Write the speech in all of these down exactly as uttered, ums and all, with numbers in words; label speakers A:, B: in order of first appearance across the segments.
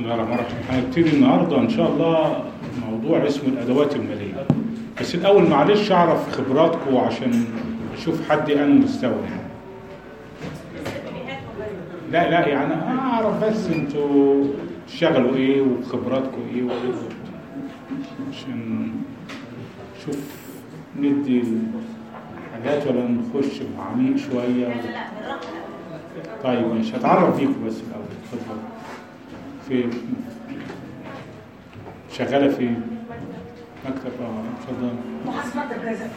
A: الله الرحمن الرحيم. هنبتدي النهارده ان شاء الله موضوع اسمه الادوات الماليه. بس الاول معلش اعرف خبراتكم عشان اشوف حد انا مستوى. لا لا يعني اعرف بس انتوا تشتغلوا ايه وخبراتكم ايه وايه عشان نشوف ندي الحاجات ولا نخش بعميق شويه. طيب مش هتعرف بيكم بس الاول. اتفضل. في شغاله في مكتب اه اتفضل.
B: محاسبه كذا.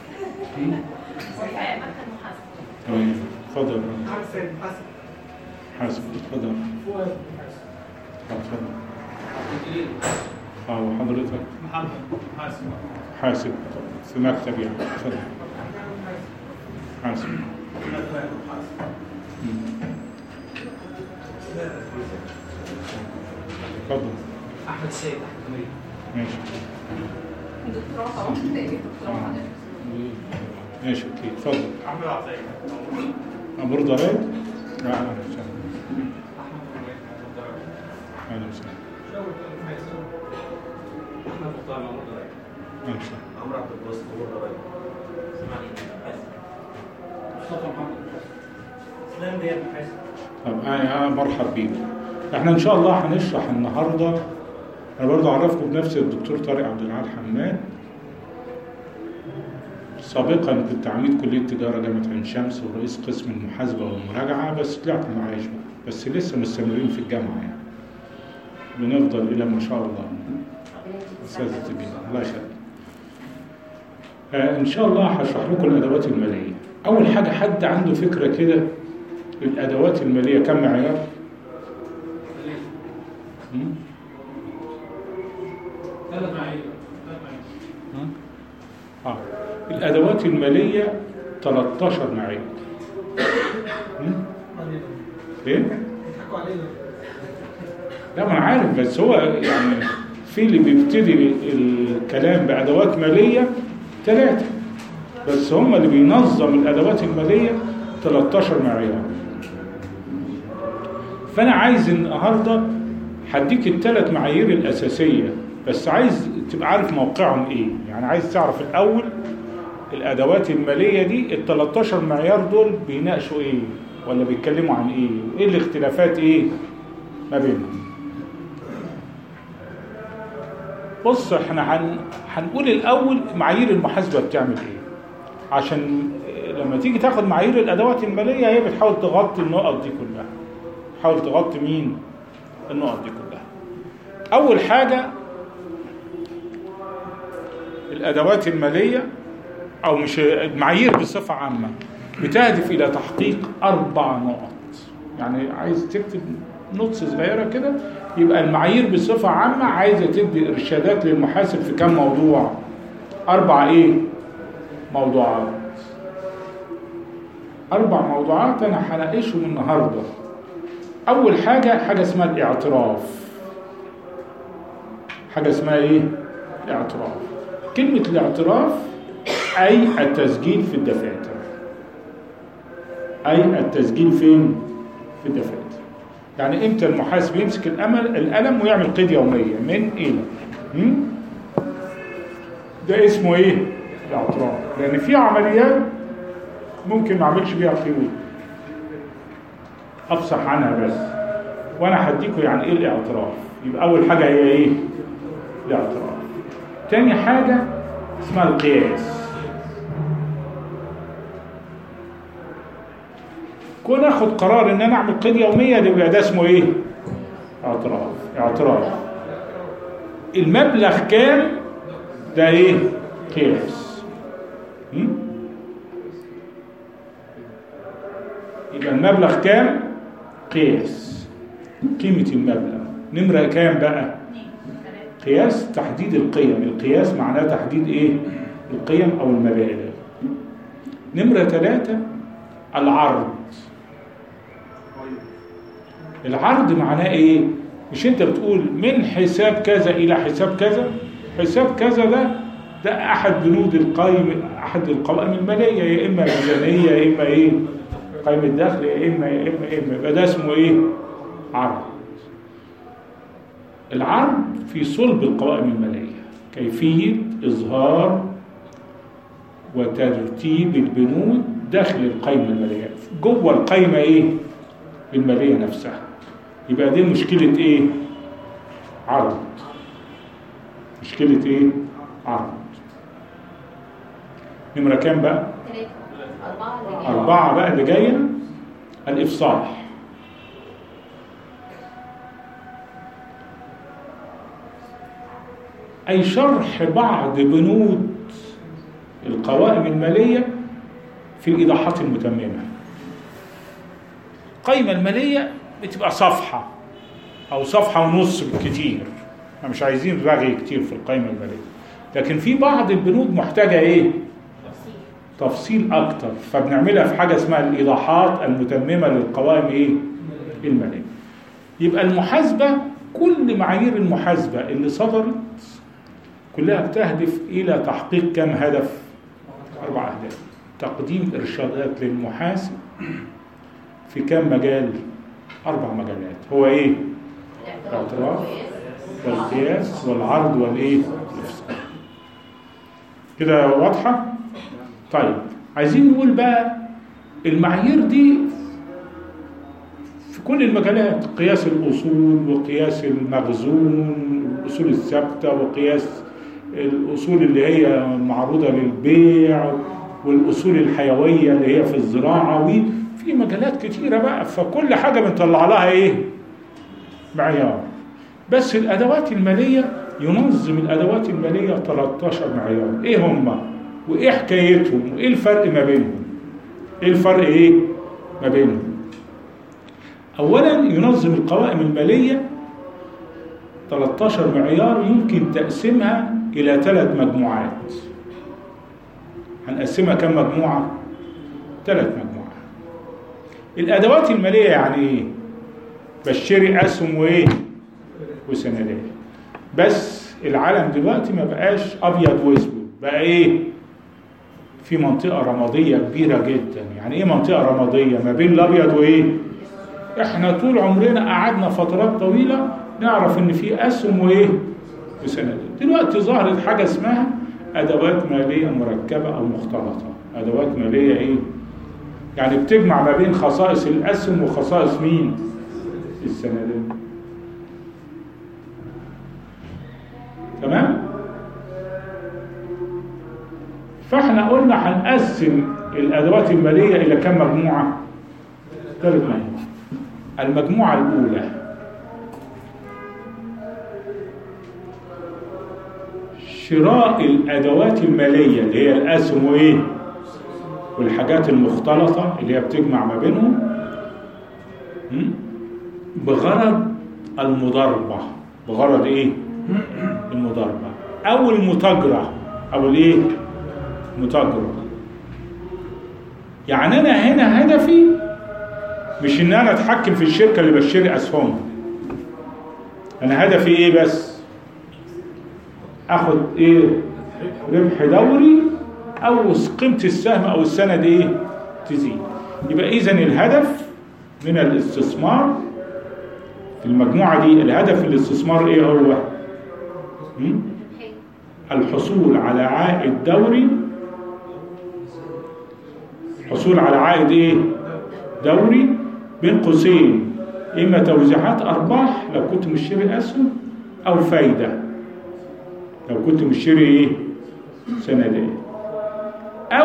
A: مكتب محاسبه. تمام اتفضل.
B: حاسب حاسب
A: حاسب اتفضل.
B: فؤاد
A: اتفضل. اه وحضرتك؟
B: محمد حاسب
A: حاسب في مكتب يعني. اتفضل. حاسب. اتفضل.
B: احمد سيد.
A: ماشي.
C: دكتوراه طبعا دكتوراه
A: ماشي اوكي اتفضل.
B: احمد عطيه.
A: امور ضرائب؟ لا اهلا وسهلا. اهلا وسهلا.
B: احمد مختار امور ضرائب.
A: اهلا وسهلا.
B: عمرو عبد الباسط امور ضرائب. مصطفى محمد اسلام دياب حسن.
A: طب انا مرحب بيكم. احنا ان شاء الله هنشرح النهارده. انا برضه اعرفكم بنفسي الدكتور طارق عبد العال حماد. سابقا كنت عميد كليه تجاره جامعه عين شمس ورئيس قسم المحاسبه والمراجعه، بس طلعت معاش بقى، بس لسه مستمرين في الجامعه يعني. بنفضل الى ما شاء الله. استاذ تبين الله يخليك. آه ان شاء الله هشرح لكم الادوات الماليه. اول حاجه حد عنده فكره كده الادوات الماليه كم معيار؟
B: ثلاث معايير. ثلاث معايير.
A: اه الادوات الماليه ثلاثة عشر معايير. ايه؟
B: بيضحكوا علينا.
A: لا ما انا عارف، بس هو يعني في اللي بيبتدي الكلام بادوات ماليه ثلاثه، بس هم اللي بينظم الادوات الماليه ثلاثة عشر معيار. فانا عايز النهارده هديك الثلاث معايير الاساسيه، بس عايز تبقى عارف موقعهم ايه. يعني عايز تعرف الاول الادوات الماليه دي ال ثلاثة عشر معيار دول بيناقشوا ايه ولا بيتكلموا عن ايه وايه الاختلافات ايه ما بينهم. بص احنا هن... هنقول الاول معايير المحاسبه بتعمل ايه، عشان لما تيجي تاخد معايير الادوات الماليه هي بتحاول تغطي النقط دي كلها. تحاول تغطي مين؟ النقط دي كلها. اول حاجه الادوات الماليه او مش المعايير بصفه عامه بتهدف الى تحقيق اربع نقط. يعني عايز تكتب نوتس صغيره كده، يبقى المعايير بصفه عامه عايزه تدي ارشادات للمحاسب في كم موضوع؟ اربع ايه؟ موضوعات. اربع موضوعات انا هناقشهم النهارده. اول حاجه حاجه اسمها الاعتراف. حاجه اسمها ايه؟ الاعتراف. كلمه الاعتراف اي التسجيل في الدفاتر. اي التسجيل فين؟ في الدفاتر. يعني امتى المحاسب يمسك الامل القلم ويعمل قيد يوميه من الى هم؟ ده اسمه ايه؟ الاعتراف. لان في عمليات ممكن ما اعملش بيها قيود، افصح عنها بس، وانا هديكم يعني ايه الاعتراف. يبقى اول حاجه هي ايه؟ الاعتراف. تاني حاجه اسمها القياس. كون اخد قرار ان انا اعمل قيد يوميه يبقى ده اسمه ايه؟ اعتراف. اعتراف. المبلغ كام؟ ده ايه؟ قياس. يبقى المبلغ كام؟ قياس. قيمة المبلغ. نمرة كام بقى؟ قياس تحديد القيم. القياس معناه تحديد ايه؟ القيم او المبالغ. نمرة ثلاثة العرض. العرض معناه ايه؟ مش انت بتقول من حساب كذا الى حساب كذا؟ حساب كذا ده ده احد بنود القائمة، احد القوائم المالية، يا اما ميزانية يا اما ايه؟ قائمة دخل يا اما يا اما يا اما يبقى ده اسمه ايه؟ عرض. العرض في صلب القوائم المالية، كيفية إظهار وترتيب البنود داخل القائمة المالية، جوه القائمة إيه؟ المالية نفسها. يبقى دي مشكلة إيه؟ عرض. مشكلة إيه؟ عرض. نمرة كام بقى؟ أربعة بقى اللي جاية، الإفصاح. أي شرح بعض بنود القوائم المالية في الإيضاحات المتممة. القائمة المالية بتبقى صفحة أو صفحة ونص بالكتير، احنا مش عايزين رغي كتير في القائمة المالية، لكن في بعض البنود محتاجة إيه؟ تفصيل أكتر، فبنعملها في حاجة اسمها الإيضاحات المتممة للقوائم إيه؟ المالية. يبقى المحاسبة، كل معايير المحاسبة اللي صدرت كلها بتهدف إلى تحقيق كم هدف؟ أربع أهداف. تقديم إرشادات للمحاسب في كم مجال؟ أربع مجالات. هو إيه؟ الاعتراف والقياس والعرض والإيه؟ الإفصاح. كده واضحة؟ طيب عايزين نقول بقى المعايير دي في كل المجالات، قياس الأصول وقياس المخزون، الأصول الثابتة وقياس الأصول اللي هي معروضة للبيع، والأصول الحيوية اللي هي في الزراعة، وفي مجالات كتيرة بقى، فكل حاجة بنطلع لها إيه؟ معيار. بس الأدوات المالية ينظم الأدوات المالية ثلاثة عشر معيار. إيه هم؟ وإيه حكايتهم؟ وإيه الفرق ما بينهم؟ إيه الفرق إيه؟ ما بينهم؟ أولاً ينظم القوائم المالية ثلاثة عشر معيار يمكن تقسيمها إلى ثلاث مجموعات. هنقسمها كم مجموعة؟ ثلاث مجموعات. الأدوات المالية يعني إيه؟ بشتري أسهم وإيه؟ وسندات. بس العالم دلوقتي ما بقاش أبيض وأسود، بقى إيه؟ في منطقة رمادية كبيرة جدا. يعني إيه منطقة رمادية؟ ما بين الأبيض وإيه؟ إحنا طول عمرنا قعدنا فترات طويلة نعرف إن في أسهم وإيه؟ وسندات. دلوقتي ظهرت حاجة اسمها أدوات مالية مركبة أو مختلطة. أدوات مالية إيه؟ يعني بتجمع ما بين خصائص الأسهم وخصائص مين؟ السندات. تمام؟ فاحنا قلنا هنقسم الأدوات المالية إلى كم مجموعة؟ ثلاث مجموعات. المجموعة الأولى شراء الأدوات المالية اللي هي الأسهم وإيه؟ والحاجات المختلطة اللي هي بتجمع ما بينهم بغرض المضاربة. بغرض إيه؟ المضاربة أو المتاجرة أو الإيه؟ متاجرة. يعني أنا هنا هدفي مش إن أنا أتحكم في الشركة اللي بشتري أسهمها. أنا هدفي إيه بس؟ أخد إيه؟ ربح دوري أو قيمة السهم أو السند إيه؟ تزيد. يبقى إذن الهدف من الاستثمار في المجموعة دي، الهدف الاستثمار إيه هو؟ الحصول على عائد دوري. الحصول على عائد إيه؟ دوري بين قوسين، إما توزيعات أرباح لو كنت مشتري أسهم، أو فايدة لو كنت مشتري إيه؟ سندات، أو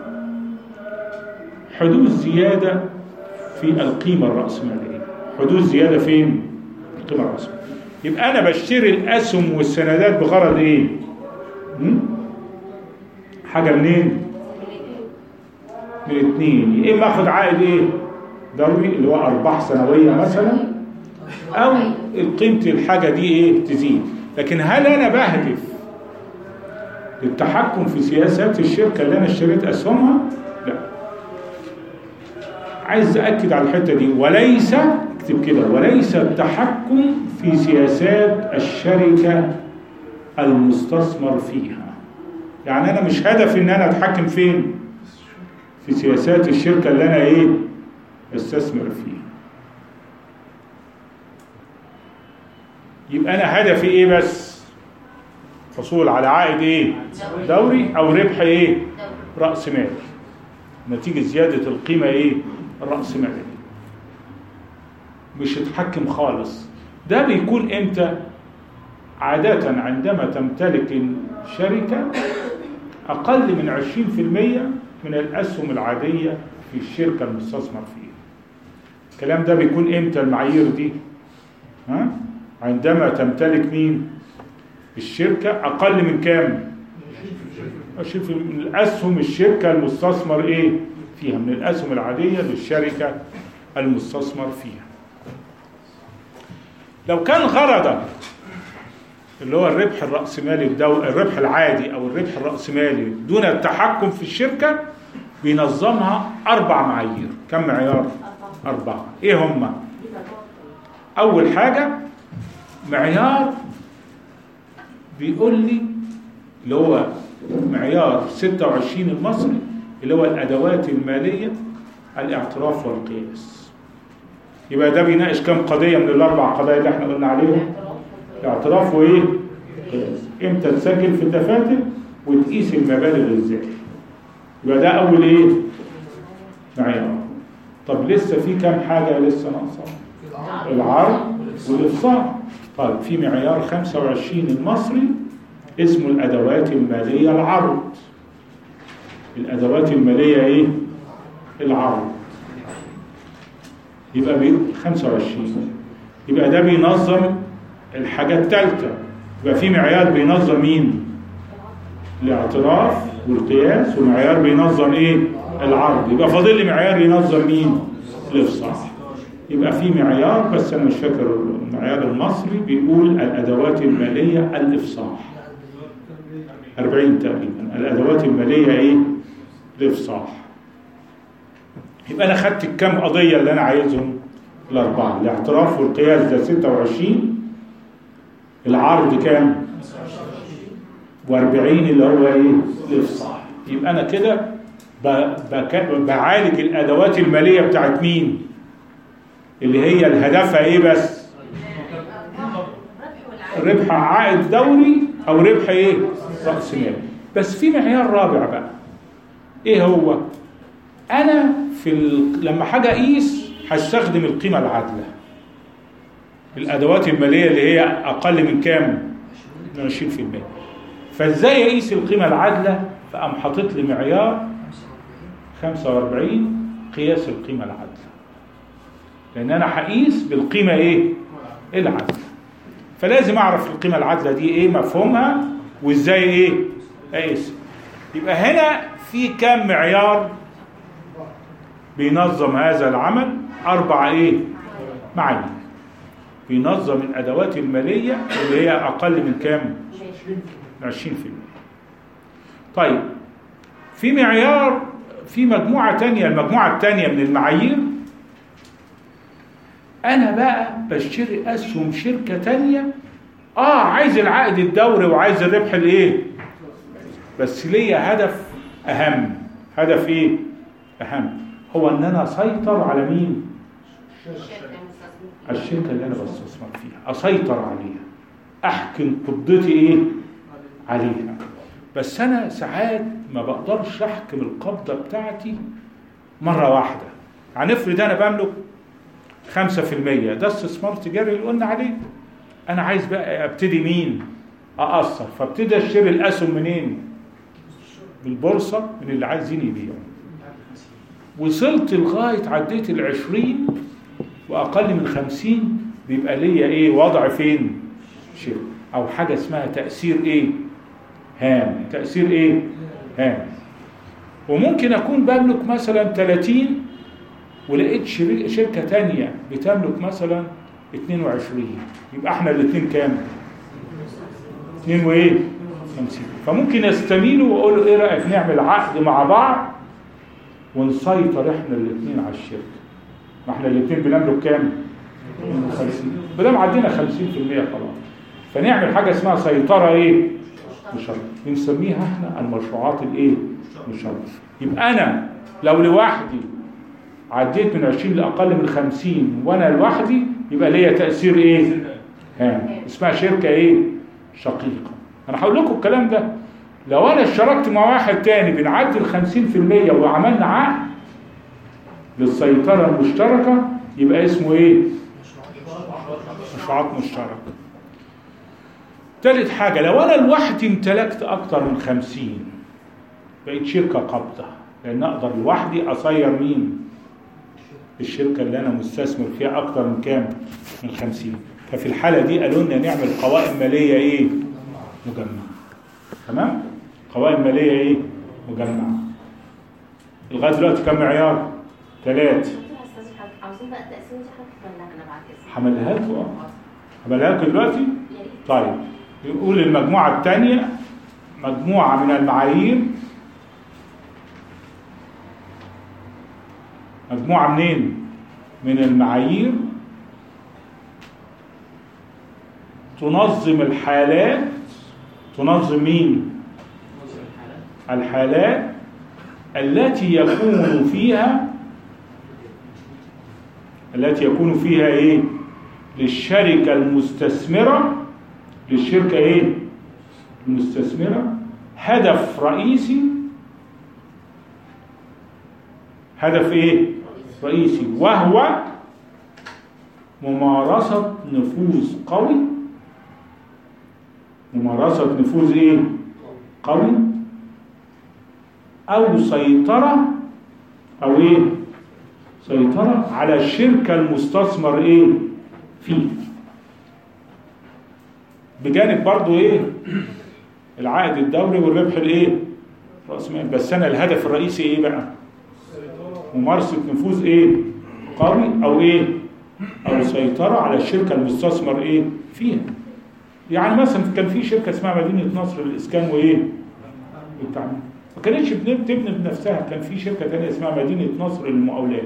A: حدوث زيادة في القيمة الرأسمالية. حدوث زيادة فين؟ القيمة الرأسمالية. يبقى أنا بشتري الأسهم والسندات بغرض إيه؟ حاجة منين؟ من الاثنين. يا إما أخذ عائد إيه؟ دوري اللي هو أرباح سنوية مثلا، أو قيمة الحاجة دي إيه؟ تزيد. لكن هل أنا بهدف للتحكم في سياسات الشركة اللي أنا اشتريت أسهمها؟ لا. عايز أأكد على الحتة دي، وليس اكتب كده، وليس التحكم في سياسات الشركة المستثمر فيها. يعني أنا مش هدفي إن أنا أتحكم فين؟ في سياسات الشركة اللي أنا إيه؟ استثمر فيها. يبقى انا هدفي ايه بس؟ حصول على عائد ايه؟ دوري او ربح ايه؟ راس مالي نتيجه زياده القيمه ايه؟ الراسماليه. مش هتحكم خالص. ده بيكون امتى؟ عاده عندما تمتلك الشركه اقل من عشرين في المية من الاسهم العاديه في الشركه المستثمر فيها. الكلام ده بيكون امتى المعايير دي؟ ها؟ عندما تمتلك مين؟ الشركة أقل من كام؟ عشرين في المية من الأسهم الشركة المستثمر إيه؟ فيها، من الأسهم العادية للشركة المستثمر فيها. لو كان غرضك اللي هو الربح الرأسمالي الربح العادي أو الربح الرأسمالي دون التحكم في الشركة، بينظمها أربع معايير. كم معيار؟ أربعة. إيه هما؟ أول حاجة معيار بيقول لي اللي هو معيار ستة وعشرين المصري، اللي هو الأدوات المالية، الاعتراف والقياس. يبقى ده بيناقش كم قضية من الأربع قضايا اللي احنا قلنا عليهم؟ اعتراف وإيه؟ قياس. إمتى تسجل في الدفاتر وتقيس المبالغ إزاي؟ يبقى ده أول إيه؟ معيار. طب لسه في كم حاجة لسه ناقصة؟ العرض والإفصاح. طيب في معيار خمسة وعشرين المصري اسمه الأدوات المالية العرض. الأدوات المالية إيه؟ العرض. يبقى بي خمسة وعشرين. يبقى ده بينظم الحاجة الثالثة. يبقى في معيار بينظم مين؟ الاعتراف والقياس، ومعيار بينظم إيه؟ العرض. يبقى فاضل لي معيار ينظم مين؟ الإفصاح. يبقى في معيار بس أنا مش فاكر المعيار المصري، بيقول الأدوات المالية الإفصاح. أربعين تقريبا. الأدوات المالية إيه؟ الإفصاح. يبقى أنا خدت الكام قضية اللي أنا عايزهم؟ الأربعة. الاعتراف والقياس ده ستة وعشرين. العرض كام؟ وأربعين اللي هو إيه؟ الإفصاح. يبقى أنا كده بعالج الأدوات المالية بتاعت مين؟ اللي هي الهدفها ايه بس؟ ربح عائد دوري او ربح ايه؟ رأس مالي. بس في معيار رابع بقى. ايه هو؟ انا في ال... لما حاجه اقيس هستخدم القيمه العادله. الادوات الماليه اللي هي اقل من كام؟ من عشرين في المية. فازاي اقيس القيمه العادله؟ فقام حاطط لي معيار خمسة وأربعين قياس القيمه العادله. لأن أنا هقيس بالقيمة إيه؟ العادلة. فلازم أعرف القيمة العادلة دي إيه مفهومها وإزاي إيه؟ أقيسها. يبقى هنا في كام معيار بينظم هذا العمل؟ أربعة إيه؟ معايير. بينظم الأدوات المالية اللي هي أقل من كام؟ عشرين في المية. طيب في معيار، في مجموعة تانية، المجموعة التانية من المعايير، أنا بقى بشتري أسهم شركة تانية آه عايز العائد الدوري وعايز الربح الإيه؟ بس ليا هدف أهم. هدف إيه؟ أهم هو إن أنا أسيطر على مين؟ الشركة اللي أنا بستثمر فيها، أسيطر عليها، أحكم قبضتي إيه؟ عليها. بس أنا ساعات ما بقدرش أحكم القبضة بتاعتي مرة واحدة. هنفرض أنا بملك خمسة في المية، ده استثمار تجاري اللي قلنا عليه. أنا عايز بقى أبتدي مين؟ أقصر. فابتدي أشتري الأسهم منين؟ بالبورصة من اللي عايزين يبيعوا. وصلت لغاية عديت العشرين وأقل من خمسين، بيبقى ليا إيه؟ وضع فين؟ شركة أو حاجة اسمها تأثير إيه؟ هام. تأثير إيه؟ هام. وممكن أكون بملك مثلا ثلاثين ولقيت شركة تانية بتملك مثلا اثنين وعشرين، يبقى احنا الاثنين كام؟ اثنين وايه؟ خمسين. فممكن يستميلوا ويقولوا ايه رأيك نعمل عقد مع بعض ونسيطر احنا الاثنين على الشركة. ما احنا الاثنين بنملك كام؟ خمسين. بدل عدينا خمسين في المية خلاص. فنعمل حاجة اسمها سيطرة ايه؟ مشتركة. بنسميها احنا المشروعات الايه؟ مشتركة. يبقى انا لو لوحدي عديت من عشرين لأقل من خمسين وأنا لوحدي، يبقى ليا تأثير إيه؟ هام، اسمها شركة ايه؟ شقيقة. انا هقول لكم الكلام ده، لو انا اشتركت مع واحد تاني بنعدي ال خمسين في المية وعملنا عقد للسيطرة المشتركة يبقى اسمه ايه؟ مشروعات مشتركة. تالت حاجة، لو انا لوحدي امتلكت اكتر من خمسين بقيت شركة قابضة، لان اقدر لوحدي اصير مين؟ الشركة اللي انا مستثمر فيها اكتر من كام؟ من خمسين. ففي الحالة دي قالوا لنا نعمل قوائم مالية ايه؟ مجمعة. تمام؟ قوائم مالية ايه؟ مجمعة. لغاية دلوقتي كم معيار؟ ثلاثة.
C: عاوزين بقى التقسيم دي حضرتك تبلغنا بعد كده.
A: حملها لكم اه. حملها لكم دلوقتي؟ طيب. يقول المجموعة الثانية مجموعة من المعايير. مجموعة منين؟ من المعايير تنظم الحالات. تنظم مين؟ الحالات التي يكون فيها التي يكون فيها ايه؟ للشركة المستثمرة للشركة ايه؟ المستثمرة هدف رئيسي. هدف ايه؟ رئيسي، وهو ممارسة نفوذ قوي. ممارسة نفوذ ايه؟ قوي، او سيطرة او ايه؟ سيطرة على الشركة المستثمر ايه؟ فيه. بجانب برضو ايه؟ العائد الدوري والربح الايه؟ رأس مال. بس انا الهدف الرئيسي ايه بقى؟ ممارسة نفوذ ايه؟ قوي او ايه؟ او سيطرة على الشركة المستثمر ايه؟ فيها. يعني مثلا كان في شركة اسمها مدينة نصر للإسكان وايه؟ والتعمير. ما كانتش بتبني بنفسها، كان في شركة تانية اسمها مدينة نصر للمقاولات.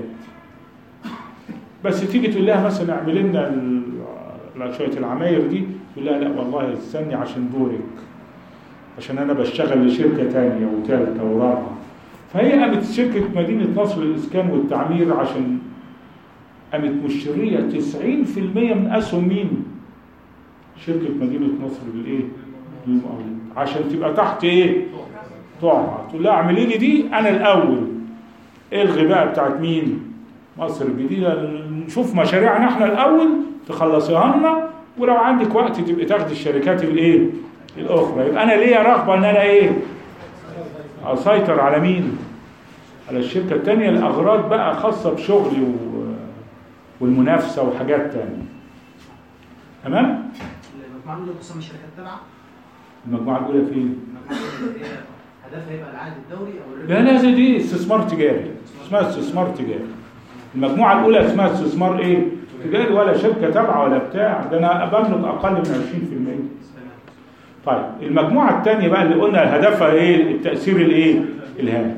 A: بس تيجي تقول لها مثلا اعمل لنا شوية العماير دي، تقول لها لا والله استني عشان دورك، عشان انا بشتغل لشركة تانية وثالثة ورابعة. فهي قامت شركة مدينة نصر للإسكان والتعمير عشان قامت مشترية تسعين في المية من أسهم مين؟ شركة مدينة نصر للإيه؟ للمقاولات، عشان تبقى تحت إيه؟ طاعة. تقول لها اعملي لي دي أنا الأول، الغي بقى بتاعت مين؟ مصر الجديدة، نشوف مشاريعنا احنا الأول تخلصيها لنا، ولو عندك وقت تبقى تاخدي الشركات الإيه؟ الأخرى. يبقى أنا ليا رغبة إن أنا إيه؟ أسيطر على مين؟ على الشركة التانية لأغراض بقى خاصة بشغلي و... والمنافسة وحاجات تانية. تمام؟
B: المجموعة الأولى بتسمى الشركات التابعة؟
A: المجموعة الأولى فين؟
B: المجموعة الأولى هدفها يبقى العائد الدوري أو الربح؟
A: لا لا، دي استثمار تجاري، اسمها استثمار تجاري. المجموعة الأولى اسمها استثمار إيه؟ تجاري، ولا شركة تابعة ولا بتاع، ده أنا بملك أقل من عشرين في المية. طيب المجموعة الثانية بقى اللي قلنا هدفها إيه؟ التأثير الإيه؟ الهام.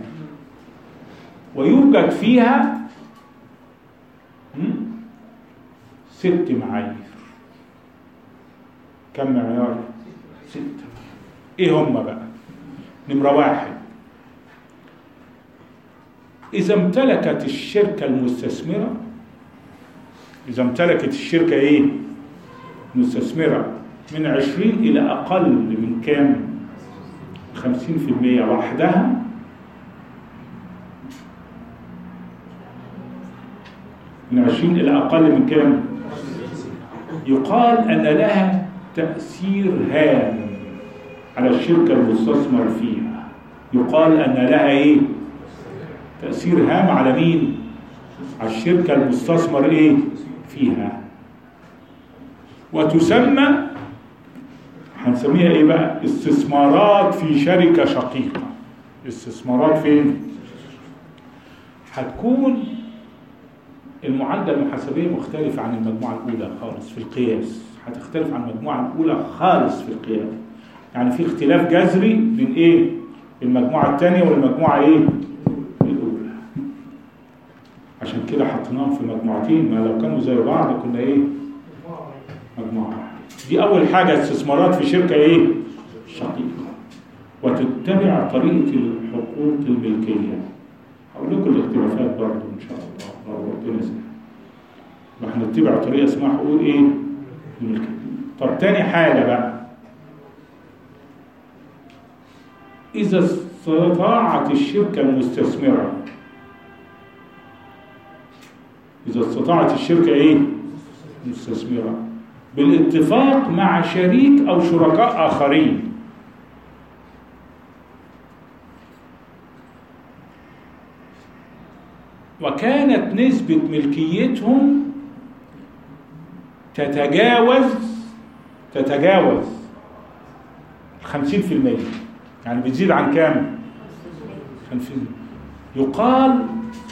A: ويوجد فيها ست معايير. كم معيار؟ ستة. إيه هم بقى؟ نمرة واحد، إذا امتلكت الشركة المستثمرة إذا امتلكت الشركة إيه؟ مستثمرة من عشرين إلى أقل من كام؟ خمسين في المية وحدها، من عشرين إلى أقل من كام؟ يقال أن لها تأثير هام على الشركة المستثمر فيها. يقال أن لها إيه؟ تأثير هام على مين؟ على الشركة المستثمر إيه؟ فيها. وتسمى، هنسميها إيه بقى؟ استثمارات في شركة شقيقة. استثمارات فين؟ هتكون المعادلة المحاسبية مختلفة عن المجموعة الأولى خالص في القياس. هتختلف عن المجموعة الأولى خالص في القياس. يعني في اختلاف جذري بين إيه؟ المجموعة الثانية والمجموعة إيه؟ الأولى. عشان كده حطيناهم في مجموعتين، ما لو كانوا زي بعض كنا إيه؟ مجموعة. دي أول حاجة، استثمارات في شركة إيه؟ شقيقة. وتتبع طريقة الحقوق الملكية. هقول لكم الاختلافات برضه إن شاء الله لو ربنا سمح. احنا نتبع طريقة اسمها حقوق إيه؟ الملكية. طب تاني حالة بقى، إذا استطاعت الشركة المستثمرة إذا استطاعت الشركة إيه؟ مستثمرة بالاتفاق مع شريك أو شركاء آخرين وكانت نسبة ملكيتهم تتجاوز تتجاوز خمسين في المية، يعني بتزيد عن كام؟ خمسين. يقال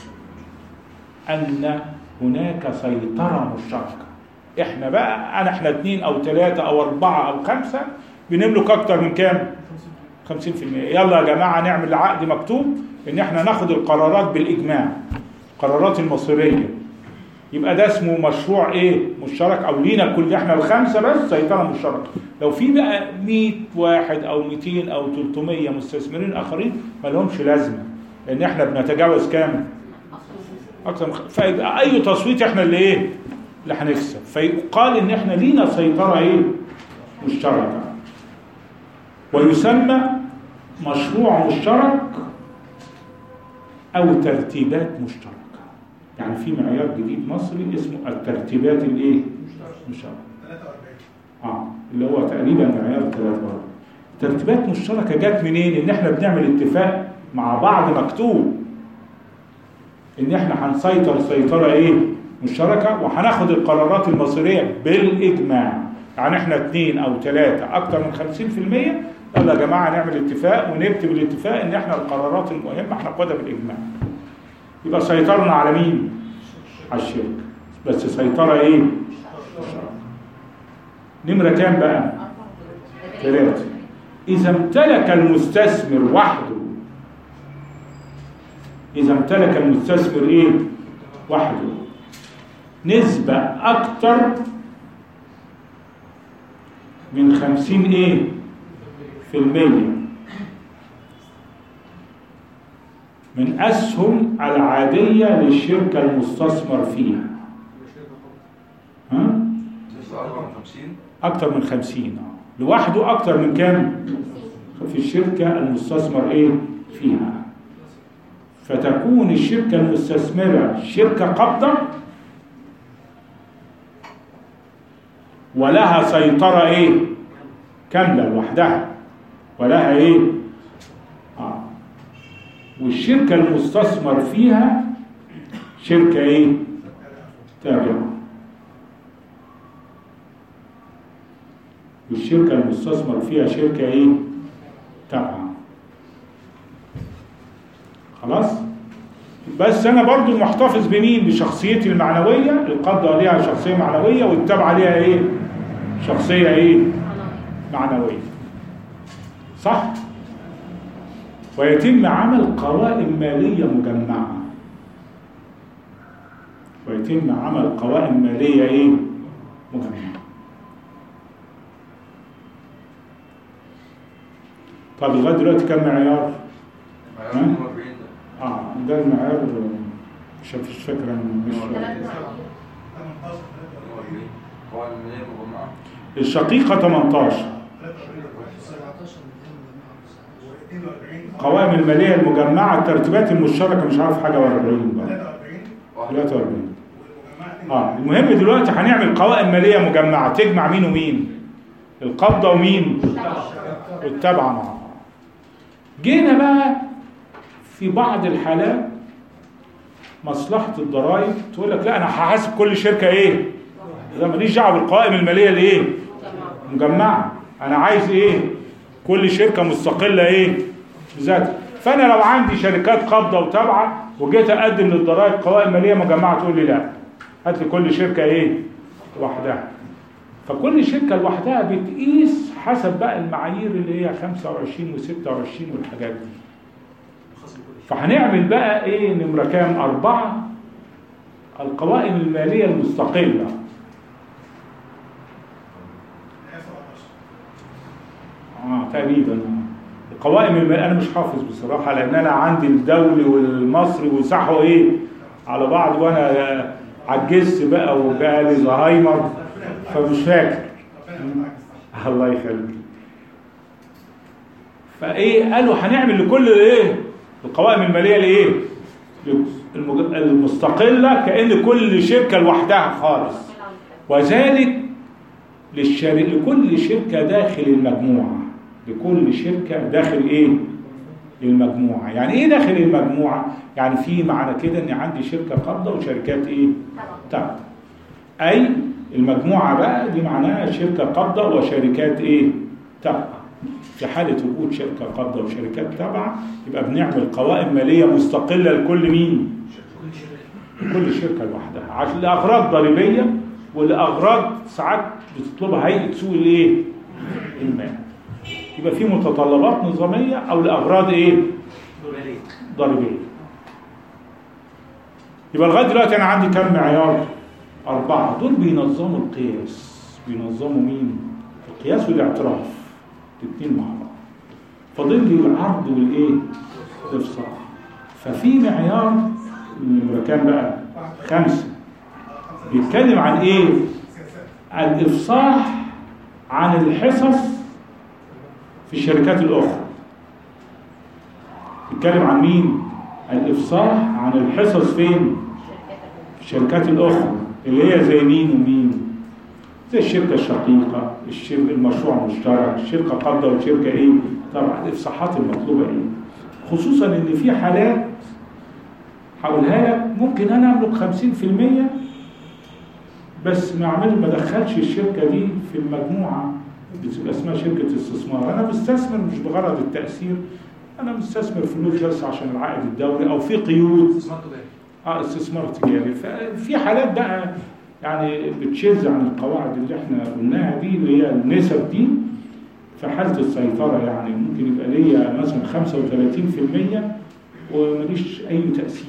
A: أن هناك سيطرة مشتركة. إحنا بقى أنا إحنا اثنين أو ثلاثة أو أربعة أو خمسة بنملك أكتر من كام؟ خمسين في المية. يلا يا جماعة نعمل عقد مكتوب إن إحنا ناخد القرارات بالإجماع، القرارات المصيرية. يبقى ده اسمه مشروع إيه؟ مشترك، أو لينا كل إحنا الخمسة بس سيطرة مشتركة. لو في بقى مئة واحد أو مئتين أو ثلاثمئة مستثمرين آخرين ما لهمش لازمة، لأن إحنا بنتجاوز كام؟ أكثر من خ... فيبقى أي تصويت إحنا اللي إيه؟ اللي هنكسب. فيقال إن إحنا لينا سيطرة إيه؟ مشتركة. ويسمى مشروع مشترك أو ترتيبات مشتركة. يعني في معيار جديد مصري اسمه الترتيبات الإيه؟ مشتركة. آه اللي هو تقريبا معيار ثلاثة وأربعين. ترتيبات مشتركة جت منين؟ إن إحنا بنعمل اتفاق مع بعض مكتوب إن إحنا هنسيطر سيطرة إيه؟ مشتركة، وهناخد القرارات المصيرية بالإجماع. يعني إحنا اثنين أو ثلاثة أكتر من خمسين في المية، يلا يا جماعة نعمل اتفاق ونكتب الاتفاق إن إحنا القرارات المهمة هناخدها بالإجماع. يبقى سيطرنا على مين؟ على الشركة، بس سيطرة إيه؟ مشتركة. نمرة كام بقى؟ ثلاثة. إذا امتلك المستثمر وحده إذا امتلك المستثمر إيه؟ وحده نسبة أكتر من خمسين إيه؟ في المية من أسهم العادية للشركة المستثمر فيها. ها؟ أكتر من خمسين لوحده، أكتر من كام؟ في الشركة المستثمر إيه؟ فيها. فتكون الشركة المستثمرة شركة قابضة ولها سيطرة إيه؟ كاملة لوحدها، ولها إيه؟ آه. والشركة المستثمر فيها شركة إيه؟ تابعة. والشركة المستثمر فيها شركة إيه؟ تابعة. خلاص؟ بس أنا برضو محتفظ بمين؟ بشخصيتي المعنوية. القابضة ليها شخصية معنوية والتابعة ليها إيه؟ شخصية إيه؟ معنوية. صح؟ ويتم عمل قوائم مالية مجمعة. ويتم عمل قوائم مالية إيه؟ مجمعة. طب لغاية دلوقتي كم معيار؟ معيار اه ده المعيار مش مش فاكر انا مش الشقيقة ثمانية عشر. قوائم المالية المجمعة الترتيبات المشتركة مش عارف حاجة وأربعين بقى ثلاثة وأربعين. اه المهم دلوقتي هنعمل قوائم مالية مجمعة تجمع مين ومين؟ القبضة ومين؟ والتابعة مع بعض. جينا بقى في بعض الحالات مصلحة الضرائب تقول لك لا أنا هحاسب كل شركة إيه؟ إذا ماليش دعوة بالقوائم المالية الإيه؟ مجمعة. أنا عايز إيه؟ كل شركة مستقلة إيه؟ بذاتها. فأنا لو عندي شركات قابضة وتابعة وجيت أقدم للضرائب قوائم مالية مجمعة تقول لي لا، هات لي كل شركة إيه؟ لوحدها. فكل شركة لوحدها بتقيس حسب بقى المعايير اللي هي خمسة وعشرين وستة وعشرين والحاجات دي. فهنعمل بقى ايه؟ نمرة كام؟ أربعة، القوائم المالية المستقلة. اه تقريبا القوائم المالية انا مش حافظ بصراحة، لان انا عندي الدولي والمصري وسحوا ايه على بعض، وانا عجزت بقى وبقى لي زهايمر فمش فاكر. الله يخليك. فايه قالوا هنعمل لكل ايه القوائم الماليه الايه المج- المستقله، كأن كل شركه لوحدها خالص، وذلك للشر... لكل شركه داخل المجموعه، لكل شركه داخل ايه المجموعه. يعني ايه داخل المجموعه؟ يعني في معنى كده ان عندي شركه قابضه وشركات ايه تابعه، اي المجموعه بقى دي معناها شركه قابضه وشركات ايه تابعه. في حاله وجود شركه قابضه وشركات تابعه يبقى بنعمل قوائم ماليه مستقله لكل مين؟ لكل شركه لوحدها، عشان لاغراض ضريبيه ولاغراض ساعات بتطلبها هيئه سوق الايه المال. يبقى في متطلبات نظاميه او لاغراض ايه ضريبيه. يبقى لغايه دلوقتي انا عندي كم معيار؟ اربعه. دول بينظموا القياس. بينظموا مين؟ القياس والاعتراف، الاثنين مع بعض. فاضل لي العرض والايه الافصاح. ففي معيار نمرة كام بقى؟ خمسه، بيتكلم عن ايه؟ الافصاح عن الحصص في الشركات الاخرى. بيتكلم عن مين؟ الافصاح عن الحصص فين؟ في الشركات الاخرى، اللي هي زي مين ومين؟ زي الشركه الشقيقه، الشركه المشروع المشترك، الشركه قابضه وشركه ايه؟ طبعا الافصاحات المطلوبه ايه؟ خصوصا ان في حالات هقولها لك ممكن انا املك خمسين في المية بس ما اعمل ما ادخلش الشركه دي في المجموعه، بتبقى اسمها شركه استثمار. انا بستثمر مش بغرض التاثير، انا بستثمر فلوس بس عشان العائد الدوري او في قيود
B: استثمار تجاري.
A: اه استثمار تجاري. ففي حالات بقى يعني بتشذ عن القواعد اللي احنا قلناها دي، اللي هي النسب دي. في حاله السيطره يعني ممكن يبقى ليا مثلا خمسة وثلاثين في المية وماليش اي تاثير،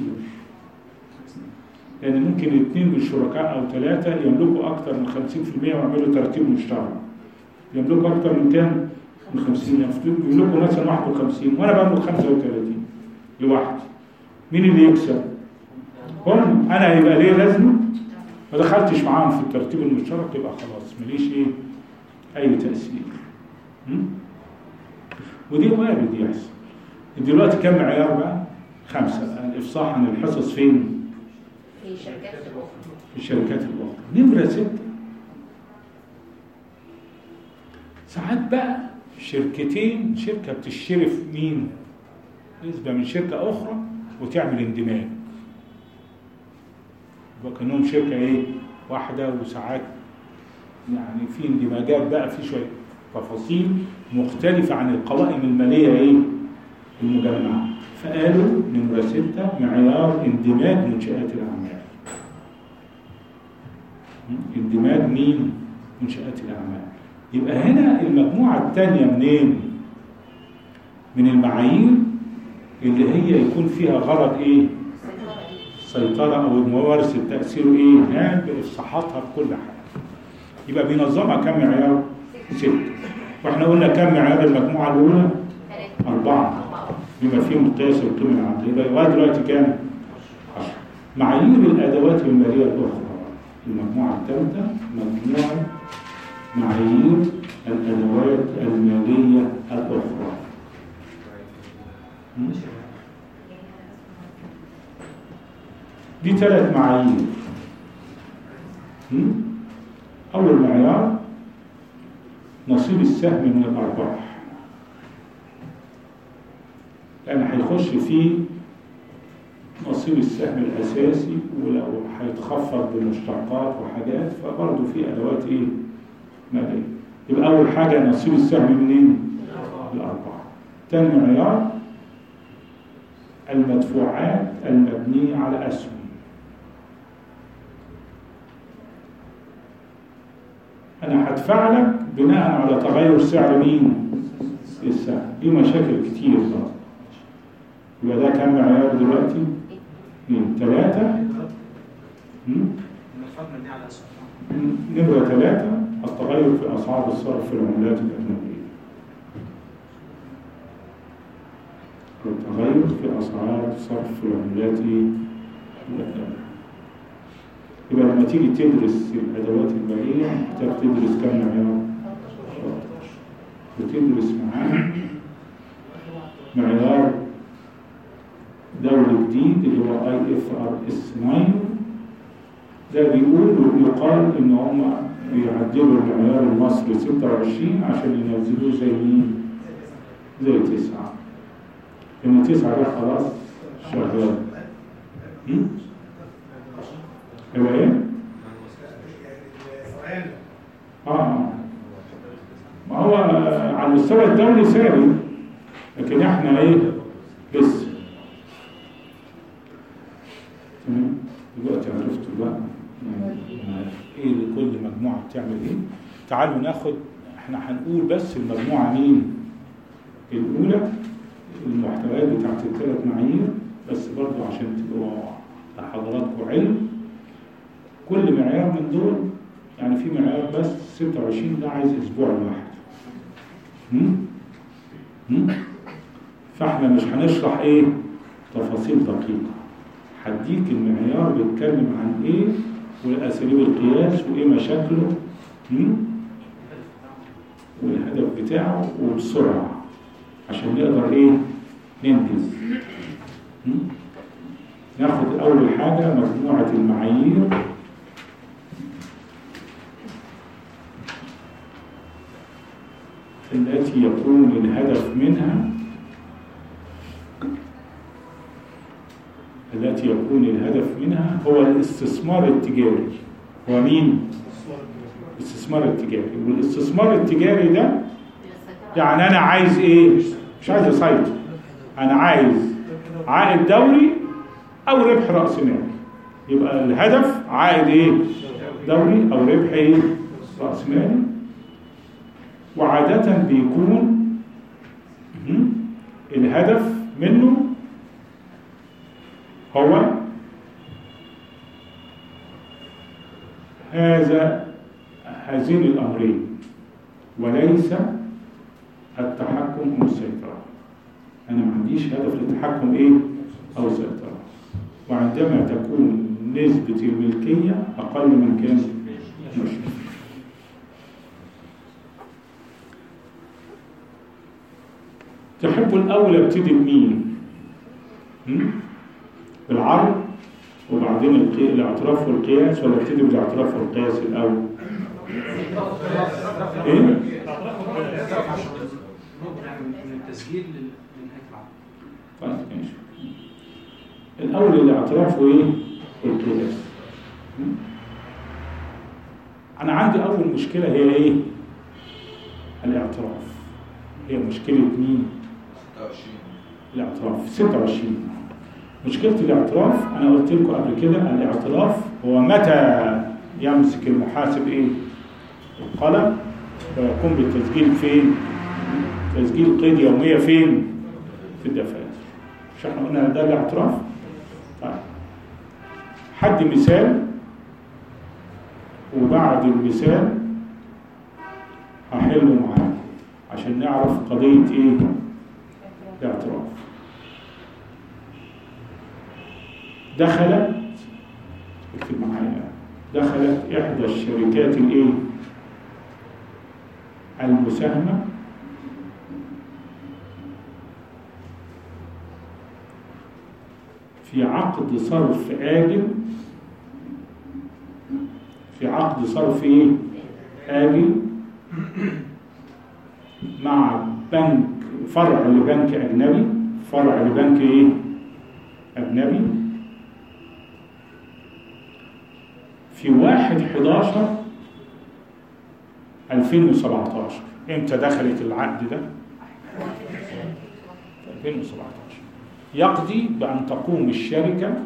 A: يعني ممكن اثنين من الشركاء او ثلاثه يملكوا اكثر من خمسين في المية ويعملوا ترتيب مشترك. يملكوا اكثر من كام؟ من خمسين. يملكوا مثلا واحد وخمسين وانا بملك خمسة وثلاثين لوحدي. مين اللي يكسب؟ هم. انا هيبقى ليه لازمه؟ ما دخلتش معاهم في الترتيب المشترك، يبقى خلاص ماليش ايه اي تاثير. ودي وارد يحصل. دلوقتي كم معيار بقى؟ خمسه. الافصاح عن الحصص فين؟
C: في الشركات الأخرى.
A: في الشركات الاخرى. نمره سته، ساعات بقى شركتين، شركه بتشتري في مين؟ نسبه من شركه اخرى وتعمل اندماج، يبقى كانهم شركه ايه واحده، وساعات يعني في اندماجات بقى في شويه تفاصيل مختلفه عن القوائم الماليه ايه المجمعه. فقالوا نمره سته معيار اندماج منشآت الاعمال. اندماج مين؟ منشآت الاعمال. يبقى هنا المجموعه الثانيه منين؟ من المعايير اللي هي يكون فيها غرض ايه؟ السيطرة أو الممارسة تأثيره إيه؟ ها بإفصاحاتها بكل حاجة. يبقى بينظمها كم معيار؟ ستة. وإحنا قلنا كم معيار المجموعة الأولى؟ أربعة. بما فيهم قياس القيمة العقلية. يبقى لغاية دلوقتي كام؟ عشرة. معايير الأدوات المالية الأخرى. المجموعة الثالثة مجموعة معايير الأدوات المالية الأخرى. دي ثلاث معايير. أول معيار نصيب السهم من الأرباح، لأن هيخش فيه نصيب السهم الأساسي، ولو هيتخفض بمشتقات وحاجات فبرضه في أدوات إيه؟ مالية. يبقى أول حاجة نصيب السهم منين؟ الأرباح. تاني معيار المدفوعات المبنية على أسهم. أنا هدفع لك بناء على تغير سعر مين؟ السهم. دي مشاكل كتير بقى. يبقى ده كم معيار دلوقتي؟ اثنين. ثلاثة.
B: المدفوعات مبنية على أسهم.
A: نمرة ثلاثة التغير في أسعار الصرف في العملات الأجنبية. التغير في أسعار صرف في العملات الأجنبية. يبقى لما تيجي تدرس الأدوات المالية محتاج تدرس كم معيار؟ وتدرس معاه معيار دولي جديد اللي هو اي اف ار اس تسعة. ده بيقول ويقال ان هم بيعدلوا المعيار المصري ستة وعشرين عشان ينزلوه زي مين؟ زي تسعة. ان تسعة ده خلاص شغال. يبقى ايه؟ اه ما هو على المستوى الدولي ساري، لكن احنا ايه؟ لسه. تمام؟ دلوقتي عرفتوا بقى يعني ايه لكل مجموعه بتعمل ايه. تعالوا ناخد، احنا هنقول بس المجموعه مين؟ الاولى، المحتويات بتاعت الثلاث معايير بس برضو عشان تبقوا لحضراتكم علم. كل معيار من دول يعني في معيار بس ستة وعشرين ده عايز اسبوع لوحده. فاحنا مش هنشرح ايه تفاصيل دقيقه. هديك المعيار بيتكلم عن ايه والاساليب القياس وايه مشاكله والهدف بتاعه وبسرعه عشان نقدر ايه ننجز. ناخد اول حاجه مجموعه المعايير التي يكون الهدف منها التي يكون الهدف منها هو الاستثمار التجاري. هو مين؟ الاستثمار التجاري. والاستثمار التجاري ده يعني انا عايز ايه؟ مش عايز اسيطر، انا عايز عائد دوري او ربح راس مالي. يبقى الهدف عائد ايه؟ دوري او ربح ايه؟ راس مالي. وعادة بيكون الهدف منه هو هذا هذين الأمرين وليس التحكم أو السيطرة. أنا ما عنديش هدف للتحكم إيه أو السيطرة. وعندما تكون نسبة الملكية أقل من كام؟ مشروع. تحبوا الأول ابتدي بمين؟ بالعرض وبعدين الاعتراف والقياس ولا ابتدي بالاعتراف والقياس الأول؟ ايه؟
B: من التسجيل لنهاية العقد.
A: طيب ماشي. الأول الاعتراف وايه؟ والقياس. أنا عندي أول مشكلة هي ايه؟ الاعتراف. هي مشكلة مين؟ الاعتراف ستة وعشرين. مشكلة الاعتراف أنا قلت لكم قبل كده، الاعتراف هو متى يمسك المحاسب إيه؟ القلم ويقوم بالتسجيل فين؟ تسجيل قيد يومية فين؟ في الدفاتر. مش احنا قلنا ده الاعتراف؟ طيب حد مثال وبعد المثال هحله معاكم عشان نعرف قضية إيه؟ الاعتراف. دخلت اكتب معايا دخلت إحدى الشركات الإيه؟ المساهمة في عقد صرف آجل في عقد صرف إيه؟ آجل مع بنك فرع لبنك أجنبي فرع لبنك إيه؟ أجنبي في واحد حداشر ألفين وسبعتاشر. امتى دخلت العقد ده؟ ألفين وسبعتاشر. يقضي بأن تقوم الشركة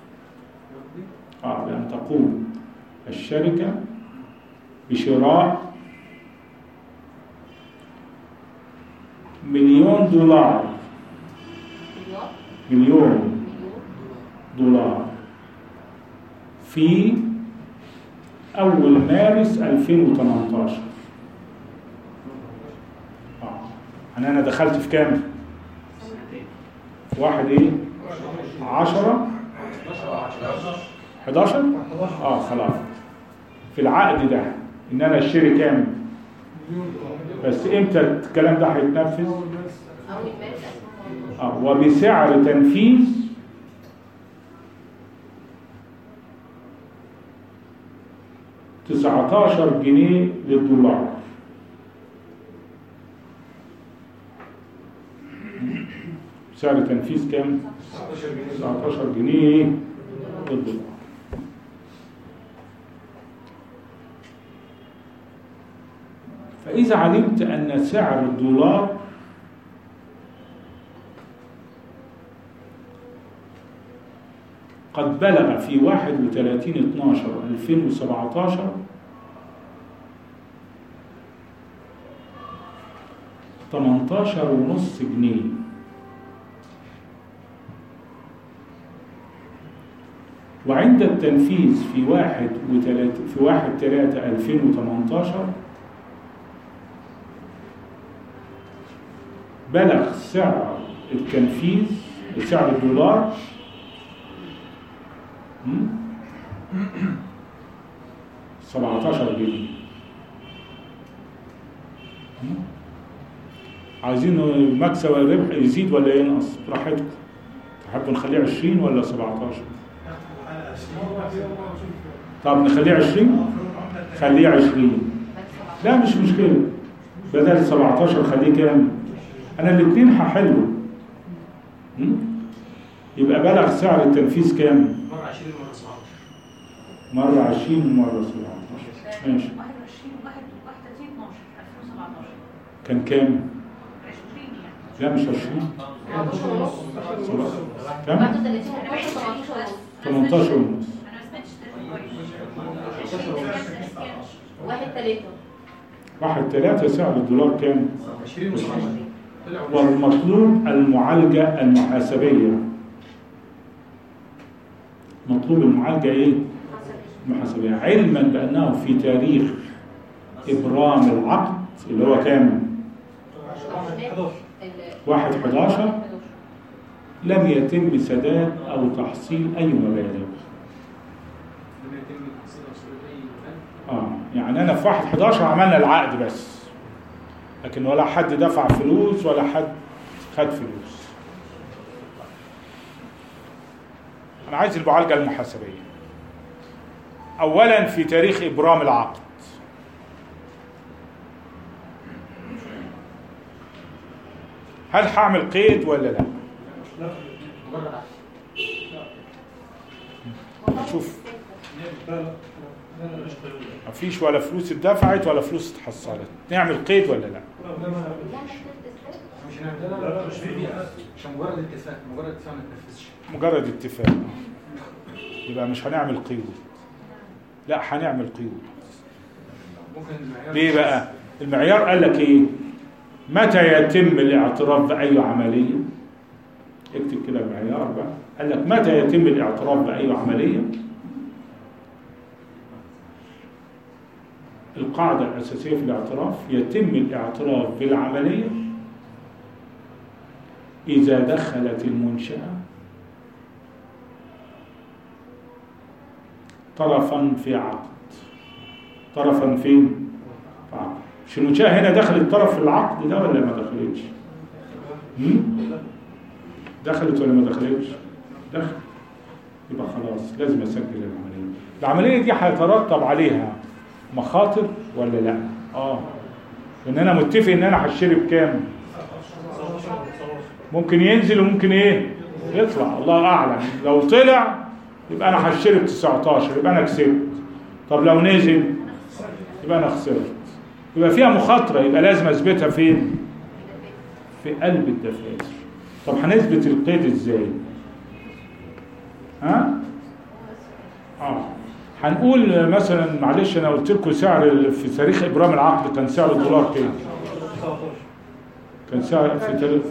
A: آه بأن تقوم الشركة بشراء مليون دولار مليون دولار في أول مارس ألفين وثمانية عشر. أنا دخلت في كام؟ في واحد إيه؟ عشرة حداشر؟ آه خلاص. في العقد ده إن أنا أشتري كام؟ بس امتى الكلام ده هيتنفذ؟
C: أول مارس ألفين وتمنتاشر.
A: اه وبسعر تنفيذ تسعتاشر جنيه للدولار. سعر تنفيذ كام؟ تسعتاشر جنيه للدولار. فإذا علمت أن سعر الدولار قد بلغ في واحد وثلاثين اتناشر ألفين وسبعتاشر تمنتاشر ونص جنيه، وعند التنفيذ في واحد وثلاثين في واحد ثلاثة ألفين وثمانتاشر بلغ سعر التنفيذ سعر الدولار سبعتاشر جنيه. عايزين المكسب والربح يزيد ولا ينقص؟ براحتكم. تحبوا نخليه عشرين ولا سبعتاشر؟ طب نخليه عشرين؟ خليه عشرين. لا مش مشكلة. بدل سبعتاشر خليه كام؟ أنا الاثنين هحله. يبقى بلغ سعر التنفيذ كام؟
B: مرة عشرين ومرة سبعتاشر.
A: مرة عشرين ومرة سبعتاشر. ماشي.
D: واحد وعشرين واحد وثلاثين اتناشر ألفين وسبعتاشر.
A: كان كام؟
D: عشرين يعني.
A: لا مش عشرين. كم؟
C: واحد وثلاثين
A: تمنتاشر ونص.
D: أنا ما سمعتش تلاتة كويس.
C: واحد ثلاثة.
A: واحد ثلاثة سعر الدولار كام؟
B: عشرين وعشرين.
A: والمطلوب المعالجة المحاسبية. مطلوب المعالجة ايه؟ المحاسبية، علما بأنه في تاريخ إبرام العقد اللي هو كام؟ واحد حداشر لم يتم سداد أو تحصيل أي مبالغ.
B: لم يتم تحصيل أو سداد أي مبالغ.
A: اه يعني أنا في واحد حداشر عملنا العقد بس، لكن ولا حد دفع فلوس ولا حد خد فلوس. أنا عايز المعالجة المحاسبية. أولا في تاريخ إبرام العقد، هل هعمل قيد ولا لا؟ شوف مفيش ولا فلوس اتدفعت ولا فلوس اتحصلت، نعمل قيد ولا لا؟
B: مش هنعمل. لا لا مش في عشان مجرد اتفاق، مجرد اتفاق ما تنفذش.
A: مجرد اتفاق، يبقى مش هنعمل قيود. لا هنعمل قيود.
B: ممكن المعيار
A: ليه بقى؟ المعيار قال لك ايه؟ متى يتم الاعتراف بأي عملية؟ اكتب كده المعيار بقى. قال لك متى يتم الاعتراف بأي عملية؟ القاعدة الأساسية في الاعتراف: يتم الاعتراف بالعملية إذا دخلت المنشأة طرفا في عقد. طرفا فين؟ في عقد. مش المنشأة هنا دخلت طرف في العقد ده ولا ما دخلتش؟ دخلت ولا ما دخلتش؟ دخلت. يبقى خلاص لازم أسجل العملية. العملية دي هيترتب عليها مخاطر ولا لا؟ اه لان انا متفق ان انا هشتري بكام؟ ممكن ينزل وممكن ايه؟ يطلع، الله اعلم. لو طلع يبقى انا هشتري ب تسعتاشر، يبقى انا كسبت. طب لو نزل يبقى انا خسرت. يبقى فيها مخاطره، يبقى لازم اثبتها فين؟ في قلب الدفاتر. طب هنثبت القيد ازاي؟ ها؟ اه هنقول مثلا، معلش انا قلت لكم سعر في تاريخ ابرام العقد كان سعر الدولار كام؟ كان سعر في تاريخ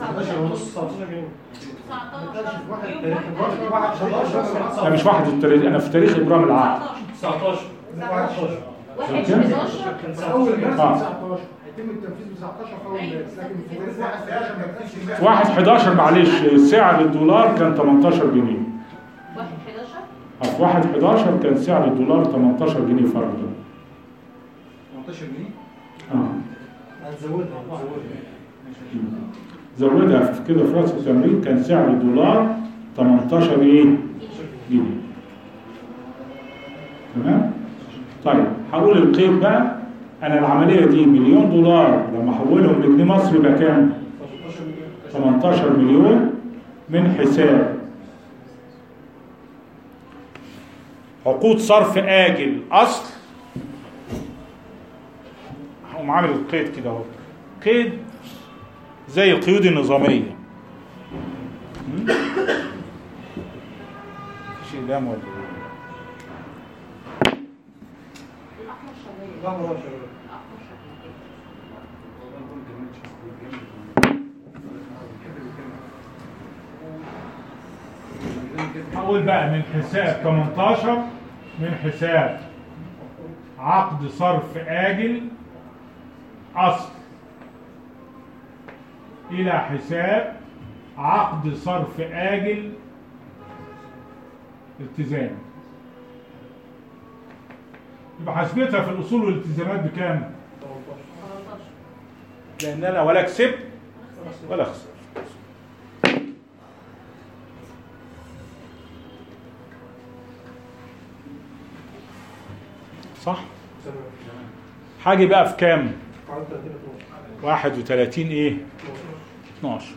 A: لا مش واحد التاريخ، انا في تاريخ ابرام العقد
E: تسعتاشر
C: واحد حداشر
E: اول مارس
A: آه.
E: تسعتاشر هيتم التنفيذ ب تسعتاشر في اول مارس، لكن في تاريخ واحد حداشر ما كانش
A: في واحد حداشر معلش سعر الدولار كان تمنتاشر جنيه.
C: واحد حداشر
A: في واحد حداشر كان سعر الدولار تمنتاشر جنيه فردا.
B: تمنتاشر جنيه.
A: اه
E: هنزودها هنزودها
A: زودها في كده في راس التمرين. كان سعر الدولار تمنتاشر ايه؟ جنيه. تمام؟ طيب هقول القيد بقى. انا العمليه دي مليون دولار لما احولهم لجنيه مصري يبقى كام؟ تمنتاشر مليون من حساب عقود صرف آجل أصل. هقوم عامل القيد كده اهو، قيد زي القيود النظامية. مفيش إقلام ولا إيه؟ هقول بقى من حساب تمنتاشر، من حساب عقد صرف آجل أصل إلى حساب عقد صرف آجل التزام. يبقى حسبتها في الأصول والالتزامات بكام؟ لأن أنا ولا كسبت ولا خسرت. صح؟ حاجة بقى في كام؟ واحد وتلاتين ايه؟ اتناشر.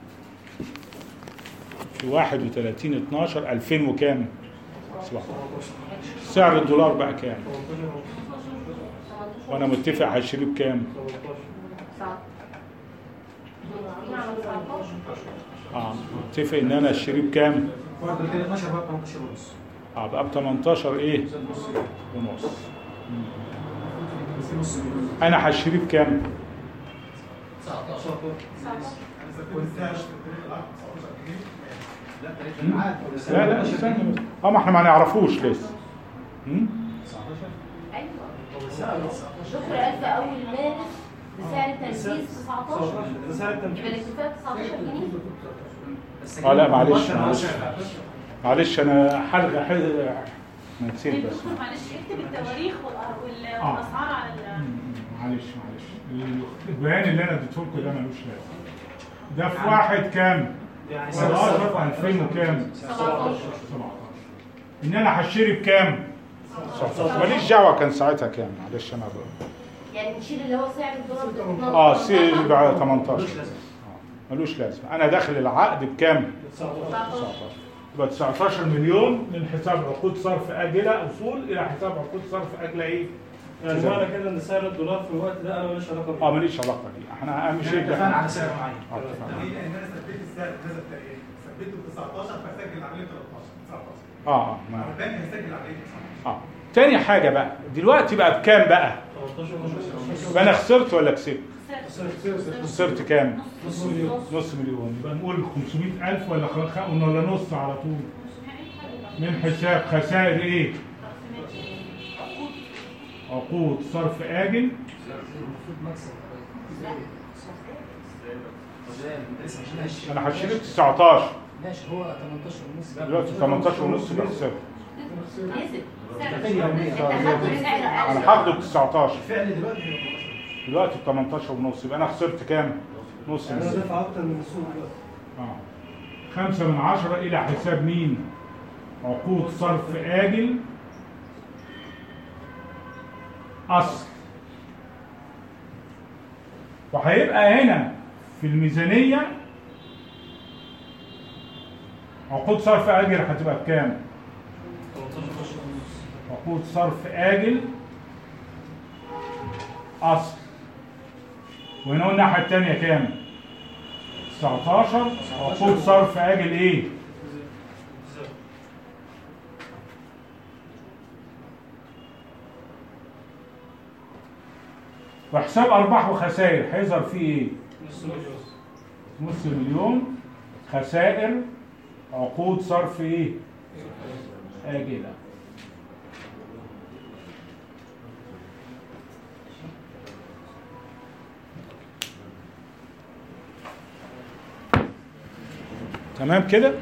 A: في واحد وتلاتين اتناشر ألفين وكام؟ سبعتاشر. سعر الدولار بقى كام؟ وانا متفق هشتريه بكام؟ اه متفق ان انا اشتريه بكام؟ اه بقى ب تمنتاشر ايه؟ ونص. انا هشتريه بكام؟ لا لا استنى اه ما احنا ما نعرفوش لسه.
C: ايوه دكتور قال في اول مارس بسعر التنفيذ تسعتاشر، يبقى الاتفاق تسعتاشر جنيه.
A: اه لا معلش معلش معلش انا حلقه حلقه انا نسيت بس.
D: معلش اكتب التواريخ والاسعار على ال
A: معلش معلش البيان اللي انا اديته لكم ده ملوش لازمه. ده في واحد كام؟ سبعتاشر ألفين وكام؟
C: سبعتاشر.
A: سبعتاشر. ان انا هشتري بكام؟ تسعتاشر. ماليش دعوه كان ساعتها كام، معلش انا بقى.
C: يعني نشيل اللي هو سعر الدولار.
A: اه سعر بقى تمنتاشر. اه ملوش لازمه. انا داخل العقد بكام؟ تسعتاشر. يبقى تسعتاشر مليون من حساب عقود صرف آجلة أصول إلى حساب عقود صرف آجلة إيه؟
F: يعني معنى كده ان سعر الدولار في الوقت ده انا ماليش علاقه بيه.
A: اه ماليش علاقه بيه. احنا اهم شيء
B: اتفقنا على سعر معين.
A: اه اتفقنا.
E: ليه؟ لان انا ثبت السعر كذا بتاعي ثبته تسعتاشر فسجل عمليه تلتاشر تسعتاشر.
A: اه اه ما
E: البنك هيسجل عمليه تسعتاشر.
A: اه تاني حاجه بقى دلوقتي بقى بكام بقى؟
F: تمنتاشر ونص.
A: يبقى انا خسرت ولا كسبت؟
F: خسرت.
A: خسرت كام؟
F: نص مليون.
A: نص مليون. يبقى نقول خمسمية ألف ولا خ- ولا نص على طول من حساب خسائر ايه؟ عقود صرف آجل انا هشتري ب تسعتاشر.
G: ماشي هو تمنتاشر ونص
A: دلوقتي تمنتاشر ونص يبقى خسرت.
C: نزل.
A: انا هاخده ب تسعتاشر.
E: فعلا دلوقتي
A: دلوقتي ب تمنتاشر ونص يبقى انا خسرت كام؟ نص
F: انا
A: مليون.
F: دافع اكتر من السوق دلوقتي.
A: اه خمسة من عشرة إلى حساب مين؟ عقود صرف آجل أصل. وهيبقى هنا في الميزانية عقود صرف آجل هتبقى بكام؟
F: تمنتاشر ونص.
A: عقود صرف آجل أصل. وهنا قلنا الناحية التانية كام؟ تسعتاشر. عقود صرف آجل إيه؟ وحساب أرباح وخسائر هيظهر فيه إيه؟
F: نص مليون.
A: نص مليون خسائر عقود صرف إيه؟ آجلة. تمام كده؟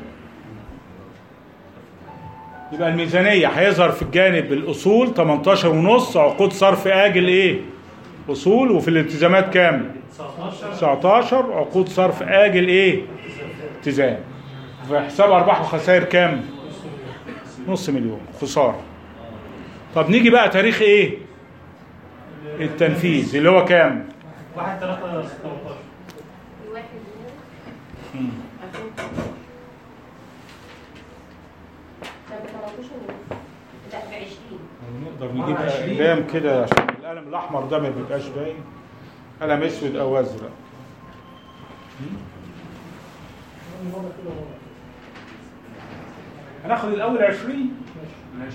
A: يبقى الميزانية هيظهر في الجانب الأصول تمنتاشر ونص عقود صرف آجل إيه؟ اصول، وفي الالتزامات كام؟ تسعتاشر. عقود صرف آجل ايه؟ التزام. في حساب ارباح وخسائر كام؟ نص مليون خسارة. طب نيجي بقى تاريخ ايه؟ التنفيذ اللي هو كام؟
F: واحد تلاتة ستاشر.
C: واحد
A: مم.
C: طب تمنتاشر لا ب عشرين.
A: نقدر نجيب اقلام كده عشان القلم الاحمر ده ما بيبقاش باين، قلم اسود او ازرق. هناخد الاول عشرين.
B: ماشي.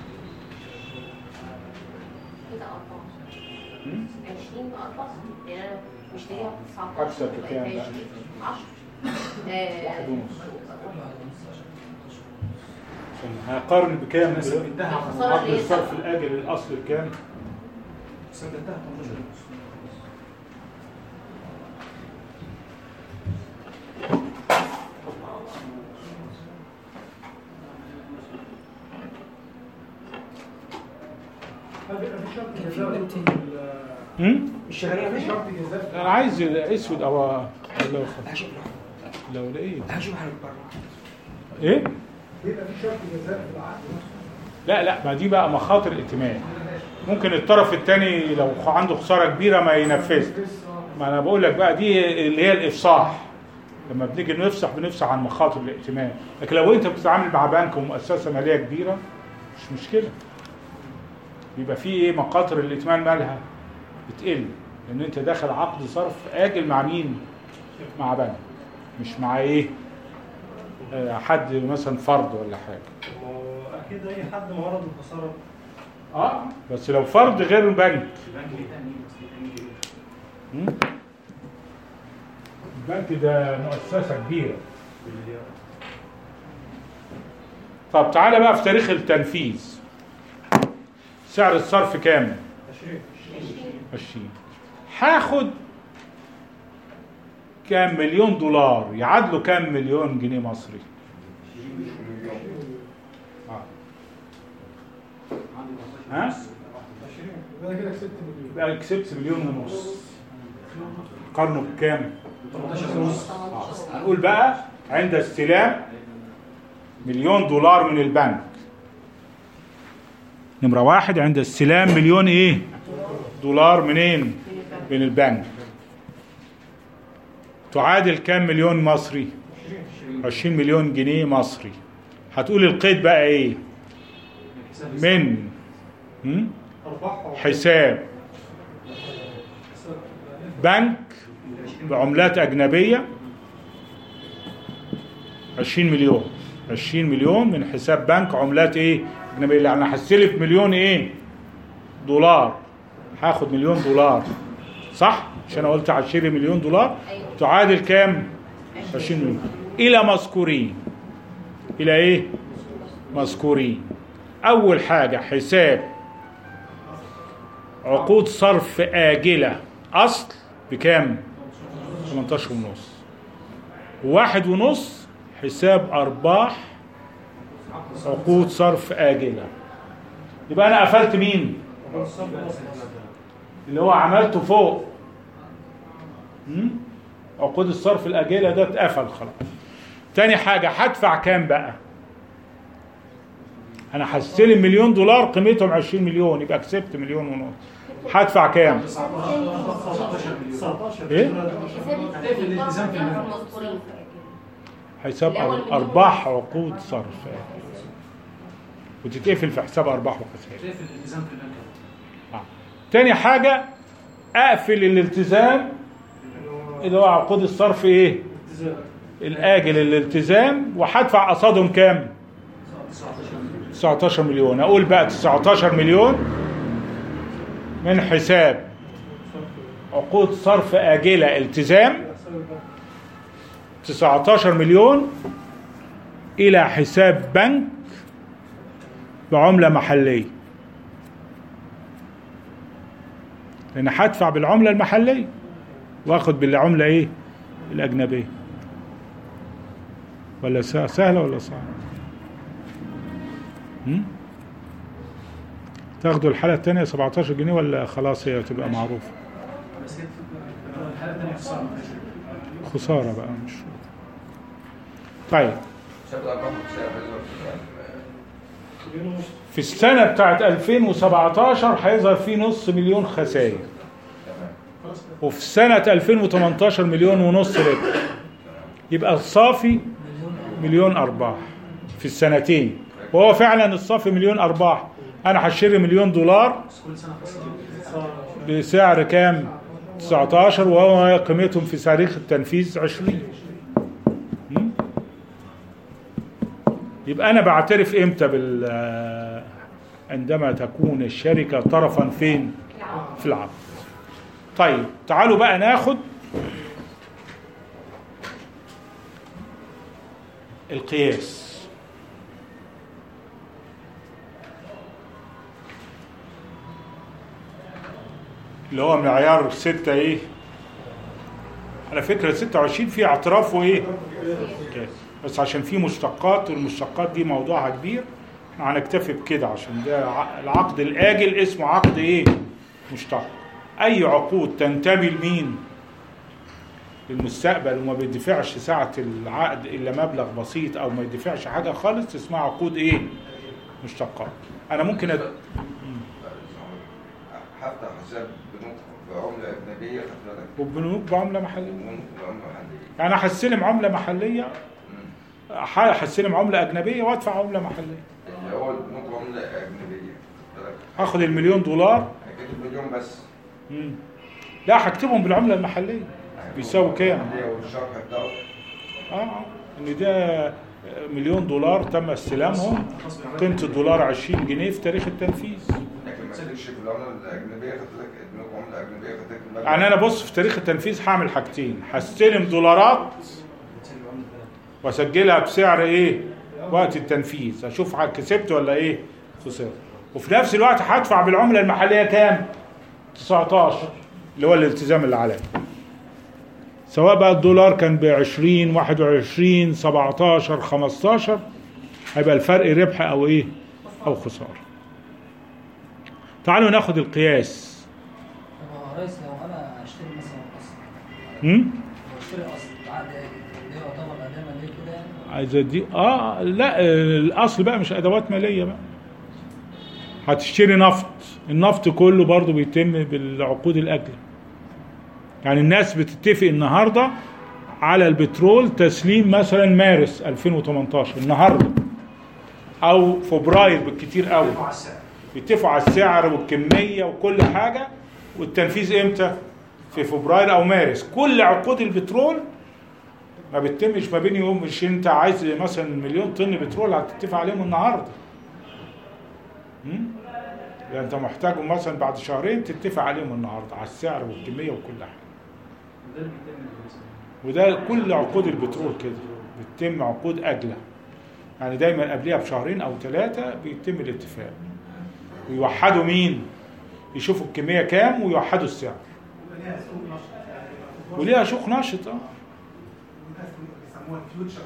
C: كده أربعة. عشرين بأربعة يعني أنا مشتريها ب
A: أكثر
C: تسعتاشر
A: بكام بقى؟
C: عشرة.
A: واحد ونص. عشان هقارن بكام دلوقتي؟ عقد الصرف الاجل الاصل بكام؟
B: سددتها تمنتاشر ونص.
E: في شرط جزاء
A: امم
G: مش شغالين
E: في
G: عليه؟
E: شرط جزاء
A: انا عايز اسود او لو
G: هشوف
A: لو لقيت
G: هشوف حاجه بره.
A: ايه؟
E: بيبقى في شرط جزاء في العقد نفسه.
A: لا لا، ما دي بقى مخاطر ائتمان. ممكن الطرف الثاني لو عنده خساره كبيره ما ينفذ. ما انا بقول لك بقى دي اللي هي الافصاح. لما بنيجي نفصح بنفصح عن مخاطر الائتمان، لكن لو انت بتتعامل مع بنك ومؤسسه ماليه كبيره مش مشكله. يبقى في ايه؟ مخاطر الائتمان مالها بتقل، لان انت داخل عقد صرف اجل مع مين؟ مع بنك، مش مع ايه؟ آه حد مثلا فرد ولا حاجه.
F: اكيد اي حد معرض للخساره.
A: اه بس لو فرد غير بنك.
B: البنك ليه تأمين بس ليه تأمين كبير.
A: مم. البنك ده مؤسسة كبيرة. طب تعالى بقى في تاريخ التنفيذ. سعر الصرف كام؟
F: عشرين.
A: عشرين. هاخد كام مليون دولار يعادلوا كام مليون جنيه مصري؟ آه. ها؟
E: يبقى كده كسبت مليون.
A: بقى كسبت مليون ونص. قارنه بكام؟
B: تمنتاشر ونص.
A: آه. هنقول بقى عند استلام مليون دولار من البنك. نمرة واحد عند استلام مليون ايه؟ دولار منين؟ من البنك. تعادل كام مليون مصري؟ عشرين مليون جنيه مصري. هتقول القيد بقى ايه؟ من هم؟ حساب بنك بعملات أجنبية عشرين مليون. عشرين مليون من حساب بنك عملات ايه؟ أجنبية. يعني هستلف مليون ايه؟ دولار. هاخد مليون دولار صح؟ عشان انا قلت عشرين مليون دولار. تعادل كام؟ عشرين مليون. إلى مذكورين. إلى ايه؟ مذكورين. أول حاجة حساب عقود صرف آجلة أصل بكام؟ تمنتاشر ونص. واحد ونص حساب أرباح عقود صرف آجلة. يبقى أنا قفلت مين؟ اللي هو عملته فوق. م? عقود الصرف الآجلة ده اتقفل خلاص. تاني حاجة هدفع كام بقى؟ أنا هستلم مليون دولار قيمتهم عشرين مليون، يبقى كسبت مليون ونص. هدفع كام؟
B: تسعتاشر مليون.
A: إيه؟
C: هتقفل الالتزام في المذكورين.
A: حساب أرباح عقود صرف وتتقفل في حساب أرباح وخسائر.
B: تقفل الالتزام في البنك.
A: آه. تاني حاجة أقفل الالتزام اللي هو عقود الصرف إيه؟ الآجل الالتزام، وهدفع قصادهم كام؟ تسعتاشر مليون. أقول بقى تسعتاشر مليون من حساب عقود صرف آجلة التزام، تسعتاشر مليون إلى حساب بنك بعملة محلية، لأن هدفع بالعملة المحلية واخد بالعملة إيه؟ الأجنبية. ولا سهلة ولا صعبة؟ تاخدوا الحالة الثانية سبعتاشر جنيه ولا خلاص هي تبقى معروفة؟
G: بس هي الحاله الثانيه خساره
A: خساره بقى مش. طيب في السنه بتاعت ألفين وسبعتاشر هيظهر فيه نص مليون خسائر، وفي سنه ألفين وتمنتاشر مليون ونص ربح، يبقى الصافي مليون ارباح في السنتين. وهو فعلا الصافي مليون ارباح. انا هشتري مليون دولار بسعر كام؟ تسعتاشر، وهو قيمتهم في تاريخ التنفيذ عشرين. يبقى انا بعترف امتى بال عندما تكون الشركه طرفا فين؟ في العقد. طيب تعالوا بقى ناخد القياس. اللي هو معيار ستة ايه؟ على فكرة ستة وعشرين فيه اعتراف وايه؟ بس عشان فيه مشتقات، والمشتقات دي موضوعها كبير، احنا هنكتفي بكده عشان ده العقد الآجل اسمه عقد ايه؟ مشتق. اي عقود تنتمي لمين؟ للمستقبل وما بيدفعش ساعة العقد الا مبلغ بسيط او ما يدفعش حاجة خالص اسمها عقود ايه؟ مشتقات. انا ممكن أد...
H: هفتح حساب بنوك بعملة أجنبية
A: وبنوك بعملة محلية. يعني هستلم عملة محلية، هستلم عملة أجنبية وأدفع عملة محلية.
H: اللي هو البنوك عملة أجنبية.
A: هاخد المليون دولار.
H: هكتب مليون بس.
A: مم. لا هكتبهم بالعملة المحلية. بيساوي كام؟
H: والشرح بتاعه.
A: اه إن ده مليون دولار تم استلامهم، قيمة الدولار عشرين جنيه في تاريخ التنفيذ. يعني انا بص في تاريخ التنفيذ هعمل حاجتين، هستلم دولارات واسجلها بسعر ايه وقت التنفيذ، اشوف كسبت ولا ايه خسرت، وفي نفس الوقت هدفع بالعمله المحليه كام؟ تسعتاشر اللي هو الالتزام اللي عليا، سواء بقى الدولار كان ب عشرين واحد وعشرين سبعتاشر خمستاشر، هيبقى الفرق ربح او ايه او خساره. تعالوا ناخد القياس.
G: طب يا ريس لو انا اشتري مثلا اصل
A: امم
G: لو اشتري اصل عقد ده يعتبر اداه ماليه كده يعني؟
A: عايزه دي اه لا الاصل بقى مش ادوات ماليه بقى. هتشتري نفط، النفط كله برضو بيتم بالعقود الاجله. يعني الناس بتتفق النهارده على البترول تسليم مثلا مارس ألفين وتمنتاشر النهارده او فبراير بالكتير قوي، يتفقوا على السعر والكميه وكل حاجه، والتنفيذ امتى؟ في فبراير او مارس. كل عقود البترول ما بتتمش ما بين يوم، مش انت عايز مثلا مليون طن بترول هتتفق عليهم النهارده، امم يعني انت محتاجهم مثلا بعد شهرين تتفق عليهم النهارده على السعر والكميه وكل حاجه. وده كل عقود البترول كده بتتم عقود اجله، يعني دايما قبلها بشهرين او ثلاثه بيتم الاتفاق، ويوحدوا مين؟ يشوفوا الكميه كام ويوحدوا السعر. وليها سوق نشط. اه
E: بيسموها الفيوتشر.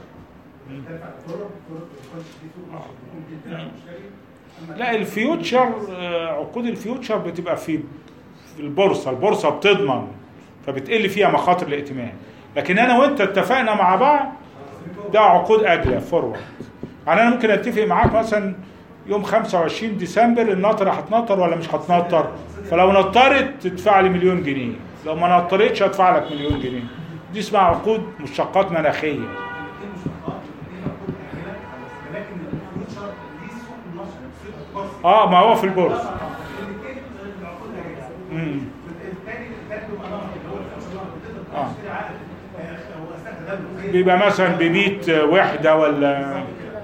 A: لا الفيوتشر عقود الفيوتشر بتبقى في في البورصه، البورصه بتضمن فبتقل فيها مخاطر الائتمان. لكن انا وانت اتفقنا مع بعض ده عقود اجله فورورد. يعني انا ممكن اتفق معاك مثلا يوم خمسة وعشرين ديسمبر النطره هتنطر ولا مش هتنطر، فلو نطرت تدفع لي مليون جنيه، لو ما نطرتش هدفع لك مليون جنيه. دي اسمها عقود مشتقات مناخيه. اه ما هو في البورصه. امم اه بيبقى مثلا بميت وحده ولا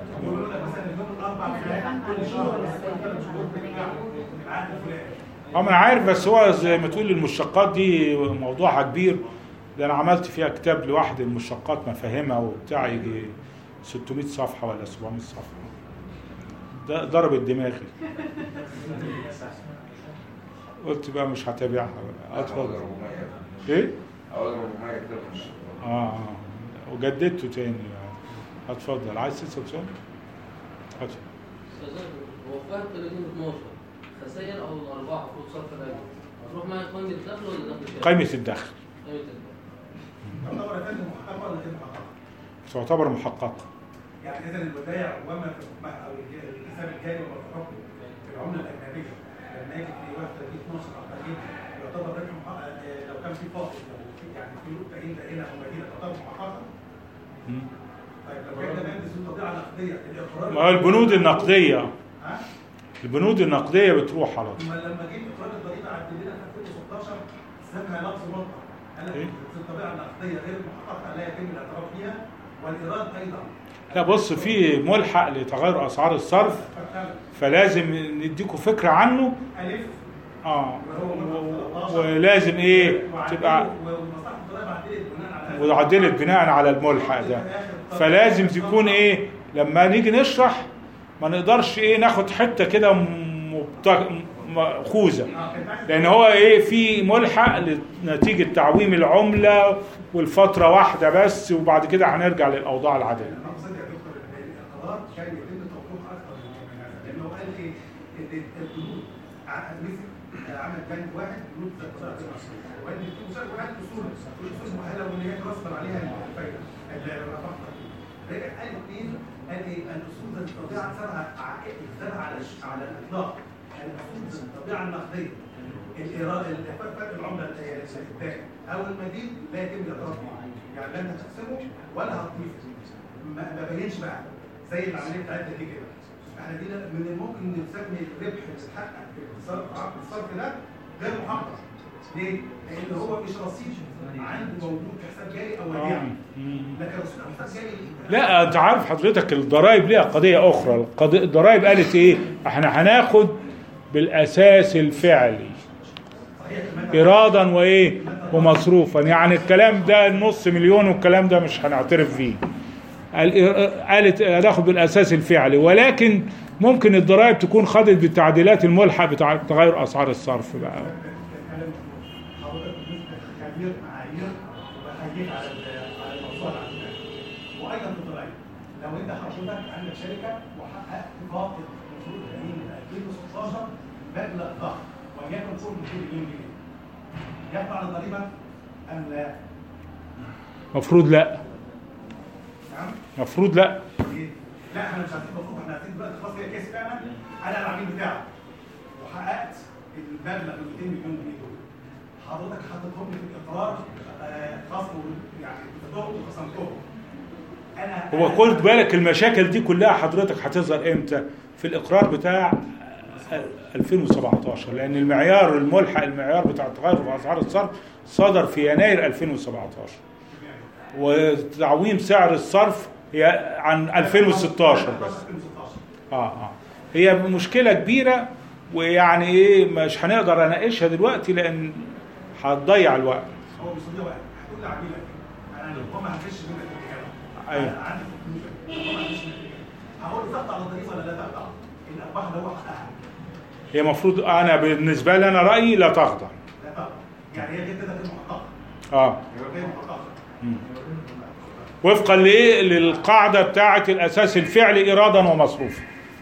A: اه ما انا عارف، بس هو زي ما تقول المشتقات دي موضوعها كبير. ده انا عملت فيها كتاب لوحدي المشتقات مفاهيمها وبتاع، يجي ستمية صفحه ولا سبعمية صفحه. ده ضربت دماغي. قلت بقى مش هتابعها بقى. اتفضل. ايه؟ اه وجددته تاني يعني. اتفضل. عايز تسال سؤال؟ اتفضل.
I: هو فرق ثلاثين اتناشر خسائر او الارباح المفروض صرف الاجل؟
B: تروح مع قائمة الدخل ولا دخل الدخل؟
A: قائمة الدخل
B: قائمة الدخل.
E: تعتبر يا فندم محققه ولا غير محققه؟
A: تعتبر محققة.
E: يعني اذا الودائع وما في حكمها او الحساب الجاري وما في حكمه في العمله الاجنبيه لما يجي في واحد وثلاثين اتناشر اقليه يعتبر ربح محقق لو كان في فاصل لو في يعني في تعيين دائره او مدينه تعتبر محققه. طيب لو كان ده بند سوء الطبيعه النقديه الاقرار
A: ما هو البنود النقدية
E: ها؟
A: البنود النقدية بتروح على طول.
E: ثم لما جيت اقرار الضريبه عدلنا في ألفين وستاشر سمها لفظ مطلق قال لك
A: إيه؟
E: سوء الطبيعه النقديه غير محققه لا يتم الاعتراف بها والايراد ايضا.
A: لا بص، في ملحق لتغير أسعار الصرف فلازم نديكوا فكرة عنه.
E: ألف
A: اه ولازم ايه تبقى وعدلت بناء على الملحق ده، فلازم تكون ايه لما نيجي نشرح ما نقدرش ايه ناخد حته كده مبت- مأخوذه، لان هو ايه في ملحق لنتيجه تعويم العمله والفتره واحده بس، وبعد كده هنرجع للاوضاع العاديه.
E: المقصد يا دكتور ان القرار كان يتم توقيعه اكثر من هذا، لانه قال ايه ان البنود مثل عمل بند واحد بنود ذات طبيعه غير مشروعه، وان في مساعد واحد اصول الاصول مؤهله وان هي ترسم عليها الفائده الرفاقه. رجع قال اثنين قال ايه الاصول ذات الطبيعه سابها سابها على على الاطلاق، الاصول ذات الطبيعه النقديه الايراد فرق العمله الثاني او المدين لا يتم الاعتراف به، يعني لا انت هتقسمه ولا هتضيفه، ما ما بينش بقى زي العمليه بتاعتنا دي كده. احنا دي من الممكن نسمي الربح اللي اتحقق في الصرف عقد الصرف ده غير محقق. ليه؟ لان هو مش رصيد عنده موجود كحساب جاري او وديعه، لكن رصيد حساب جاري
A: لا انت عارف حضرتك الضرائب ليها قضيه اخرى. القضية الضرائب قالت ايه؟ احنا هناخد بالاساس الفعلي ايرادا وايه ومصروفا، يعني الكلام ده النص مليون والكلام ده مش هنعترف فيه. قالت هناخد بالاساس الفعلي، ولكن ممكن الضرائب تكون خدت بالتعديلات الملحق بتاع تغير اسعار الصرف بقى.
E: معايير وبحييك على على الموضوع العام. وايضا في الضرائب لو انت حضرتك عندك شركه وحققت فائض المفروض تقديم من ألفين وستاشر مبلغ ضخم وليكن فوق مئتين مليون جنيه، يقع على الضريبه ام لا؟
A: المفروض لا.
E: نعم؟
A: المفروض لا.
E: ليه؟ لا احنا مش عايزين المفروض، احنا عايزين دلوقتي خلاص هي كيس فعلا انا العميل بتاعك وحققت المبلغ ال مئتين مليون جنيه دول، حضرتك حطيتهم لي في الاقرار خصم يعني بتدوهم وخصمتهم. انا
A: هو خد بالك المشاكل دي كلها حضرتك هتظهر امتى؟ في الاقرار بتاع ألفين وسبعتاشر، لان المعيار الملحق المعيار بتاع التغير في اسعار الصرف صدر في يناير ألفين وسبعتاشر، وتعويم سعر الصرف هي عن ألفين وستاشر بس. اه اه هي مشكله كبيره، ويعني ايه مش هنقدر اناقشها دلوقتي لان هتضيع الوقت.
E: هو مش هتضيع وقت، هتقول لعميلك انا لو ما هنفش منك الكلام
A: ايوه
E: انا عندي فلوس ما هنفش منك هقول له تقطع على الضريبه ولا لا تقطع؟ الارباح اللي هو حققها
A: هي المفروض انا بالنسبه لي انا رايي لا تخضع.
E: لا تقطع، يعني هي كده غير محققه.
A: اه
E: غير محققه
A: وفقا لايه؟ للقاعده بتاعه الاساس الفعلي ايرادا ومصروفا.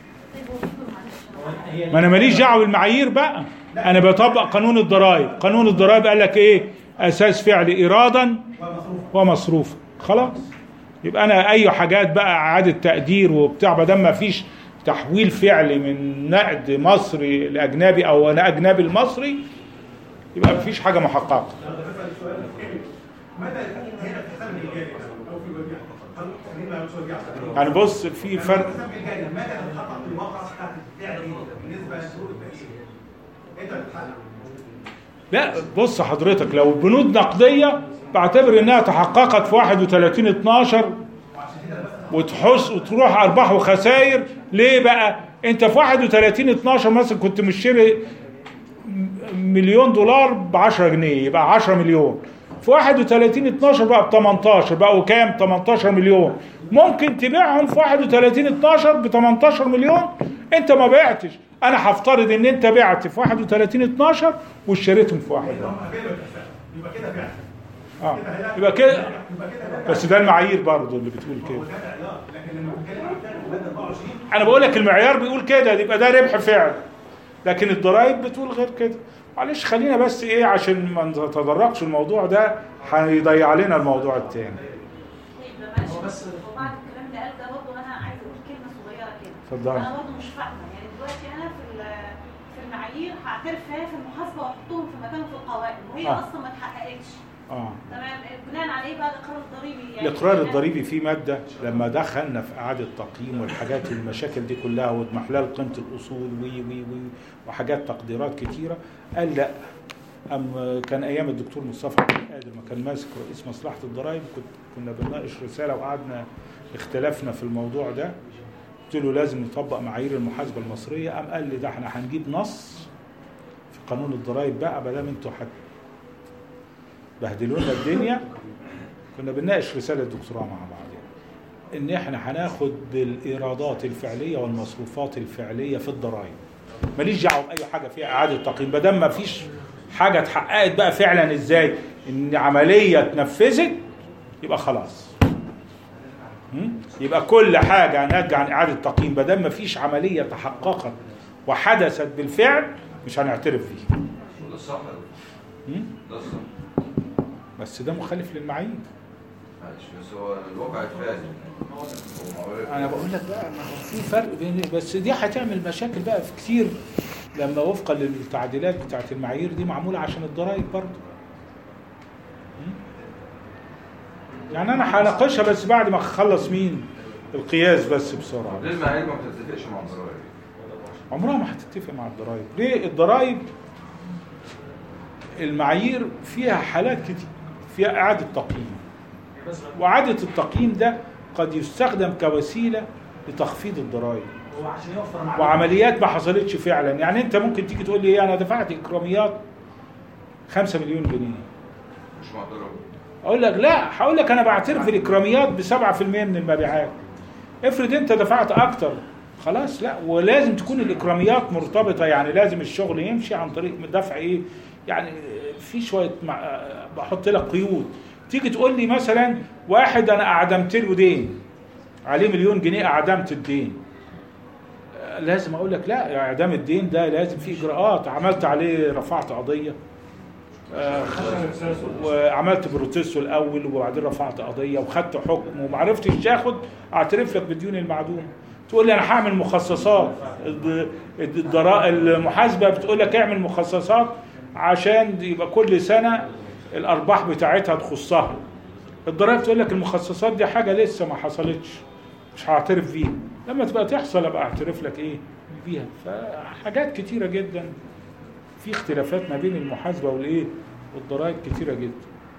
A: ما انا ماليش دعوه بالمعايير بقى، انا بطبق قانون الضرائب. قانون الضرائب قال لك ايه؟ اساس فعلي ايرادا ومصروفا. خلاص يبقى انا اي حاجات بقى اعاده تقدير وبتاع ما دام ما فيش تحويل فعلي من نقد مصري لاجنبي او انا اجنبي المصري يبقى ما فيش حاجه محققه.
E: ماذا هنا في حساب الجاري او في الوديعه؟ خلينا نشوف الوديعه.
A: يعني بص في فرق.
E: حساب الجاري ماذا تتحقق في الواقع بتاعت الفعل بالنسبه لشروط التأشيرة؟ انت بتحقق.
A: لا بص حضرتك لو بنود نقديه بعتبر انها تحققت في واحد وثلاثين اتناشر وتحس وتروح ارباح وخسائر. ليه بقى؟ انت في واحد وثلاثين اتناشر مثلا كنت مشتري مليون دولار ب عشرة جنيه يبقى عشرة مليون، في واحد وثلاثين اتناشر بقى ب تمنتاشر، بقوا كام؟ تمنتاشر مليون. ممكن تبيعهم في واحد وثلاثين اتناشر ب تمنتاشر مليون، انت ما بعتش. انا هفترض ان انت بعت في واحد وثلاثين اتناشر واشتريتهم في واحد.
E: يبقى كده فعلا.
A: اه يبقى كده، بس ده المعايير برضه اللي بتقول كده.
E: لكن لما بتكلم عن فعل ماده أربعة وعشرين
A: انا بقول لك المعيار بيقول كده يبقى ده ربح فعل، لكن الضرائب بتقول غير كده. معلش خلينا بس ايه عشان ما نتطرقش الموضوع ده هيضيع لنا الموضوع التاني.
D: طيب معلش بس وبعد الكلام اللي قال ده برضه انا عايزه اقول كلمه صغيره كده.
A: اتفضلي.
D: انا برضه مش فاهمه يعني دلوقتي انا في في المعايير هعترف فيها في المحاسبه واحطهم في مكانهم في القوائم وهي
A: آه.
D: اصلا ما اتحققتش.
A: اه
D: تمام بناء عليه بقى الاقرار الضريبي يعني
A: الاقرار الضريبي فيه ماده لما دخلنا في اعاده تقييم والحاجات المشاكل دي كلها واضمحلال قيمه الاصول وي وي وي وحاجات تقديرات كتيره قال لا. أم كان ايام الدكتور مصطفى عبد القادر ما كان ماسك رئيس مصلحه الضرائب كنت كنا بنناقش رساله وقعدنا اختلفنا في الموضوع ده. قلت له لازم نطبق معايير المحاسبه المصريه. قام قال لي ده احنا هنجيب نص في قانون الضرائب بقى ما دام انتوا بهدلوا لنا الدنيا. كنا بنناقش رساله الدكتوراه مع بعض يعني. ان احنا هناخد بالايرادات الفعليه والمصروفات الفعليه في الضرائب. ماليش دعوه باي حاجه فيها اعاده تقييم ما دام ما فيش حاجه اتحققت بقى فعلا ازاي ان عمليه اتنفذت يبقى خلاص. يبقى كل حاجه ناتجه عن اعاده تقييم ما دام ما فيش عمليه تحققت وحدثت بالفعل مش هنعترف فيها.
H: ده الصح ده الصح.
A: بس ده مخالف للمعايير.
H: معلش بس هو الواقع الفعلي.
A: انا بقول لك بقى ما هو في فرق بين بس دي هتعمل مشاكل بقى في كتير لما وفقا للتعديلات بتاعت المعايير دي معموله عشان الضرائب برضه. يعني انا هناقشها بس بعد ما اخلص مين القياس بس بسرعه.
H: ليه المعايير ما بتتفقش مع الضرائب؟
A: عمرها ما هتتفق مع الضرائب. ليه؟ الضرائب المعايير فيها حالات كتير فيها اعاده تقييم. واعاده التقييم ده قد يستخدم كوسيله لتخفيض الضرائب.
B: هو عشان يوفر معلومات.
A: وعمليات ما حصلتش فعلا. يعني انت ممكن تيجي تقول لي ايه انا دفعت اكراميات خمسة مليون جنيه.
H: مش مع الضرائب.
A: اقول لك لا هقول لك انا بعترف الاكراميات ب سبعة في المية من المبيعات. افرض انت دفعت اكتر خلاص لا. ولازم تكون الاكراميات مرتبطه يعني لازم الشغل يمشي عن طريق دفع ايه يعني في شويه مع... بحط لك قيود. تيجي تقول لي مثلا واحد انا اعدمت له دين عليه مليون جنيه اعدمت الدين. لازم اقول لك لا اعدام الدين ده لازم فيه اجراءات. عملت عليه رفعت قضيه آه وعملت بروتيسو الاول وبعدين رفعت قضيه وخدت حكم وما عرفتش اخد اعترف لك بالديون المعدومه. تقول لي انا هعمل مخصصات. الضرائب المحاسبه بتقول لك اعمل مخصصات عشان يبقى كل سنه الارباح بتاعتها تخصها. الضرائب تقول لك المخصصات دي حاجه لسه ما حصلتش مش هعترف فيها. لما تبقى تحصل ابقى اعترف لك ايه بيها. فحاجات كتيره جدا في اختلافات ما بين المحاسبه والايه والضرائب كتيره جدا.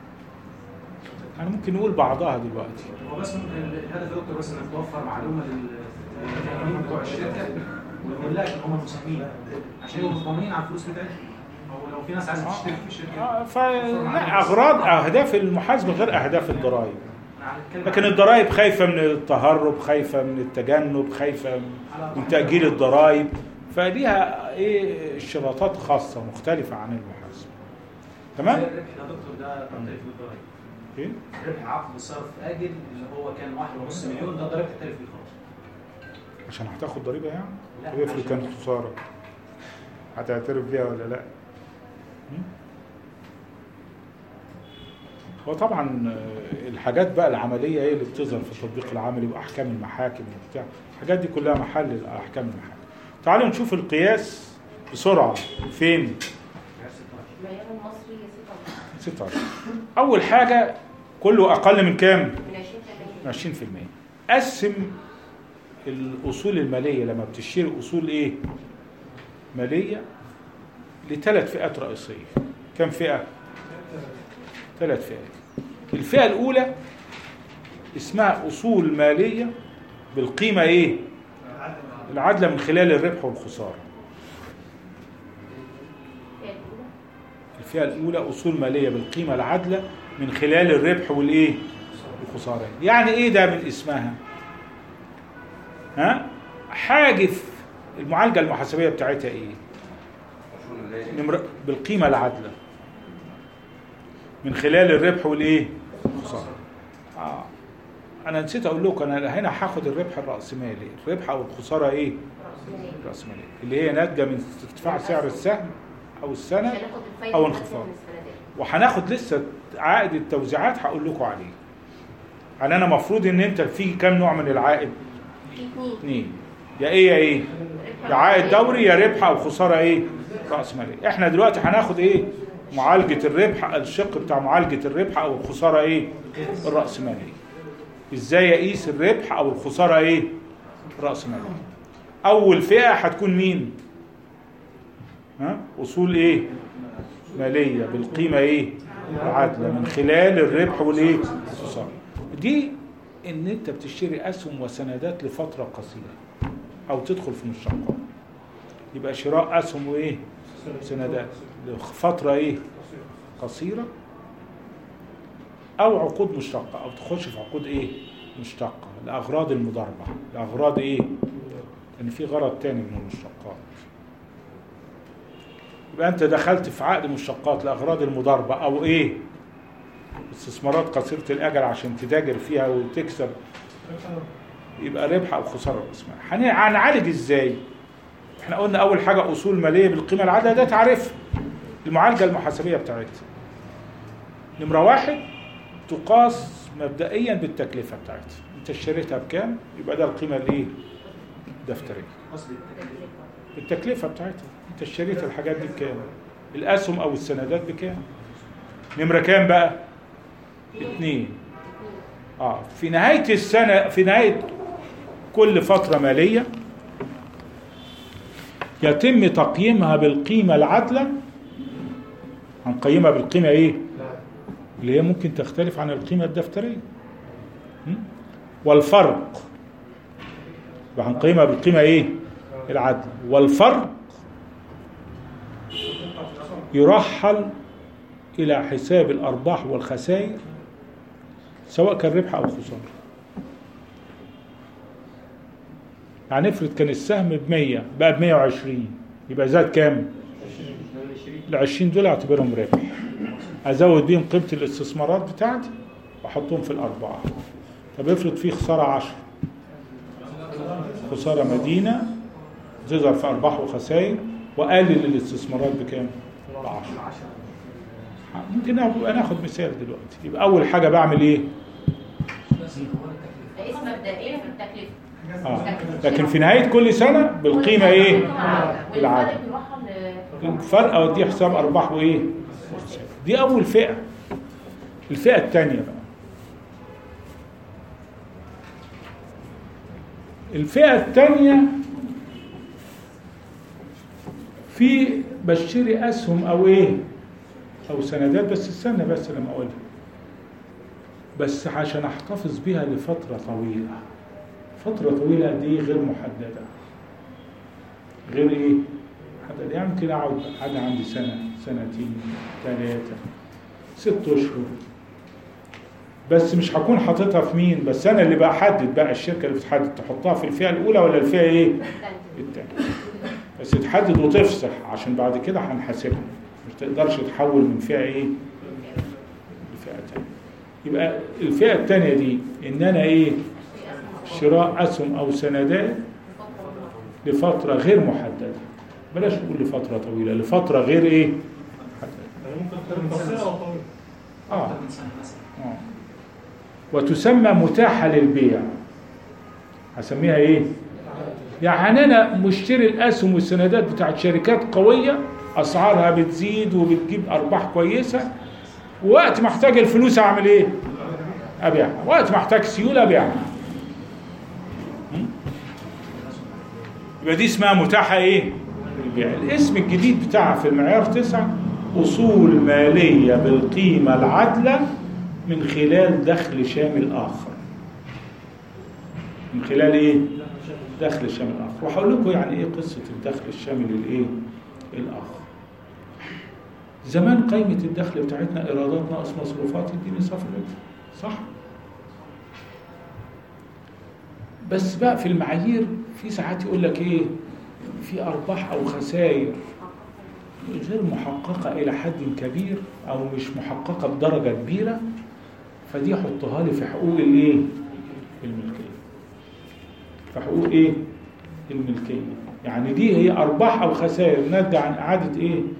A: انا ممكن نقول بعضها دلوقتي.
B: هو بس ممكن الهدف يا دكتور بس انك توفر معلومه للمتابعين بتوع الشركه ويقول لك ان هم المساهمين عشان يبقوا مطمئنين على الفلوس بتاعتهم. او لو في ناس عايزه تشترك في الشركه.
A: اه فلا اغراض اهداف المحاسبه غير اهداف الضرائب. لكن الضرائب خايفه من التهرب خايفه من التجنب خايفه من تاجيل الضرائب فليها ايه اشتراطات خاصه مختلفه عن المحاسبه. تمام؟
B: الربح يا دكتور ده تعريف للضرائب.
A: ايه؟
B: ربح عقد صرف اجل اللي هو كان واحد ونص مليون ده ضريبه تعترف بيه خلاص.
A: عشان هتاخد ضريبه يعني؟
B: لا
A: افرض كانت خساره هتعترف بيها ولا لا؟ وطبعا الحاجات بقى العمليه ايه اللي بتظهر في التطبيق العملي واحكام المحاكم وبتاع الحاجات دي كلها محل احكام المحاكم. تعالوا نشوف القياس بسرعه. فين؟
C: المعيار المصري
A: ستة عشر. اول حاجه كله اقل من كام؟
C: من
A: عشرين في المية. قسم الاصول الماليه لما بتشتري اصول ايه ماليه لثلاث فئات رئيسيه. كم فئه؟ ثلاث فئات. الفئه الاولى اسمها اصول ماليه بالقيمه ايه العادله من خلال الربح والخساره. الفئه الاولى اصول ماليه بالقيمه العادله من خلال الربح والايه والخساره. يعني ايه ده من اسمها؟ ها حاجف المعالجه المحاسبيه بتاعتها ايه نمر... بالقيمه العادله من خلال الربح والايه والخساره. اه انا نسيت اقول لكم انا هنا هاخد الربح الراسمالي. الربح او الخساره ايه الراسماليه اللي هي ناتجه من ارتفاع سعر السهم او السند
C: عشان ناخد الفايدة
A: او
C: المادية
A: انخفاض.
C: من السندات.
A: وهناخد لسه عائد التوزيعات هقول لكم عليه. يعني انا مفروض ان انت في كام نوع من العائد؟
C: في اتنين.
A: اثنين. يا ايه يا ايه؟ يا عائد دوري يا ربح او خساره ايه؟ راس ماليه. احنا دلوقتي هناخد ايه؟ معالجه الربح، الشق بتاع معالجه الربح او الخساره ايه؟ الراس ماليه. ازاي اقيس الربح او الخساره ايه؟ راس ماليه. اول فئه هتكون مين؟ ها؟ اصول ايه؟ ماليه بالقيمه ايه؟ العادله من خلال الربح والايه؟ الخساره. دي ان انت بتشتري اسهم وسندات لفتره قصيره او تدخل في مشتقات. يبقى شراء اسهم وايه؟ سندات لفتره ايه؟ قصيره او عقود مشتقه او تخش في عقود ايه؟ مشتقه لاغراض المضاربه، لاغراض ايه؟ لان في غرض تاني من المشتقات. يبقى انت دخلت في عقد مشتقات لاغراض المضاربه او ايه؟ استثمارات قصيره الاجل عشان تتاجر فيها وتكسب، يبقى ربح او خساره راس مال. هنعالج ازاي؟ احنا قلنا اول حاجه اصول ماليه بالقيمه العادله، ده تعرف المعالجه المحاسبيه بتاعتها. نمره واحد تقاس مبدئيا بالتكلفه بتاعتها. انت اشتريتها بكام؟ يبقى ده القيمه الايه؟ الدفتريه. التكلفه بتاعتها انت اشتريت الحاجات دي بكام؟ الاسهم او السندات بكام؟ نمره كام بقى؟ اتنين. اه في نهايه السنه، في نهايه كل فتره ماليه يتم تقييمها بالقيمه العادله. هنقيمها بالقيمه ايه؟ اللي هي ممكن تختلف عن القيمه الدفتريه. والفرق يبقى هنقيمها بالقيمه ايه؟ العادله. والفرق يرحل الى حساب الارباح والخسائر سواء كان ربح او خساره. يعني افرض كان السهم ب مية بقى ب مية وعشرين، يبقى زاد كام؟ ال عشرين دول اعتبرهم ربح، ازود بيهم قيمه الاستثمارات بتاعتي واحطهم في الارباح. طب افرض في خساره عشرة، خساره مدينه تظهر في ارباح وخسائر، واقلل الاستثمارات بكام؟ ب عشرة. ممكن ناخد مثال دلوقتي. يبقى اول حاجه بعمل ايه؟
C: اسم مبدئيا في التكلفه.
A: آه. لكن في نهايه كل سنه بالقيمه ايه؟ العادله. الفرق اوديه حساب ارباح وايه؟ دي اول فئه. الفئه الثانيه بقى، الفئه الثانيه في بشتري اسهم او ايه؟ او سندات. بس استنى بس لما اقولها، بس عشان احتفظ بيها لفتره طويله. فتره طويله قد ايه؟ غير محدده. غير ايه؟ محدده. يعني ممكن اقعد حاجه عندي سنه، سنتين، ثلاثه، ست اشهر، بس مش هكون حاططها في مين؟ بس انا اللي بحدد بقى. الشركه اللي بتحدد تحطها في الفئه الاولى ولا الفئه ايه؟ الثانيه. بس تحدد وتفصح عشان بعد كده هنحاسبها. مش تقدرش تحول من فئه ايه لفئه ثانيه. يبقى الفئه الثانيه دي ان انا ايه؟ شراء اسهم او سندات لفتره غير محدده. بلاش نقول لفتره طويله، لفتره غير ايه؟
F: يعني ممكن تكون قصيره او طويله.
A: اه اه وتسمى متاحه للبيع. هسميها ايه؟ يعني انا مشتري الاسهم والسندات بتاعت شركات قويه اسعارها بتزيد وبتجيب ارباح كويسه، ووقت ما احتاج الفلوس اعمل ايه؟ ابيعها. وقت ما احتاج سيوله ابيعها. يبقى دي اسمها متاحه ايه؟ للبيع. الاسم الجديد بتاعها في المعيار تسعة اصول ماليه بالقيمه العادله من خلال دخل شامل اخر. من خلال ايه؟ دخل شامل اخر. وهقول لكم يعني ايه قصه الدخل الشامل الايه؟ الاخر. زمان قائمه الدخل بتاعتنا ايرادات ناقص مصروفات يديني صافي ربح، صح؟ بس بقى في المعايير في ساعات يقول لك ايه؟ في ارباح او خسائر غير محققه الى حد كبير او مش محققه بدرجه كبيره، فدي حطها لي في حقوق الايه؟ الملكيه. في حقوق ايه؟ الملكيه. يعني دي هي ارباح او خسائر ناتجه عن اعاده ايه؟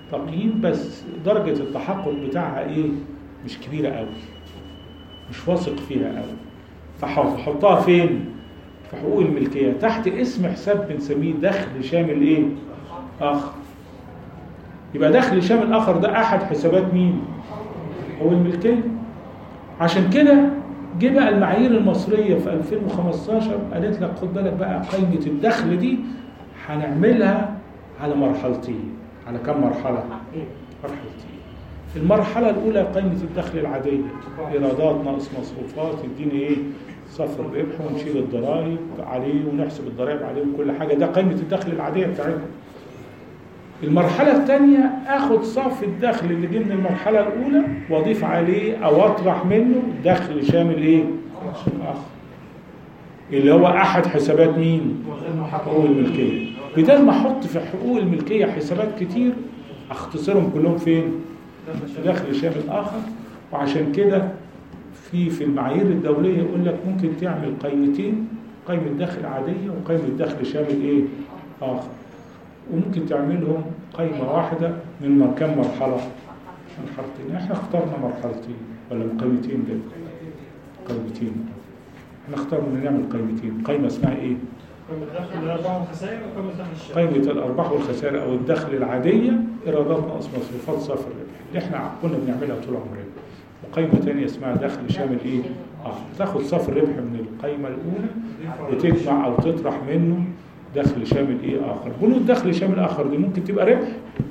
A: تقييم بس درجة التحقق بتاعها ايه مش كبيرة قوي، مش واثق فيها قوي، فحطها فين؟ في حقوق الملكية تحت اسم حساب بنسميه دخل شامل ايه؟ آخر. يبقى دخل شامل آخر ده أحد حسابات مين؟ حقوق الملكية. عشان كده جه بقى المعايير المصرية في ألفين وخمستاشر قالت لك خد بالك بقى قائمة الدخل دي هنعملها على مرحلتين. على كم مرحلة؟ مرحلتين. المرحلة الأولى قائمة الدخل العادية، إيرادات ناقص مصروفات، يديني إيه؟ صافي الربح ونشيل الضرائب عليه ونحسب الضرائب عليه وكل حاجة، ده قائمة الدخل العادية بتاعتنا. المرحلة الثانية آخد صافي الدخل اللي جه من المرحلة الأولى وأضيف عليه أو أطرح منه دخل شامل إيه؟ آخر. اللي هو أحد حسابات مين؟ حقوق الملكية. بدل ما أحط في حقوق الملكية حسابات كتير أختصرهم كلهم فين؟ دخل شامل آخر. وعشان كده في في المعايير الدولية يقول لك ممكن تعمل قائمتين، قائمة دخل عادية وقائمة دخل شامل إيه؟ آخر. وممكن تعملهم قائمة واحدة من كم مرحلة؟ مرحلتين. احنا اخترنا مرحلتين ولا قائمتين ده؟ قائمتين. احنا اخترنا نعمل قائمتين. قائمة اسمها ايه؟
F: قائمة الأرباح والخسائر وقائمة دخل الشركة.
A: قائمة الأرباح والخسائر أو الدخل العادية، إيرادات ناقص مصروفات صافي الربح اللي احنا كنا بنعملها طول عمرنا. وقائمة ثانية اسمها دخل شامل ايه؟ اه تاخد صافي الربح من القائمة الأولى وتجمع أو تطرح منه دخل شامل ايه اخر. بنود دخل شامل اخر دي ممكن تبقى ربح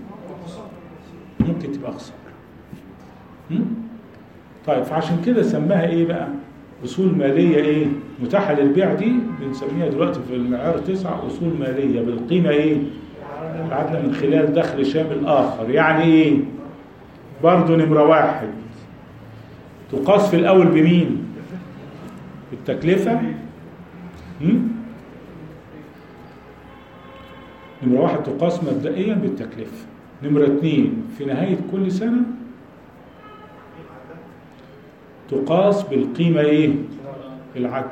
A: ممكن تبقى خساره. طيب فعشان كده سماها ايه بقى؟ اصول ماليه ايه متاحه للبيع، دي بنسميها دلوقتي في المعيار تسعة اصول ماليه بالقيمه ايه العادله من خلال دخل شامل اخر. يعني ايه؟ برضه نمره واحد تقاس في الاول بمين؟ بالتكلفه. نمرة واحد تقاس مبدئيا بالتكلفة. نمرة اثنين في نهاية كل سنة تقاس بالقيمة ايه؟ العدل.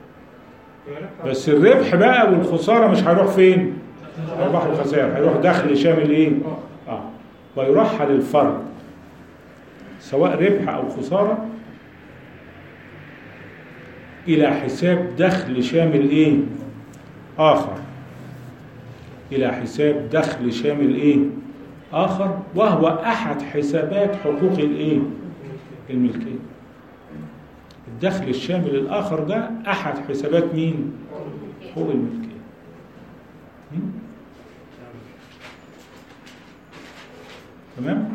A: بس الربح بقى والخسارة مش هيروح فين؟ الأرباح والخسائر، هيروح دخل شامل ايه؟ اه ويرحل الفرق سواء ربح أو خسارة إلى حساب دخل شامل ايه؟ آخر. إلى حساب دخل شامل إيه؟ آخر، وهو أحد حسابات حقوق الإيه؟ الملكية. الدخل الشامل الآخر ده أحد حسابات مين؟ حقوق الملكية. تمام؟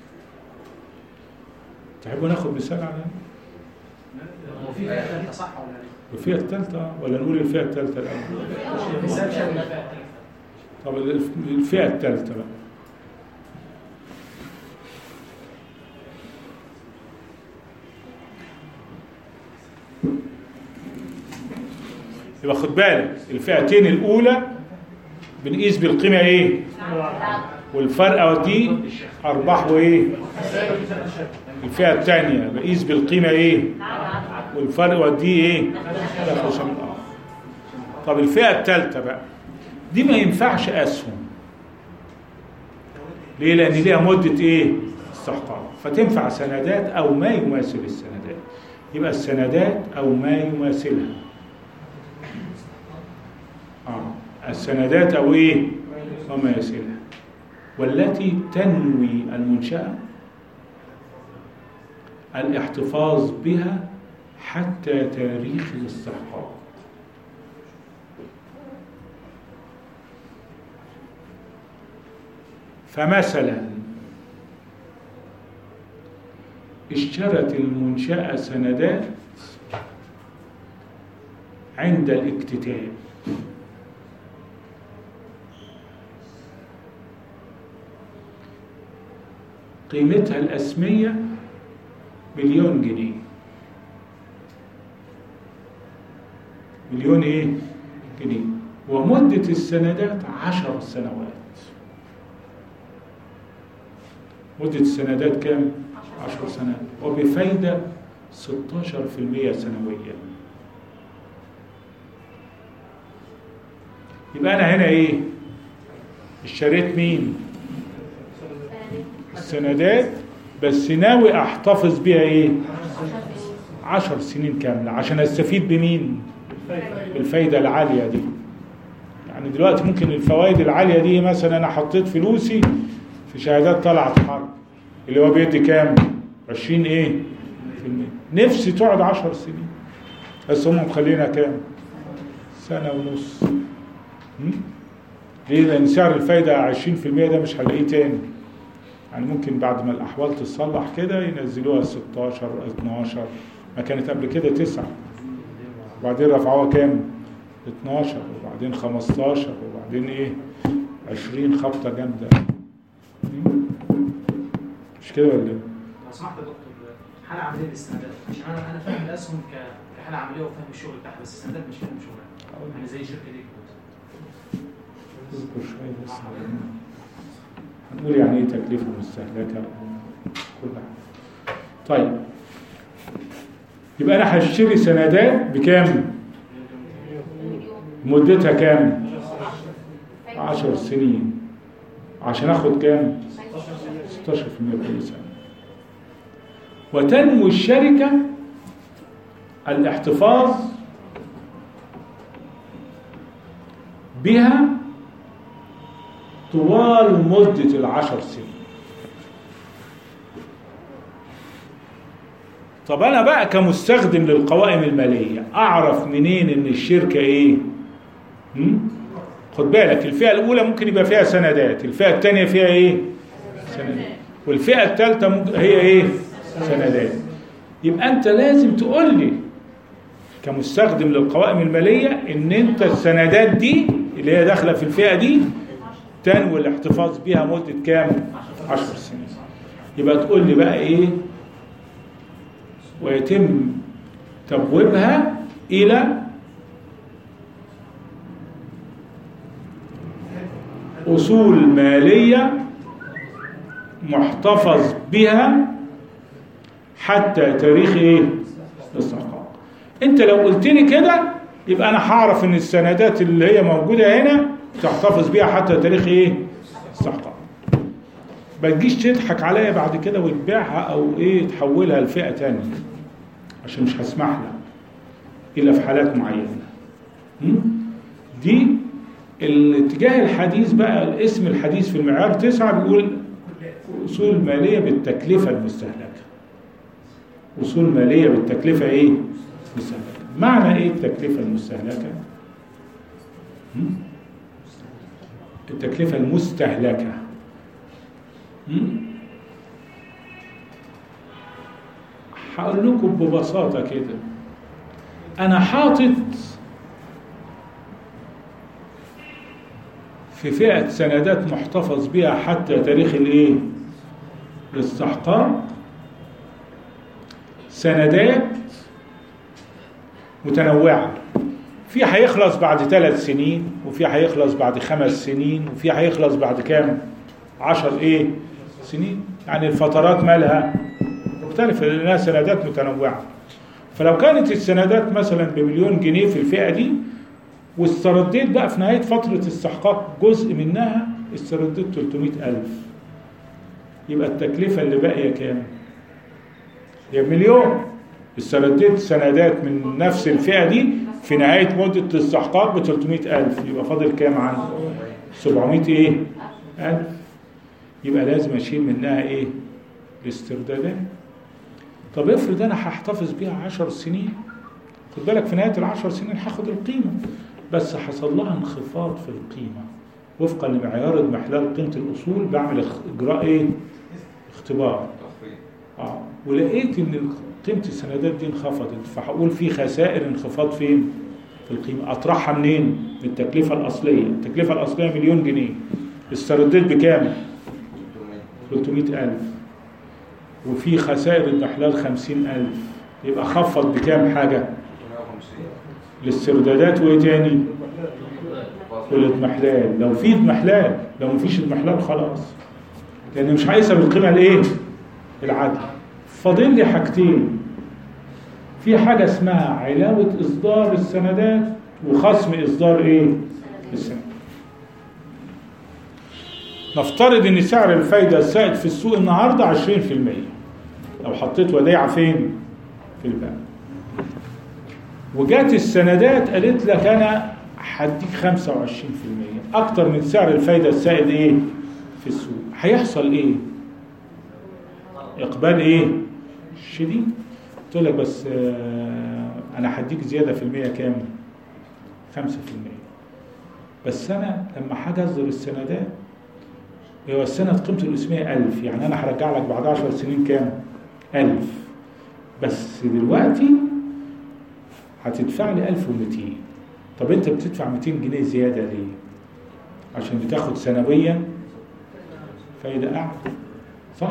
A: تحبوا ناخد مثال على
B: هو في فئة ثالثة صح ولا لا؟
A: الفئة الثالثة ولا نقول الفئة الثالثة الأول؟
B: مثال شامل.
A: طب الفئة الثالثة بقى يبقى خد بالك الفئتين الأولى بنقيس بالقيمة إيه؟ والفرق دي أرباح وإيه؟ الفئة الثانية بقيس بالقيمة إيه؟ والفرق ودي إيه؟ دخل شامل آخر. طب الفئة الثالثة بقى دي ما ينفعش أسهم. ليه؟ لأن ليها مدة إيه؟ استحقاق. فتنفع سندات أو ما يماثل السندات. يبقى السندات أو ما يماثلها. آه. السندات أو إيه؟ وما يماثلها. والتي تنوي المنشأة الاحتفاظ بها حتى تاريخ الاستحقاق. فمثلا اشترت المنشأة سندات عند الاكتتاب قيمتها الأسمية مليون جنيه. مليون ايه؟ جنيه. ومدة السندات عشر سنوات. مدة السندات كام؟ عشر سنوات وبفايدة ستاشر بالمئة سنويا. يبقى أنا هنا إيه؟ اشتريت مين؟ السندات بس ناوي احتفظ بيها ايه عشر سنين كاملة عشان استفيد بمين بالفايدة العالية دي. يعني دلوقتي ممكن الفوائد العالية دي مثلا انا حطيت فلوسي في شهادات طلعت حرب اللي هو بيدي كام عشرين ايه في المية، نفسي تقعد عشر سنين بس هم مخلينا كام سنة ونص. ليه؟ لأن سعر الفايدة عشرين في المية ده مش هنلاقيه تاني. يعني ممكن بعد ما الأحوال تصلح كده ينزلوها ستاشر اتناشر، ما كانت قبل كده تسعة وبعدين رفعوها كام اتناشر وبعدين خمستاشر وبعدين ايه عشرين، خبطة جامدة. مش كده ولا ايه؟
B: لو سمحت يا دكتور حالة عملية للاستندات، عشان انا انا فاهم الاسهم كحالة عملية وفاهم الشغل بتاعها، بس السندات مش فاهم شغلها. يعني زي شركة دي
A: اذكر شوية بس هنقول يعني ايه تكلفة مستهلكة كل حاجة. طيب يبقى انا هشتري سندات بكام؟ مدتها كام؟ عشر سنين عشان اخد كام؟ ستاشر في المية كل سنة. وتنمو الشركة الاحتفاظ بها طوال مدة العشر سنين. طب أنا بقى كمستخدم للقوائم المالية أعرف منين إن الشركة إيه؟ هم؟ خد بالك الفئة الأولى ممكن يبقى فيها سندات، الفئة الثانية فيها إيه؟ سندات، والفئة الثالثة هي إيه؟ سندات. يبقى أنت لازم تقول لي كمستخدم للقوائم المالية إن أنت السندات دي اللي هي داخلة في الفئة دي تنوي الاحتفاظ بها مدة كام؟ عشر سنين. يبقى تقول لي بقى إيه؟ ويتم تبويبها إلى أصول مالية محتفظ بها حتى تاريخ إيه؟ الاستحقاق. أنت لو قلت لي كده يبقى أنا هعرف إن السندات اللي هي موجودة هنا تحتفظ بيها حتى تاريخ إيه؟ استحقاق. ما تجيش تضحك عليا بعد كده وتبيعها أو إيه تحولها لفئة تانية عشان مش هسمح لها إلا في حالات معينة. دي الاتجاه الحديث بقى، الاسم الحديث في المعيار تسعة بيقول أصول مالية بالتكلفة المستهلكة. أصول مالية بالتكلفة إيه؟ مستهلكة. معنى إيه التكلفة المستهلكة؟ التكلفة المستهلكة هقول لكم ببساطة كده، أنا حاطط في فئة سندات محتفظ بها حتى تاريخ الإيه؟ الاستحقاق سندات متنوعة، في هيخلص بعد ثلاث سنين وفي هيخلص بعد خمس سنين وفي هيخلص بعد كام؟ عشر إيه؟ سنين. يعني الفترات مالها مختلفة لأنها سندات متنوعة. فلو كانت السندات مثلا بمليون جنيه في الفئة دي واسترديت بقى في نهاية فترة استحقاق جزء منها استرديت ثلاثمائة ألف، يبقى التكلفة اللي باقية كام؟ هي مليون. استرديت سندات من نفس الفئة دي في نهاية مدة الاستحقاق ب ثلاثمائة ألف، يبقى فاضل كام عندي؟ سبعمائة إيه؟ ألف. يبقى لازم أشيل منها إيه؟ الاستردادات. طب افرض أنا هحتفظ بيها عشر سنين، خد بالك في نهاية العشر سنين هاخد القيمة بس حصل لها انخفاض في القيمة وفقا لمعيار اضمحلال قيمة الأصول. بعمل إجراء إيه؟ اختبار. آه. ولقيت إن قيمة السندات دي انخفضت، فهقول في خسائر انخفاض فين؟ في القيمة. أطرحها منين؟ من التكلفة الأصلية. التكلفة الأصلية مليون جنيه، استرديت بكام؟ ثلاثمائة ألف، وفي خسائر اضمحلال خمسين ألف، يبقى خفض بكام حاجة؟ الاستردادات وايه تاني؟ والاضمحلال. لو في اضمحلال، لو مفيش اضمحلال خلاص، لان مش هيحسب القيمة الايه؟ العادلة. فاضل لي حاجتين، في حاجة اسمها علاوة اصدار السندات وخصم اصدار ايه؟ السندات. نفترض ان سعر الفايدة السائد في السوق النهاردة عشرين في المية، لو حطيت وديعة فين؟ في البنك. وجات السندات قالت لك انا هديك خمسة وعشرين في المية اكتر من سعر الفايدة السائد ايه؟ في السوق. هيحصل ايه؟ اقبال ايه؟ شديد. قلت لك بس آه انا هديك زيادة في المية كام؟ خمسة في المية. بس انا لما حاجة اصدر السندات هو السند قيمته الاسمية ألف، يعني انا هرجع لك بعد عشر سنين كام؟ ألف. بس دلوقتي هتدفع لي ألف ومئتين. طب انت بتدفع مئتين جنيه زيادة ليه؟ عشان بتاخد سنويا فايدة أعلى، صح؟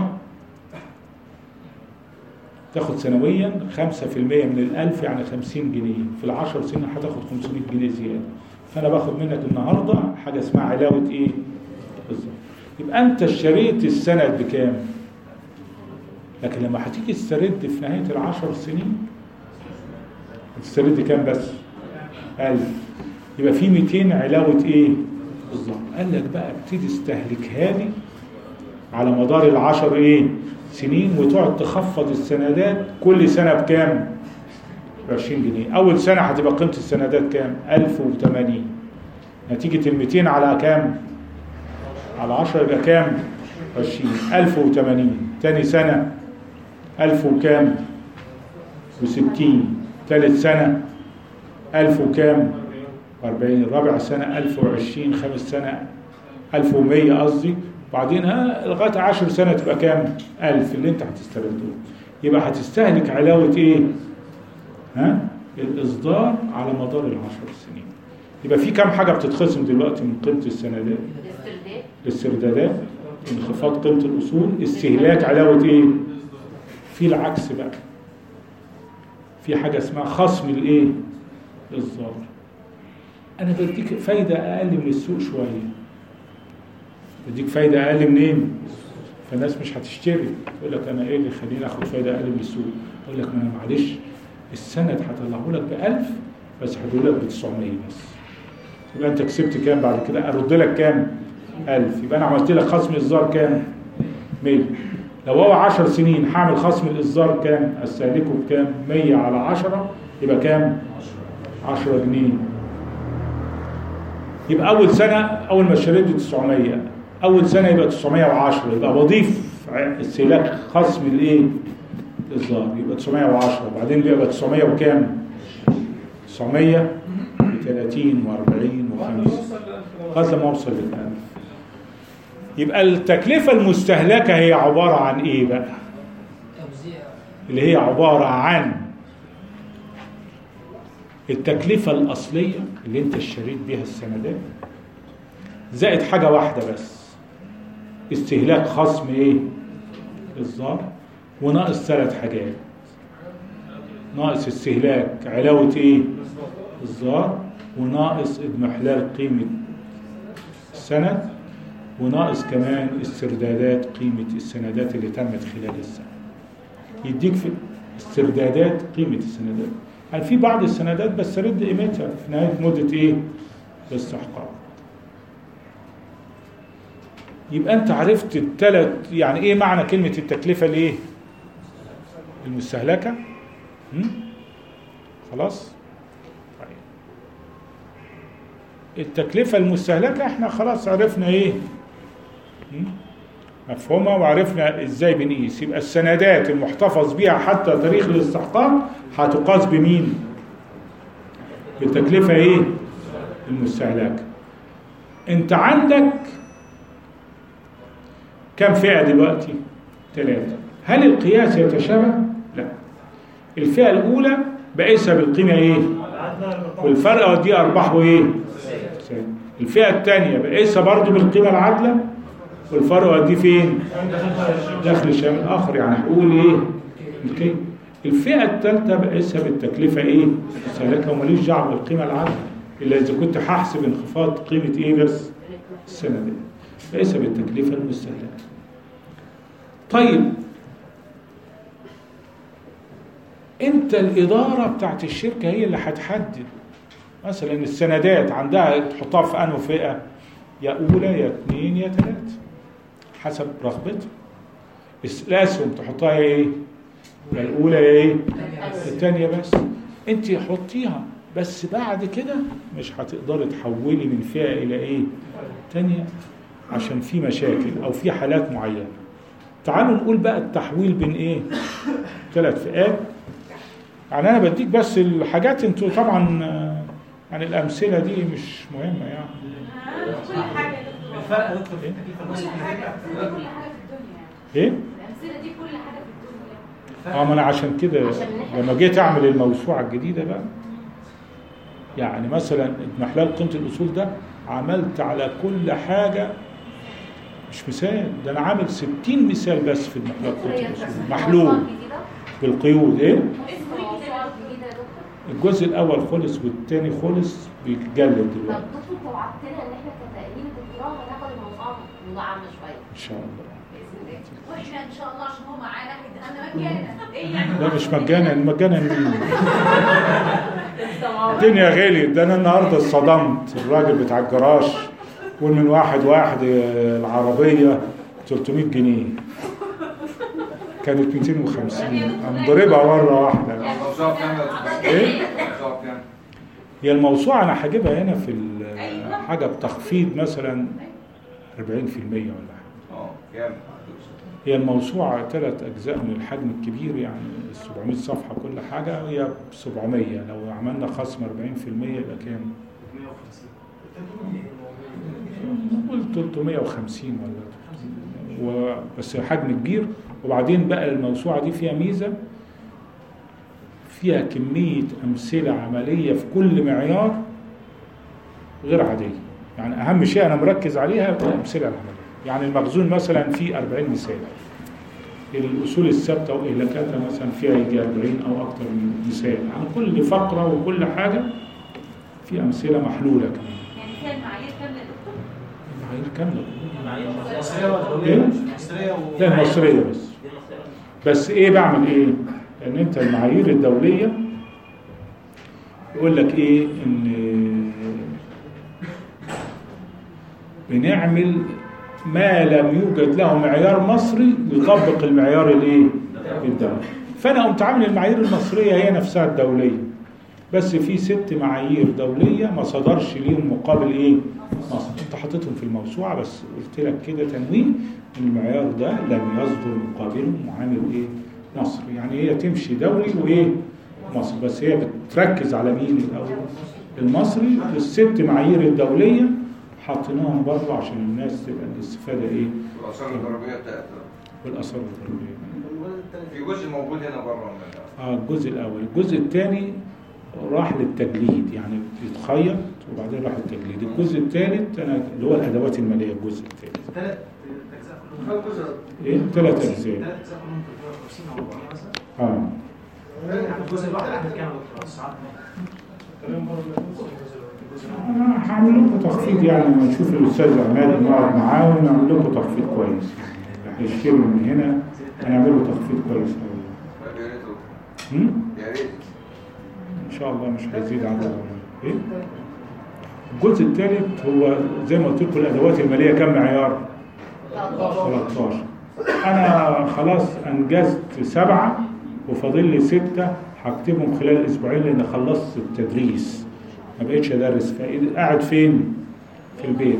A: تاخد سنويا خمسة في المية من الألف، يعني خمسين جنيه. في العشر سنين هتاخد خمسمائة جنيه زيادة. فأنا باخد منك النهاردة حاجة اسمها علاوة إيه؟ بالظبط. يبقى أنت اشتريت السند بكام؟ لكن لما هتيجي تسترد في نهاية العشر سنين هتسترد كام بس؟ ألف. يبقى في مئتين علاوة إيه؟ بالظبط. قال لك بقى ابتدي استهلكها لي على مدار العشر إيه؟ سنين، وتقعد تخفض السندات كل سنة بكام؟ عشرين جنيه. أول سنة هتبقى قيمة السندات كام؟ ألف وثمانين. نتيجة المئتين على كام؟ على عشرة يبقى كام؟ عشرين. ألف وثمانين. تاني سنة ألف وكام؟ وستين. ثالث سنة ألف وكام؟ وأربعين. رابع سنة ألف وعشرين. خامس سنة ألف ومية قصدي. بعدين ها لغاية عشر سنة تبقى كام؟ ألف اللي انت هتسترده. يبقى هتستهلك علاوة ايه؟ ها؟ الإصدار على مدار العشر سنين. يبقى في كام حاجة بتتخصم دلوقتي من قيمة السندات؟ الاستردادات، انخفاض قيمة الأصول، استهلاك علاوة ايه؟ في العكس بقى، في حاجة اسمها خصم الايه؟ الإصدار. أنا بديك فايدة أقل من السوق شوية، بديك فايدة أقل منين؟ فالناس مش هتشتري. تقول لك أنا إيه اللي يخليني آخد فايدة أقل من السوق؟ أقول لك ما أنا معلش السند هطلعه لك بألف بس هديه لك بتسعمية بس. يبقى أنت كسبت كام بعد كده؟ أرد لك كام؟ ألف. يبقى أنا عملت لك خصم إصدار كام؟ مية. لو هو عشر سنين هعمل خصم الإصدار كام؟ أستهلكه بكام؟ مية على عشرة يبقى كام؟ عشرة جنيه. يبقى أول سنة أول ما اشتريت تسعمية، أول سنة يبقى تسعمية وعشرة، يبقى بضيف استهلاك خصم الإيه؟ الإصدار، يبقى تسعمية وعشرة. بعدين بيبقى تسعمية وكام؟ تسعمية وثلاثين وأربعين وخمسين لغاية لما أوصل للألف. يبقى التكلفة المستهلكة هي عبارة عن إيه بقى؟ اللي هي عبارة عن التكلفة الأصلية اللي أنت اشتريت بيها السندات زائد حاجة واحدة بس، استهلاك خصم إيه؟ إصدار، وناقص ثلاث حاجات. ناقص استهلاك علاوة إيه؟ إصدار، وناقص اضمحلال قيمة السند، وناقص كمان استردادات قيمة السندات اللي تمت خلال السنة. يديك في استردادات قيمة السندات. يعني في بعض السندات بسترد قيمتها في نهاية مدة إيه؟ الاستحقاق. يبقى أنت عرفت الثلاث، يعني إيه معنى كلمة التكلفة الإيه؟ المستهلكة؟ خلاص؟ طيب. التكلفة المستهلكة إحنا خلاص عرفنا إيه؟ مفهومة، وعرفنا إزاي بنقيس. يبقى السندات المحتفظ بيها حتى تاريخ الاستحقاق هتقاس بمين؟ بالتكلفة إيه؟ المستهلكة. أنت عندك كم فئة دلوقتي؟ ثلاثة. هل القياس يتشابه؟ لا. الفئة الأولى بقيسها بالقيمة إيه؟ والفرق أودي أرباحه إيه؟ الفئة الثانية بقيسها برضو بالقيمة العادلة والفرق أودي فين؟ دخل شامل آخر، يعني هقول إيه؟ الكي. الفئة الثالثة بقيسها بالتكلفة إيه؟ المستهلكة، وماليش دعوة بالقيمة العادلة إلا إذا كنت هحسب انخفاض قيمة إيه بس؟ السندات. بقيسها بالتكلفة المستهلكة. طيب انت الاداره بتاعت الشركه هي اللي هتحدد مثلا السندات عندها تحطها في انه فئه، يا اولى يا اثنين يا ثلاثه. حسب رغبتك. الاسهم تحطها ايه؟ الاولى ايه؟ الثانيه بس. انت حطيها بس بعد كده مش هتقدري تحولي من فئه الى ايه؟ ثانيه، عشان في مشاكل او في حالات معينه. تعالوا نقول بقى التحويل بين ايه؟ ثلاث فئات. يعني انا بديك بس الحاجات، انتوا طبعا يعني الامثله دي مش مهمه يعني.
D: كل حاجه يا دكتور.
B: الفرق يا دكتور في التكليف
D: كل
B: المصري
D: حاجه كل حاجه في الدنيا.
A: ايه؟
C: الامثله دي كل حاجه في الدنيا.
A: اه ما انا عشان كده لما جيت اعمل الموسوعه الجديده بقى، يعني مثلا ابن حلال قيمه الاصول ده عملت على كل حاجه، مش مثال ده، انا عامل ستين مثال بس في ابن حلال قيمه الاصول محلول بالقيود. ايه؟ الجزء الاول خلص والثاني خلص بيتجلد دلوقتي.
C: طب دكتور توعدتنا ان احنا كتأهيل دكتوراه هناخد الموضوع مدعم شويه
A: ان شاء الله.
C: باذن الله.
D: واحنا ان شاء الله عشان هو معانا هيدينا مجانا. ايه يعني؟
A: لا مش مجانا، مجانا مين؟ الدنيا غالية. ده انا النهارده اتصدمت، الراجل بتاع الجراج يقول من واحد واحد العربية ثلاثمية جنيه، كانت مئتين وخمسين، انضربها مرة واحدة.
H: الموضوع كام؟
A: ايه؟
H: الموضوع كام؟
A: هي الموسوعة انا هجيبها هنا في حاجة بتخفيض مثلا أربعين بالمية ولا حاجة.
H: اه كام؟
A: هي الموسوعة ثلاث أجزاء من الحجم الكبير، يعني سبعمية صفحة كل حاجة، هي سبعمية. لو عملنا خصم أربعين بالمية يبقى كام؟ نقول ثلاثمية وخمسين ولا، بس حجم كبير. وبعدين بقى الموسوعة دي فيها ميزة، فيها كمية أمثلة عملية في كل معيار غير عادية. يعني أهم شيء أنا مركز عليها الأمثلة العملية. يعني المخزون مثلا فيه أربعين مثال، الأصول الثابتة وإهلاكاتها مثلا فيها يجي أربعين أو أكثر من مثال، يعني كل فقرة وكل حاجة في أمثلة محلولة كمان.
D: يعني فيها المعايير كامله يا دكتور؟
A: المعايير كاملة.
B: المصريه والدوليه؟ المصريه و...
A: لا المصرية بس. بس إيه بعمل إيه؟ لأن أنت المعايير الدولية يقول لك إيه؟ إن بنعمل ما لم يوجد له معيار مصري يطبق المعيار الايه؟ الدولي. فانا قمت عامل المعايير المصريه هي نفسها الدوليه، بس في ست معايير دوليه ما صدرش ليهم مقابل ايه؟ مصر. انت حاططهم في الموسوعه بس قلت لك كده تنوين ان المعيار ده لم يصدر مقابله معامل ايه؟ مصر. يعني هي تمشي دولي وايه؟ مصر، بس هي بتركز على مين الاول؟ المصري. الست معايير الدوليه حاطيناهم برضه عشان الناس تبقى الاستفاده ايه؟
H: والآثار الضريبية بتاعتها.
A: والآثار الضريبية.
H: في جزء موجود هنا بره.
A: اه الجزء الأول، الجزء الثاني راح للتجليد، يعني بيتخيط وبعدين راح للتجليد. الجزء الثالث أنا اللي هو الأدوات المالية، الجزء الثالث.
B: ثلاث اجزاء كلهم.
A: إيه؟ ثلاث أجزاء.
B: ثلاث اجزاء كلهم ثلاثمية وخمسين او أربعمية مثلا.
A: اه.
B: يعني الجزء الواحد عدد كام يا دكتور؟ الساعات
A: أنا هعمل لكم تخفيض، يعني لما نشوف الأستاذ عماد نقعد معاه ونعمل لكم تخفيض كويس. هيشتروا من هنا هنعمل له تخفيض كويس قوي.
H: يا ريت.
A: هم؟
H: يا ريت.
A: إن شاء الله مش هيزيد عن إيه؟ الجزء الثالث هو زي ما قلت لكم الأدوات المالية كم معيار؟ ثلاثة عشر. أنا خلاص أنجزت سبعة وفاضل لي ستة هكتبهم خلال أسبوعين لأن خلصت التدريس. ما بقيتش أدرس، فقاعد فين؟ في البيت.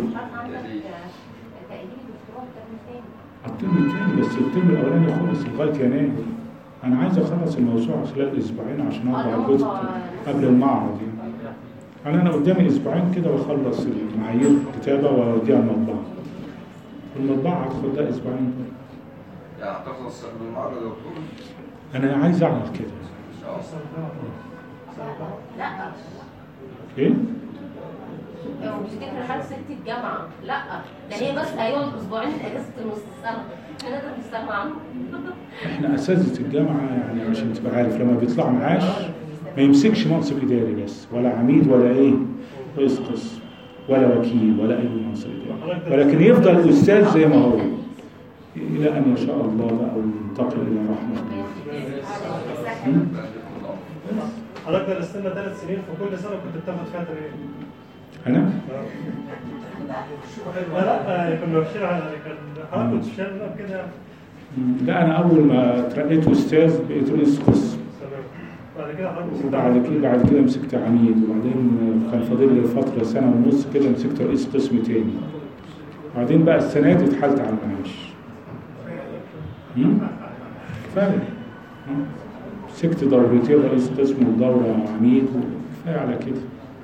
A: الترم الثاني بس الترم الأولاني خلص لغاية يناير. أنا عايز أخلص الموضوع خلال أسبوعين عشان أطلع الجزء قبل المعرض يعني. يعني أنا قدامي أسبوعين كده وأخلص المعايير كتابة وأوديها المطبعة. المطبعة هتاخد ده أسبوعين.
H: يعني هتخلص قبل المعرض يا دكتور؟
A: أنا عايز أعمل كده.
C: لا
A: إيه؟
C: هو مش كده لحد ست الجامعة، لا ده هي بس هيقعد اسبوعين اجازة نص السنة، احنا نقدر نستغنى عنه.
A: احنا اساتذة الجامعة يعني عشان تبقى عارف لما بيطلع معاش ما يمسكش منصب اداري بس، ولا عميد ولا ايه؟ رئيس قسم ولا وكيل ولا اي منصب اداري، ولكن يفضل استاذ زي ما هو الى ان يشاء الله بقى وينتقل الى رحمة الله.
F: حضرتك درستنا ثلاث سنين في كل سنة كنت بتاخد فيها ترقية.
A: انا
F: لا لا كنا ماشيين على كان حضرتك كنت شايف كده.
A: لا انا اول ما اترقيت استاذ بقيت رئيس قسم،
F: بعد كده حضرتك
A: وبعد كده بعد كده مسكت عميد، وبعدين كان فاضل لي فتره سنه ونص كده مسكت رئيس قسم تاني، وبعدين بقى السنه دي اتحالت على المعاش. كفايه مسكت دورتين رئيس قسم ودوره عميد، وكفايه على كده.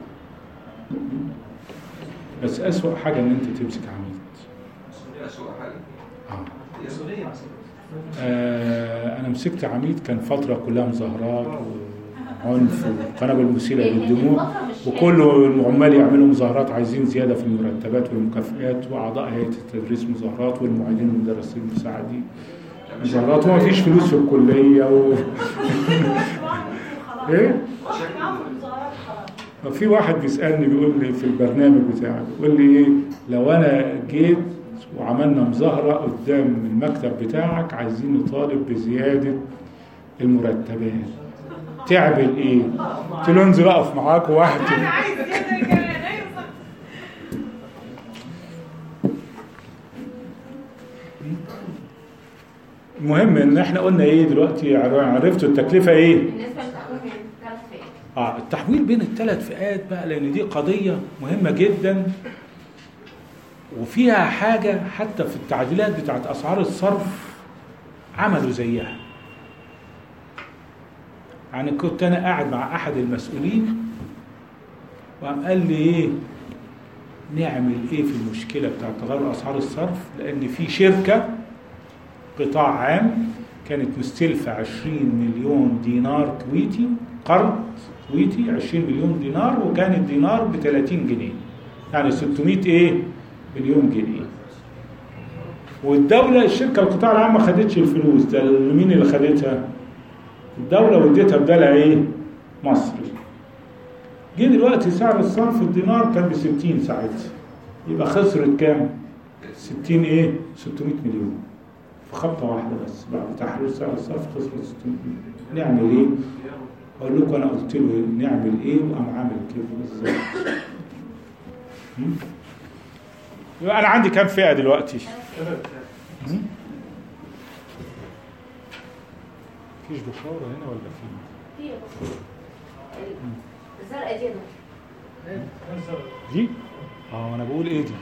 A: بس أسوأ حاجة إن أنت تمسك عميد.
H: أسوأ حاجة؟
A: آه.
B: مسؤولية
A: آه أنا مسكت عميد كان فترة كلها مظاهرات وعنف وقنابل مسيلة للدموع، وكل العمال يعملوا مظاهرات عايزين زيادة في المرتبات والمكافئات، وأعضاء هيئة التدريس مظاهرات، والمعيدين والمدرسين المساعدين مظاهرات، وما فيش فلوس في الكلية و... إيه؟ في واحد بيسألني بيقول لي في البرنامج بتاعي، بيقول لي ايه لو انا جيت وعملنا مظاهرة قدام المكتب بتاعك عايزين نطالب بزيادة المرتبات تعمل ايه؟ قلت له انزل اقف معاك واحد
D: انا عايز كده كمان.
A: المهم ان احنا قلنا ايه دلوقتي، عرفتوا التكلفة ايه؟
C: بالنسبة للتحويل بين الثلاث فئات.
A: اه التحويل بين الثلاث فئات بقى، لان دي قضية مهمة جدا، وفيها حاجة حتى في التعديلات بتاعت اسعار الصرف عملوا زيها. يعني كنت انا قاعد مع احد المسؤولين وقام قال لي ايه نعمل ايه في المشكلة بتاعت تغير اسعار الصرف، لان في شركة قطاع عام كانت مستلفة عشرين مليون دينار كويتي، قرض كويتي عشرين مليون دينار، وكان الدينار ب ثلاثين جنيه، يعني ستمائة ايه مليون جنيه. والدولة الشركة القطاع العام ما خدتش الفلوس، ده مين اللي خدتها؟ الدولة وديتها بدالها ايه؟ مصري. جه دلوقتي سعر الصرف الدينار كان ب ستين ساعتها، يبقى خسرت كام؟ ستين ايه؟ ستمائة مليون في خبطة واحدة بس، بعد تحرير سعر الصرف خسرت ستمائة مليون. نعمل ايه؟ اقول لكم انا قلت له نعمل ايه وقام عامل كده بالظبط. يبقى انا عندي كام فئة دلوقتي؟ مفيش بشارة هنا ولا في؟
C: في الزرقاء دي
A: دي؟ اه انا بقول ايه دي؟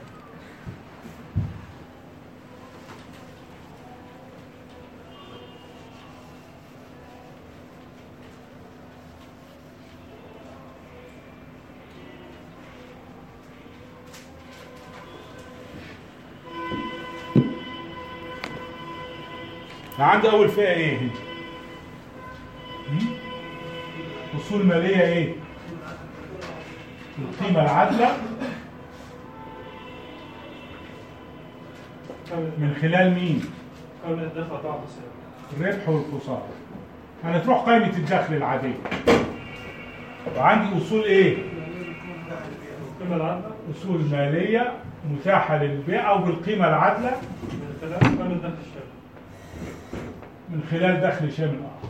A: عندي اول فئة ايه؟ اصول مالية ايه؟ القيمة العادلة من خلال مين؟
F: قائمة الدفع ضعف
A: الربح والخسارة. يعني تروح قائمة الدخل العادية. وعندي اصول ايه؟
F: القيمة العادلة
A: اصول مالية متاحة للبيع او بالقيمة العادلة
F: من خلال قائمة الدخل الشامل.
A: من خلال دخل شامل آخر.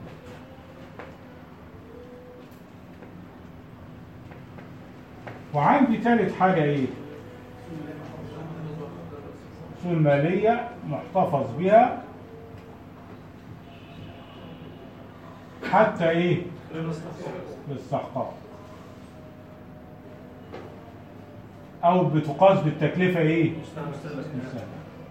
A: وعندي ثالث حاجة ايه؟ اصول مالية محتفظ بها حتى ايه؟ للاستحقاق، او بتقاس بالتكلفة ايه؟ مستهلكة.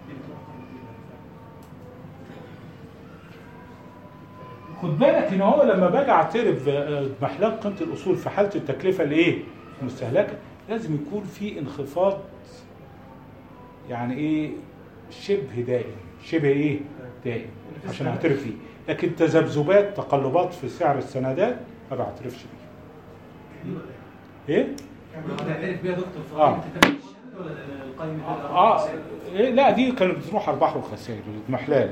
A: خد بالك ان هو لما باجي اعترف بمحلات قيمه الاصول في حاله التكلفه الايه المستهلكه لازم يكون في انخفاض، يعني ايه شبه دائم، شبه ايه دائم عشان اعترف فيه. لكن تذبذبات تقلبات في سعر السندات ما بعترفش بيه. ايه
B: تعترف بيها دكتور في
A: اه
B: ولا القائمه
A: اه إيه لا دي كانت بتروح ارباح وخسائر المحلال.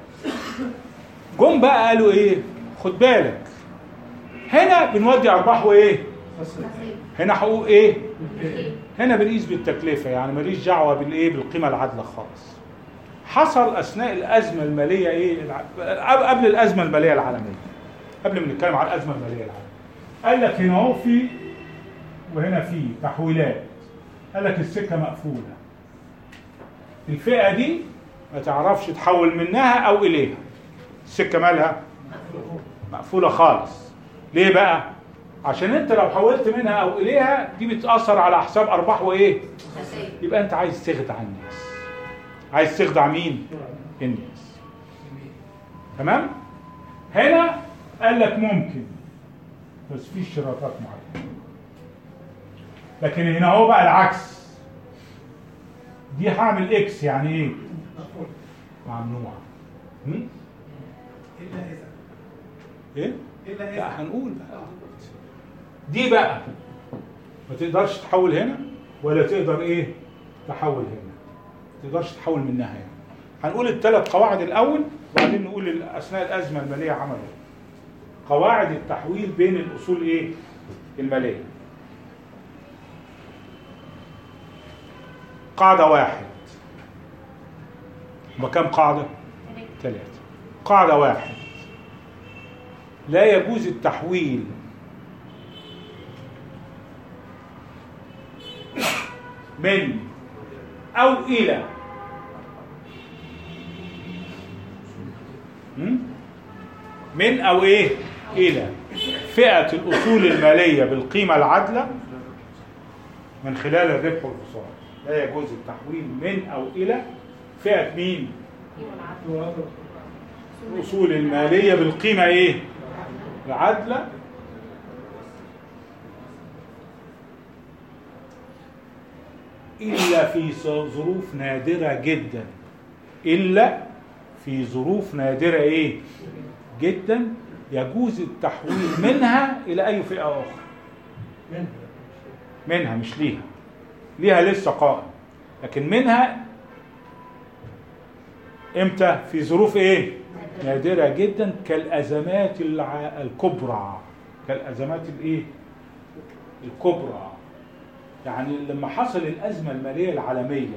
A: جم بقى قالوا ايه خد بالك هنا بنودي ارباح وايه هنا حقوق ايه هنا بنقيس بالتكلفه، يعني ماليش دعوه بالايه بالقيمه العادله خالص. حصل اثناء الازمه الماليه ايه الع... قبل الازمه الماليه العالميه، قبل ما نتكلم على الازمه الماليه العالميه، قال لك هنا اهو في وهنا في تحويلات، قال لك السكه مقفوله، الفئه دي ما تعرفش تحول منها او اليها، السكه مالها مقفوله خالص. ليه بقى؟ عشان انت لو حولت منها او اليها دي بتاثر على حساب ارباح وايه؟ يبقى انت عايز تخدع الناس. عايز تخدع مين؟ الناس. تمام؟ هنا قال لك ممكن بس في اشتراطات معينه. لكن هنا هو بقى العكس، دي هعمل اكس يعني ايه؟ ممنوع. الا
E: اذا
A: ايه؟
E: الا اذا
A: لا هنقول بقى دي بقى ما تقدرش تحول هنا ولا تقدر ايه تحول هنا، ما تقدرش تحول منها يعني. هنقول الثلاث قواعد الاول وبعدين نقول اثناء الازمه الماليه عملوا قواعد التحويل بين الاصول ايه الماليه. قاعده واحد وكم قاعده؟ ثلاثه. قاعده واحد، لا يجوز التحويل من أو إلى من أو إيه إلى فئة الأصول المالية بالقيمة العادلة من خلال الربح والخسارة. لا يجوز التحويل من أو إلى فئة مين؟ الأصول المالية بالقيمة إيه؟ العادلة إلا في ظروف نادرة جدا. إلا في ظروف نادرة إيه؟ جدا يجوز التحويل منها إلى أي فئة أخرى. منها مش ليها، ليها لسه قائم، لكن منها إمتى؟ في ظروف إيه؟ نادرة جدا كالأزمات الكبرى. كالأزمات الإيه؟ الكبرى. يعني لما حصل الأزمة المالية العالمية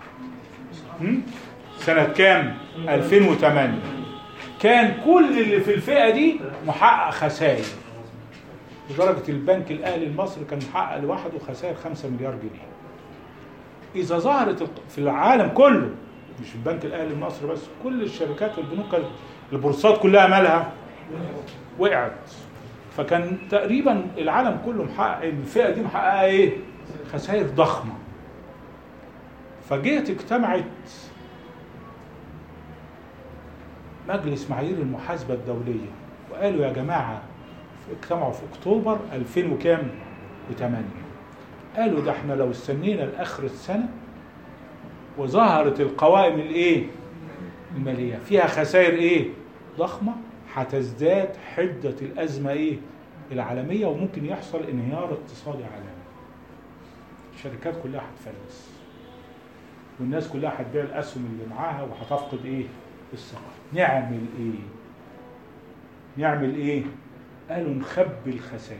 A: سنة كام؟ ألفين وثمانية، كان كل اللي في الفئة دي محقق خسائر، لدرجة البنك الأهلي المصري كان محقق لوحده خسائر خمسة مليار جنيه. إذا ظهرت في العالم كله، مش البنك الأهلي المصري بس، كل الشركات والبنوك البورصات كلها مالها وقعت. فكان تقريبا العالم كله محقق، الفئة دي محققة إيه؟ خسائر ضخمة. فجيت اجتمعت مجلس معايير المحاسبة الدولية وقالوا يا جماعة، اجتمعوا في اكتوبر ألفين وكام وثمانية، قالوا ده احنا لو استنينا لاخر السنة وظهرت القوائم الايه المالية فيها خسائر ايه ضخمة، هتزداد حدة الأزمة ايه العالمية وممكن يحصل انهيار اقتصادي عالمي. الشركات كلها هتفلس والناس كلها هتبيع الأسهم اللي معاها وهتفقد ايه الثقة. نعمل ايه؟ نعمل ايه؟ قالوا نخبي الخسائر.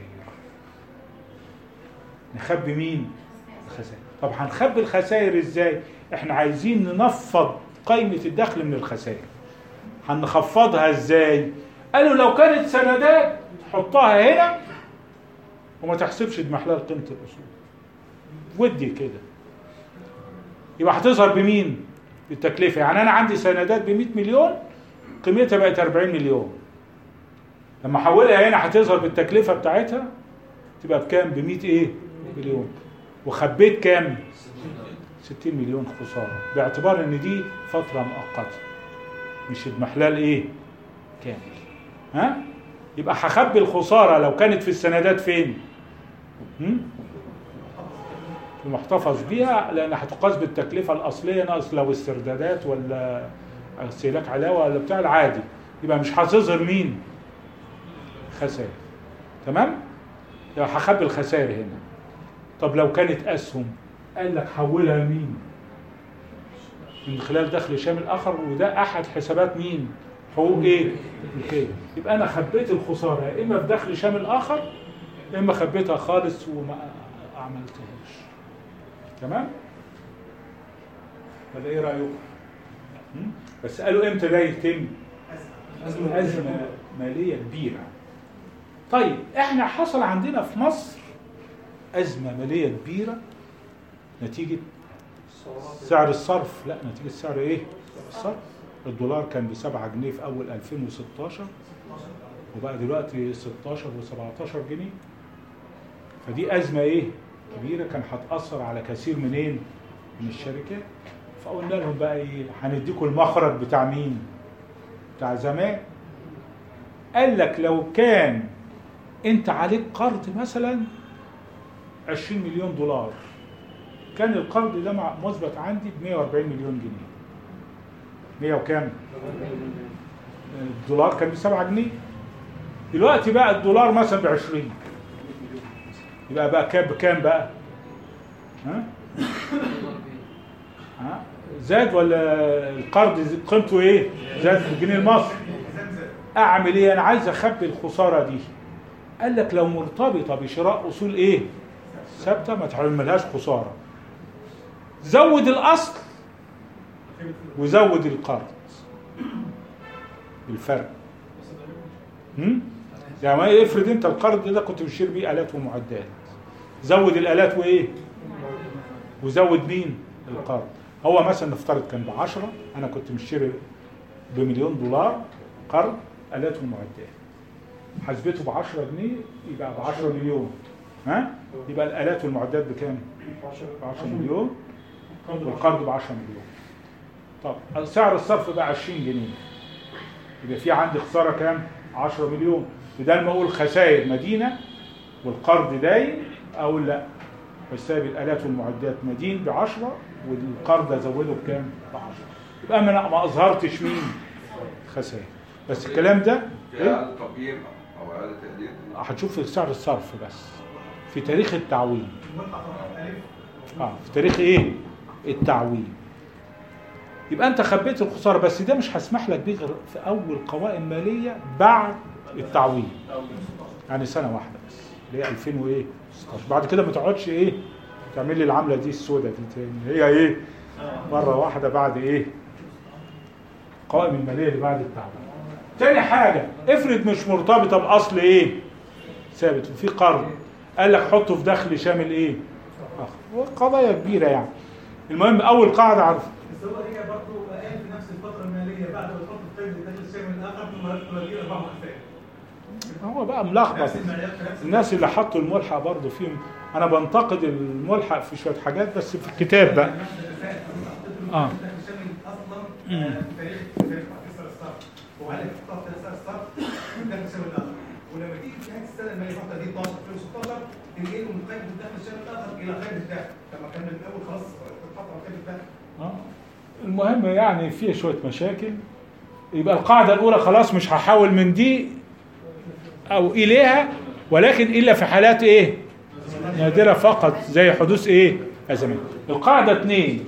A: نخبي مين؟ الخسائر. طب هنخبي الخسائر ازاي؟ احنا عايزين ننفض قيمة الدخل من الخسائر. هنخفضها ازاي؟ قالوا لو كانت سندات حطها هنا وما تحسبش بمحلال قيمة الأصول. ودي كده. يبقى هتظهر بمين؟ بالتكلفة. يعني أنا عندي سندات ب مئة مليون قيمتها بقت أربعين مليون. لما احولها هنا هتظهر بالتكلفة بتاعتها تبقى بكام؟ ب مئة ايه؟ مليون. وخبيت كام؟ ستين مليون خسارة، باعتبار ان دي فترة مؤقتة مش بمحلال ايه؟ كامل. ها؟ يبقى هخبي الخسارة لو كانت في السندات فين؟ هم؟ المحتفظ بيها، لان هتقاس بالتكلفة الأصلية ناقص لو استردادات ولا استهلاك علاوة ولا بتاع العادي، يبقى مش هتظهر مين؟ خسائر. تمام؟ يبقى هخبي الخسائر هنا. طب لو كانت أسهم قال لك حولها لمين؟ من خلال دخل شامل آخر، وده أحد حسابات مين؟ حقوق إيه؟ ملكية. يبقى أنا خبيت الخسارة إما في دخل شامل آخر إما خبيتها خالص وما عملتهاش. تمام؟ ولا إيه رأيكم؟ بس قالوا إمتى ده يتم؟ أزمة, أزمة مالية كبيرة. طيب إحنا حصل عندنا في مصر أزمة مالية كبيرة نتيجة سعر الصرف. لا، نتيجة سعر إيه؟ الصرف. الدولار كان بسبعة جنيه في أول ألفين وستاشر، وبقى دلوقتي ستاشر وسبعتاشر جنيه. فدي أزمة إيه؟ كبيرة، كان هتأثر على كثير منين؟ من الشركات. فقلنا لهم بقى إيه؟ هنديكم المخرج بتاع مين؟ بتاع زمان. قال لك لو كان أنت عليك قرض مثلا عشرين مليون دولار، كان القرض ده مع مثبت عندي ب مية وأربعين مليون جنيه. مية وكام؟ الدولار كان ب سبعة جنيه. دلوقتي بقى الدولار مثلا ب عشرين، يبقى بقى كام بكام بقى؟ ها؟ ها؟ زاد ولا القرض قيمته ايه؟ زاد في الجنيه المصري. اعمل ايه؟ انا عايز اخبي الخساره دي. قال لك لو مرتبطه بشراء اصول ايه؟ ثابته، ما تعملهاش خساره. زود الاصل وزود القرض بالفرق. هم؟ يعني ما افرض انت القرض ده كنت بتشتري بيه آلات ومعدات، زود الآلات وايه؟ وزود مين؟ القرض. هو مثلا نفترض كان بعشرة، انا كنت مشتري بمليون دولار قرض آلات ومعدات، حسبته بعشرة جنيه يبقى بعشرة مليون. ها؟ يبقى الآلات والمعدات بكام؟ بعشرة مليون، والقرض بعشرة مليون. طب سعر الصرف بقى عشرين جنيه، يبقى في عندي خسارة كام؟ عشرة مليون. بدل ما اقول خسائر مدينة والقرض داين، اقول لا، حساب الآلات والمعدات مدين بعشرة والقرض ازوده بكام؟ بعشرة. يبقى انا ما اظهرتش مين؟ خسائر. بس الكلام ده
H: إعادة تقييم أو إعادة تقدير
A: هتشوف في سعر الصرف بس في تاريخ التعويم. اه في تاريخ ايه؟ التعويم. يبقى انت خبيت الخساره، بس ده مش هسمح لك بيه غير في اول قوائم ماليه بعد التعويم، يعني سنه واحده بس اللي هي ألفين وستاشر. بعد كده ما تقعدش ايه تعمل لي العمله دي السوداء دي تاني، هي ايه مره واحده بعد ايه القوائم الماليه اللي بعد التعويم. تاني حاجه، افرض مش مرتبطه باصل ايه ثابت وفي قرض، قال لك حطه في دخل شامل ايه اخر، قضايا كبيره يعني. المهم اول قاعده عارف
E: بس هو هي برضه قال في نفس الفتره الماليه بعد ما يحط التاجر داخل الشامل الاخر ثم تغيير اربعه خسائر.
A: هو بقى ملخبط. الناس اللي حطوا الملحق برضه فيهم، انا بنتقد الملحق في شويه حاجات بس في الكتاب بقى. اه
E: الشامل اصلا تاريخ تاريخ كسر الصرف، وقال لك حطها في كسر الصرف داخل الشامل الاخر، ولما تيجي في نهايه السنه الماليه الفتره دي اتناشر ألفين وستاشر تنقله من قيد الدخل الشامل الاخر الى قيد الدخل، لما كان من الاول خلاص اتحط على قيد الدخل.
A: اه المهم يعني فيها شويه مشاكل. يبقى القاعده الاولى خلاص مش هحاول من دي او اليها، ولكن الا في حالات ايه نادره فقط زي حدوث ايه ازمات. القاعده اثنين،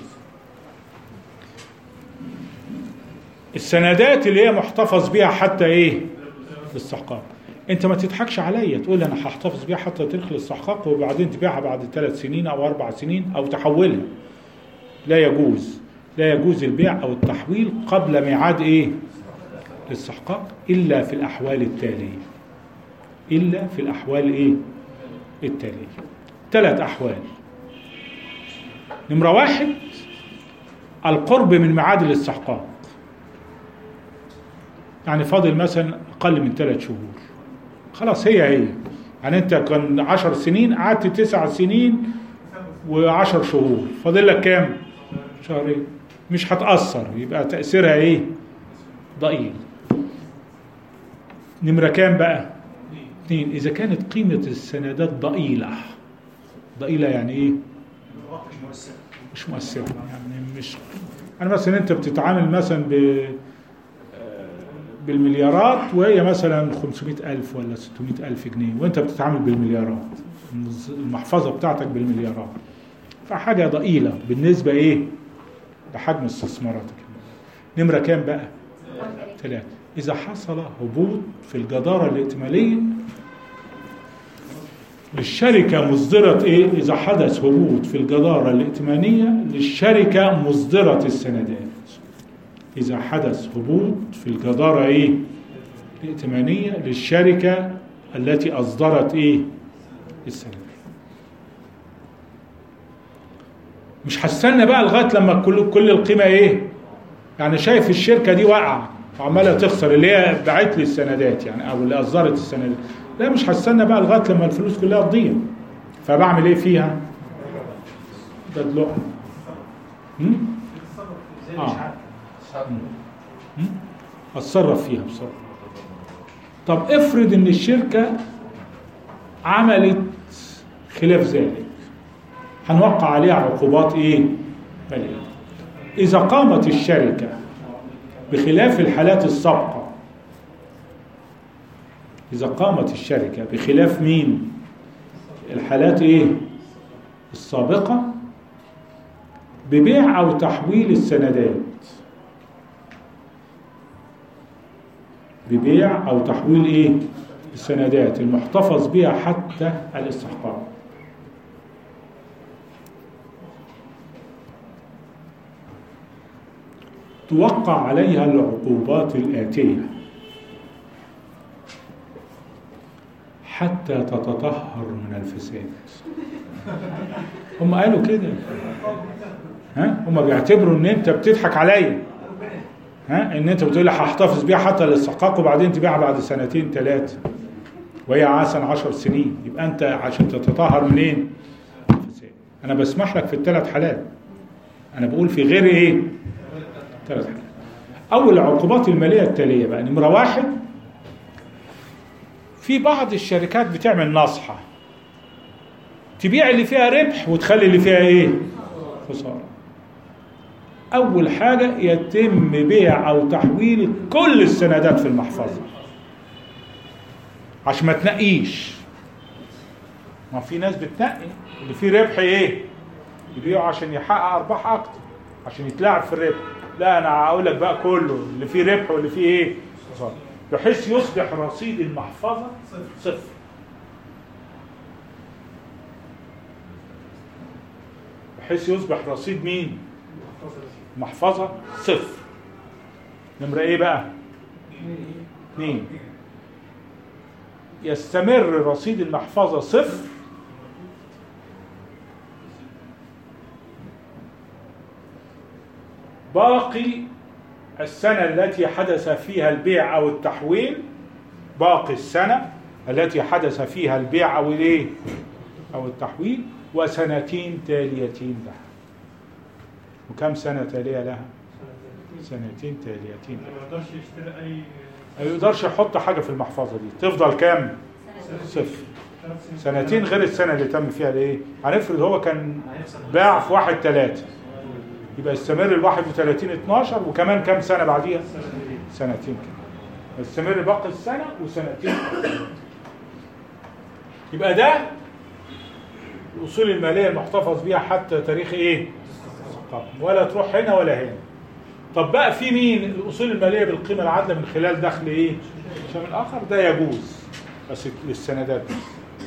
A: السندات اللي هي محتفظ بيها حتى ايه الاستحقاق. انت ما تضحكش عليا تقول انا هحتفظ بيها حتى تاريخ الاستحقاق وبعدين تبيعها بعد ثلاث سنين او اربع سنين او تحولها. لا يجوز، لا يجوز البيع او التحويل قبل ميعاد ايه الاستحقاق الا في الاحوال التاليه. الا في الاحوال ايه التاليه. ثلاث احوال. نمره واحد، القرب من ميعاد الاستحقاق، يعني فاضل مثلا اقل من ثلاث شهور، خلاص هي هي يعني انت كان عشر سنين قعدت تسع سنين وعشر شهور، فاضل لك كام؟ شهرين، مش هتأثر، يبقى تأثيرها ايه ضئيل. نمرة كام بقى؟ اثنين، اذا كانت قيمة السندات ضئيلة. ضئيلة يعني ايه؟ مش مؤثرة، يعني مش يعني مثلا انت بتتعامل مثلا ب بالمليارات وهي مثلا خمسمائة ألف ولا ستمائة ألف جنيه وانت بتتعامل بالمليارات، المحفظة بتاعتك بالمليارات، فحاجة ضئيلة بالنسبة ايه لحجم استثماراتك. نمرة كام بقى؟ ثلاثة، إذا حصل هبوط في الجدارة الائتمانية للشركة مصدرة ايه؟ إذا حدث هبوط في الجدارة الائتمانية للشركة مصدرة السندات. إذا حدث هبوط في الجدارة ايه الائتمانية للشركة التي أصدرت ايه السندات. مش هستنى بقى لغايه لما كل كل القيمه ايه، يعني شايف الشركه دي واقعه وعماله تخسر، اللي هي باعت لي السندات يعني او اللي اصدرت السندات، لا مش هستنى بقى لغايه لما الفلوس كلها تضيع. فبعمل ايه فيها؟ بدلقها. اه اتصرف فيها بسرعه. طب افرض ان الشركه عملت خلاف ذلك، هنوقع عليها عقوبات ايه؟ ماليه. اذا قامت الشركه بخلاف الحالات السابقه، اذا قامت الشركه بخلاف مين؟ الحالات ايه؟ السابقه، ببيع او تحويل السندات، ببيع او تحويل ايه؟ السندات المحتفظ بها حتى الاستحقاق. توقع عليها العقوبات الآتية حتى تتطهر من الفساد. هم قالوا كده، ها؟ هم بيعتبروا ان انت بتضحك عليا، ها؟ ان انت بتقول لي هحتفظ بيها حتى الاستحقاق وبعدين تبيعها بعد سنتين ثلاثه وهي عسل عشر سنين، يبقى انت عشان تتطهر منين؟ الفساد. انا بسمح لك في الثلاث حالات، انا بقول في غير ايه؟ ثلاث حالات. اول العقوبات الماليه التاليه بقى، نمره واحد، في بعض الشركات بتعمل نصحه، تبيع اللي فيها ربح وتخلي اللي فيها ايه؟ خساره. اول حاجه يتم بيع او تحويل كل السندات في المحفظه عشان ما تنقيش. ما في ناس بتنقي اللي فيه ربح ايه؟ يبيعوا عشان يحقق ارباح اكتر، عشان يتلاعب في الربح. لا انا هقول لك بقى كله اللي فيه ربح واللي فيه ايه؟ خساره، بحيث يصبح رصيد المحفظه صفر. بحيث يصبح رصيد مين؟ محفظه صفر. نمره ايه بقى؟ اثنين، يستمر رصيد المحفظه صفر باقي السنة التي حدث فيها البيع أو التحويل، باقي السنة التي حدث فيها البيع أو الايه؟ أو التحويل، وسنتين تاليتين لها. وكم سنة تالية لها؟ سنتين تاليتين لها.
F: ما يقدرش يشتري أي
A: ما يقدرش يحط حاجة في المحفظة دي، تفضل كام؟ صفر. سنتين غير السنة اللي تم فيها الايه؟ هنفرض هو كان باع في واحد ثلاثة، يبقى يستمر ال واحد وثلاثين اتناشر وكمان كام سنة بعديها؟ سنتين كده. يستمر باقي السنة وسنتين. يبقى ده الأصول المالية المحتفظ بيها حتى تاريخ ايه؟ ولا تروح هنا ولا هنا. طب بقى في مين الأصول المالية بالقيمة العادلة من خلال دخل ايه؟ شامل آخر، ده يجوز بس للسندات بس.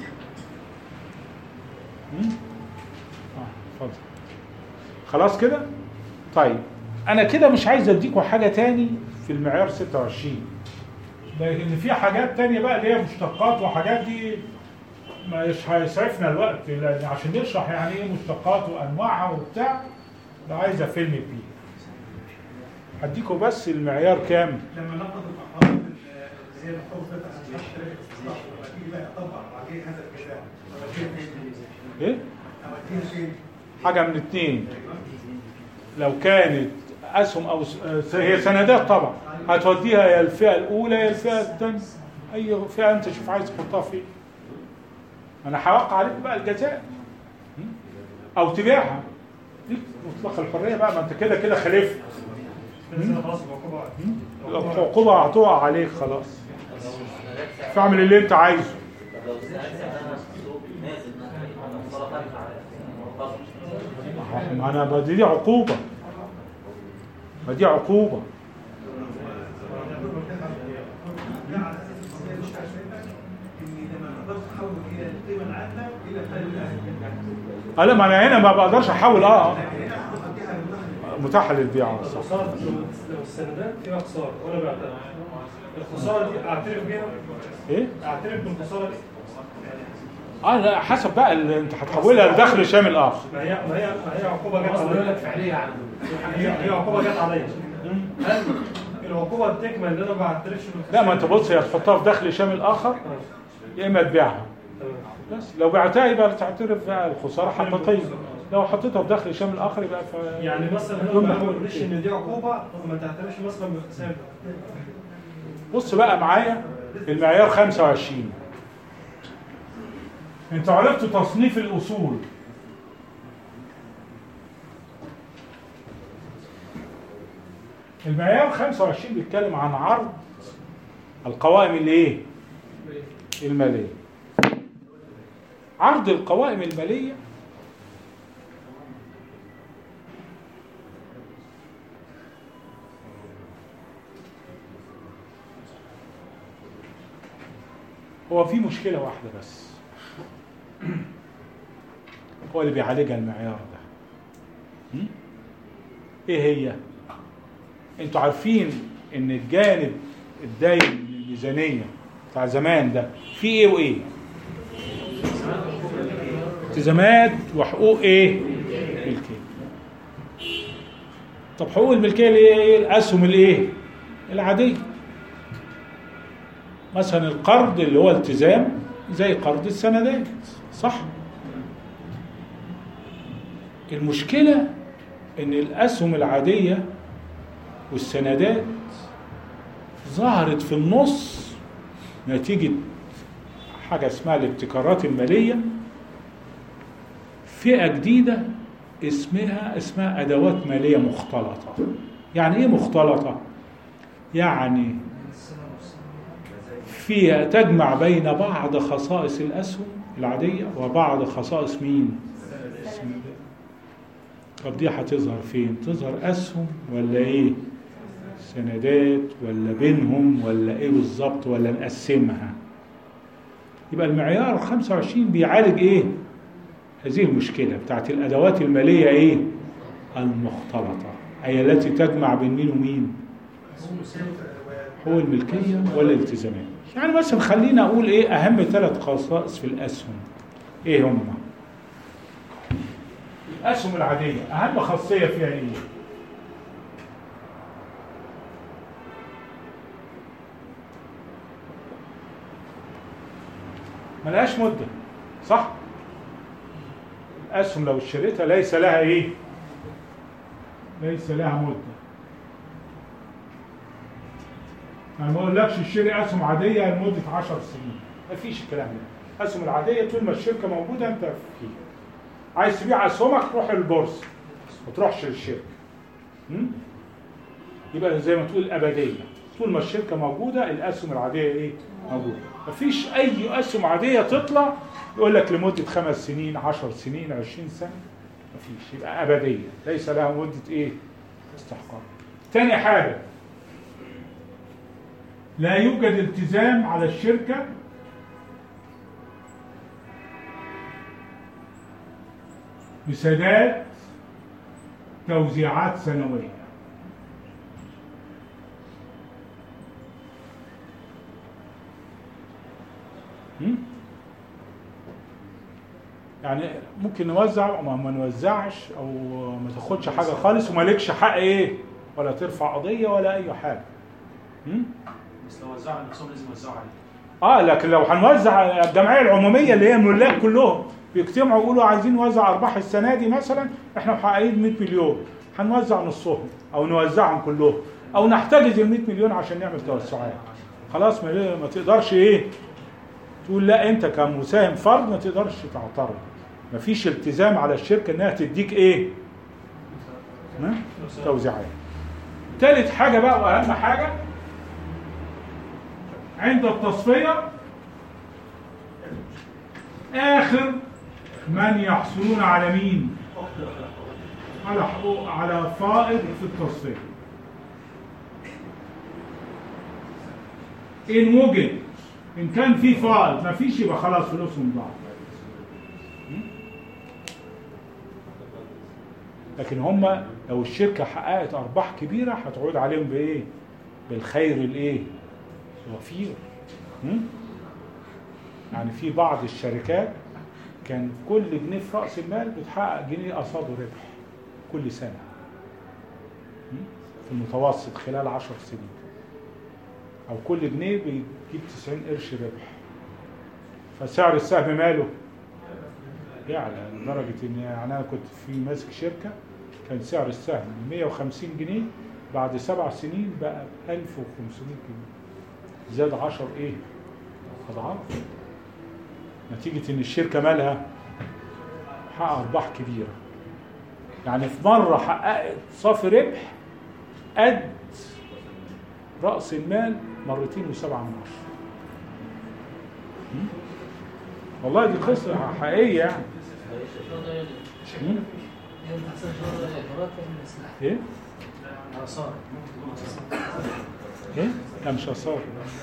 A: اه اتفضل. خلاص كده؟ طيب انا كده مش عايز اديكم حاجه تاني في المعيار ستة وعشرين، لان في حاجات تانية بقى اللي هي مشتقات وحاجات دي مش هيسعفنا الوقت، لان عشان نشرح يعني ايه مشتقات وانواعها وبتاع ده عايزه فيلم كبير. هديكم بس المعيار كام؟
E: لما ناخد الأحوال اللي هي المحتوى عشان نشتري الاصلاح وتيجي بقى اطبق عليه هذا الكلام،
A: ايه؟
E: اوديها فين؟
A: حاجه من اتنين، لو كانت اسهم او هي سندات طبعا هتوديها يا الفئه الاولى يا الفئه الثانيه، اي فئه انت شوف عايز تحطها فين. انا هوقع عليك بقى الجزاء، او تبيعها، دي مطلق الحريه بقى، ما انت كده كده خالفت. العقوبه هتقع عليك خلاص، فاعمل اللي انت عايزه. ما انا ما دي عقوبه، ما دي عقوبه. لا ما انا هنا ما بقدرش احول. اه متاح للبيع.
F: لو السندات فيها خساره وانا بعتها، الخساره دي اعترف بيها؟
A: ايه؟
F: اعترف بالخساره دي؟
A: اه لا حسب بقى اللي انت هتحولها لدخل شامل اخر.
F: ما هي ما هي ما هي عقوبه جت
B: بيقول
F: عليا.
B: لك فعليه على
F: هي هي عقوبه جت عليا. هل العقوبه بتكمل ان انا ما بعترفش
A: لا ما انت بص، يا تحطها في دخل شامل اخر يا اما تبيعها. بس لو بعتها يبقى تعترف بقى الخساره حقيقيه، لو حطيتها في دخل شامل اخر يبقى ف...
F: يعني مثلا انا ما بقولش ان دي عقوبه ما تعترفش مثلا باغتسال.
A: بص بقى معايا المعيار خمسة وعشرين. انتوا عرفتوا تصنيف الاصول. المعيار خمسة وعشرين بيتكلم عن عرض القوائم الايه؟ الماليه. عرض القوائم الماليه هو في مشكلة واحدة بس هو اللي بيعالجها المعيار ده. م? ايه هي؟ انتوا عارفين ان الجانب الداين من الميزانية بتاع زمان ده فيه ايه وايه؟ التزامات وحقوق ايه؟ ملكية. طب حقوق الملكية اللي هي ايه؟ الاسهم الايه؟ العادية. مثلا القرض اللي هو التزام زي قرض السندات، صح؟ المشكلة ان الاسهم العادية والسندات ظهرت في النص نتيجة حاجة اسمها الابتكارات المالية، فئة جديدة اسمها اسمها ادوات مالية مختلطة. يعني ايه مختلطة؟ يعني فيها تجمع بين بعض خصائص الأسهم العادية وبعض خصائص مين؟ طب دي هتظهر فين؟ تظهر أسهم ولا إيه؟ سندات ولا بينهم ولا إيه بالظبط ولا نقسمها؟ يبقى المعيار خمسة وعشرين بيعالج إيه؟ هذه المشكلة بتاعت الأدوات المالية إيه؟ المختلطة، أي التي تجمع بين مين ومين؟ هو الملكية ولا الالتزامات. يعني مثلا خلينا اقول ايه اهم ثلاث خصائص في الاسهم. ايه هم؟ الاسهم العادية اهم خاصية فيها ايه؟ ملهاش مدة، صح؟ الاسهم لو اشتريتها ليس لها ايه؟ ليس لها مدة. أنا ما أقولكش اشتري أسهم عادية لمدة عشر سنين، مفيش الكلام ده. الأسهم العادية طول ما الشركة موجودة أنت فيها. عايز تبيع أسهمك تروح للبورصة ما تروحش للشركة. يبقى زي ما تقول أبدية، طول ما الشركة موجودة الأسهم العادية إيه؟ موجودة. مفيش أي أسهم عادية تطلع يقول لك لمدة خمس سنين، عشر سنين، عشرين سنة، مفيش. يبقى أبدية، ليس لها مدة إيه؟ استحقاق. تاني حاجة، لا يوجد التزام على الشركة بسداد توزيعات سنوية. يعني ممكن نوزع او ما نوزعش او ما تاخدش حاجة خالص ومالكش حق ايه ولا ترفع قضية ولا اي حاجة.
B: بس لو وزعوا نفسهم لازم يوزعوا عليه.
A: اه لكن لو هنوزع الجمعيه العموميه اللي هي الملاك كلهم بيجتمعوا يقولوا عايزين نوزع ارباح السنه دي مثلا، احنا محققين مئة مليون، هنوزع نصهم او نوزعهم كلهم او نحتجز ال مئة مليون عشان نعمل توسعات. خلاص ما, ما تقدرش ايه تقول لا انت كمساهم فرد ما تقدرش تعترض. ما فيش التزام على الشركه انها تديك ايه؟ توزيعات. ثالث حاجه بقى واهم حاجه، عند التصفية آخر من يحصلون على مين؟ على حقوق على فائض في التصفية. إن وجد، إن كان في فائض ما فيش يبقى خلاص فلوسهم ضاعت. لكن هم لو الشركة حققت أرباح كبيرة هتعود عليهم بإيه؟ بالخير الإيه؟ وفير. يعني في بعض الشركات كان كل جنيه في رأس المال بتحقق جنيه قصاده ربح كل سنة في المتوسط خلال عشر سنين، أو كل جنيه بيجيب تسعين قرش ربح. فسعر السهم ماله يعلى لدرجة إن يعني أنا كنت في ماسك شركة كان سعر السهم مية وخمسين جنيه، بعد سبع سنين بقى ألف وخمسمائة جنيه، زاد عشر إيه أضعاف، نتيجة إن الشركة مالها حقق أرباح كبيرة. يعني في مرة حققت صافي ربح قد رأس المال مرتين وسبعة من عشرة. والله دي قصة حقيقية يعني. ايه؟
G: آثار
A: ايه؟ لا مش آثار.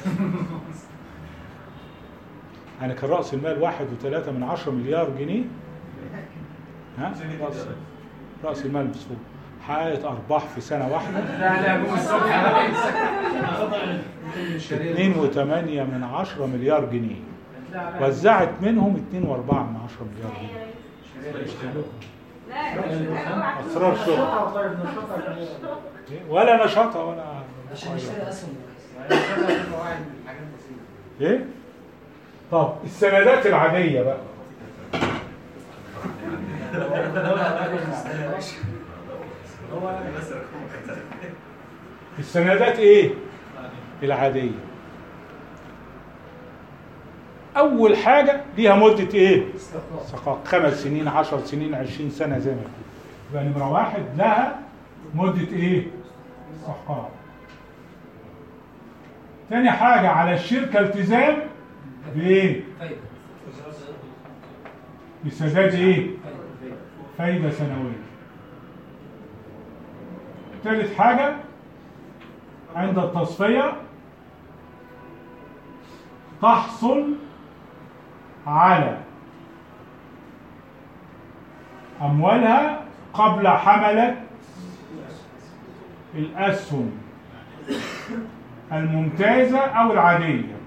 A: يعني كان رأس المال واحد وثلاثة من عشرة مليار جنيه. ها؟ رأس رأس المال بسهولة. حققت أرباح في سنة واحدة اثنين وثمانية من عشرة مليار جنيه، وزعت منهم اثنين وأربعة من عشرة مليار جنيه. أسرار شغل ولا نشاطة ولا ايه؟ طب السندات العادية بقى السندات ايه العادية؟ اول حاجة ليها مدة ايه استحقاق، خمس سنين عشر سنين عشرين سنة زي ما يقول. يبقى نمرة واحد لها مدة ايه استحقاق. تاني حاجة على الشركة التزام بايه بسداد ايه فايدة سنوية. ثالث حاجة عند التصفية تحصل على أموالها قبل حملة الأسهم الممتازة أو العادية.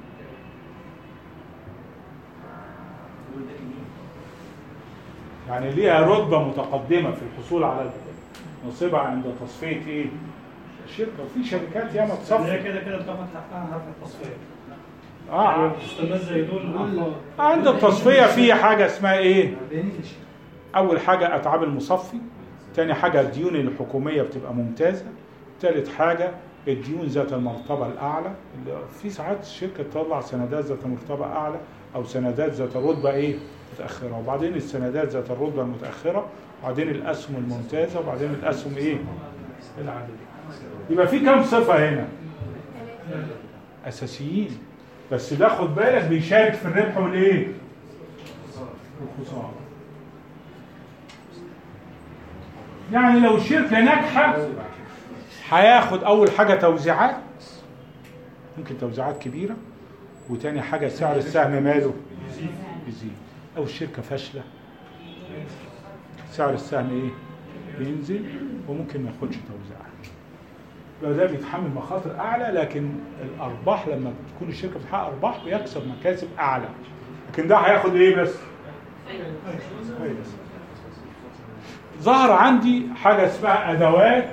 A: يعني ليها رتبة متقدمة في الحصول على نصيبها عند تصفية ايه الشركة. وفي شركات ياما تصفي
F: هي كده كده بتاخد حقها في التصفية.
A: اه
F: استناز زي دول
A: عند التصفية في حاجة اسمها ايه؟ اول حاجة اتعاب المصفي، تاني حاجة الديون الحكومية بتبقى ممتازة، تالت حاجة الديون ذات المرتبة الاعلى. في ساعات الشركة تطلع سندات ذات مرتبة اعلى او سندات ذات رتبة ايه متأخرة، وبعدين السندات ذات الرتبة المتأخرة، وبعدين الاسهم الممتازة، وبعدين الاسهم ايه العادية. يبقى في كم صفة هنا اساسيين، بس ده خد بالك بيشارك في الربح والايه والخسارة. يعني لو الشركة ناجحة هياخد اول حاجة توزيعات، ممكن توزيعات كبيرة، وتاني حاجة سعر السهم ماله يزيد. او الشركة فاشلة سعر السهم ايه بينزل وممكن ما ياخدش توزيعات. يبقى ده بيتحمل مخاطر اعلى، لكن الارباح لما تكون الشركه بتحقق ارباح بيكسب مكاسب اعلى، لكن ده هياخد ايه بس فايده. ظهر عندي حاجه اسمها ادوات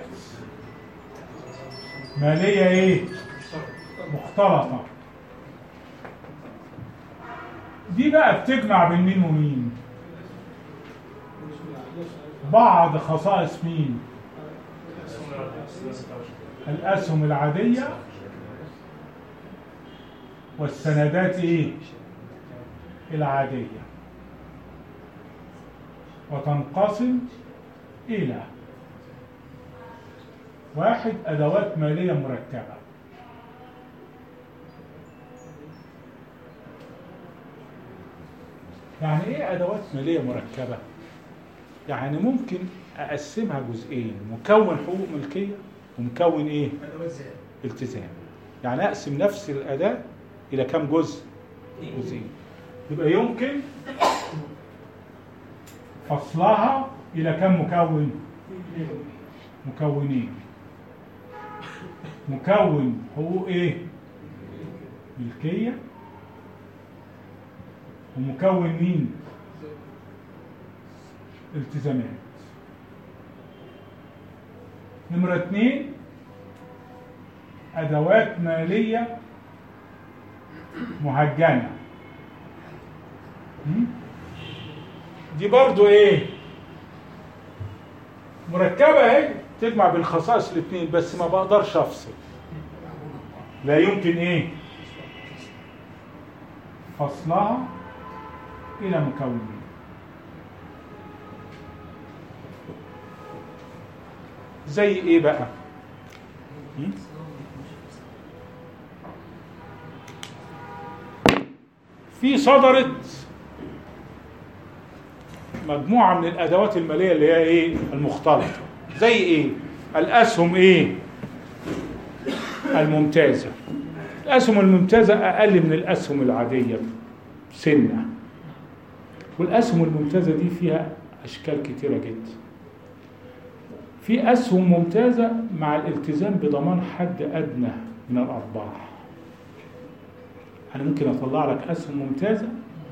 A: ماليه ايه مختلطه. دي بقى بتجمع بين مين ومين؟ بعض خصائص مين؟ الأسهم العادية والسندات إيه؟ العادية، وتنقسم إلى واحد أدوات مالية مركبة. يعني إيه أدوات مالية مركبة؟ يعني ممكن أقسمها جزئين، مكون حقوق ملكية ومكون ايه التزام. يعني اقسم نفس الاداة الى كم جزء جزئين، يبقى يمكن فصلها الى كم مكون مكونين. مكون حقوق ايه ملكية، ومكون مين التزامات. نمرة اتنين أدوات مالية مهجنة. دي برضو ايه؟ مركبة اهي تجمع بين خصائص الاثنين، بس ما بقدرش افصل. لا يمكن ايه؟ فصلها الى مكونين. زي ايه بقى؟ في صدرت مجموعة من الأدوات المالية اللي هي إيه؟ المختلطة. زي إيه؟ الأسهم إيه؟ الممتازة. الأسهم الممتازة أقل من الأسهم العادية سنة. والأسهم الممتازة دي فيها أشكال كتيرة جدا. في أسهم ممتازة مع الالتزام بضمان حد أدنى من الأرباح. أنا ممكن أطلع لك أسهم ممتازة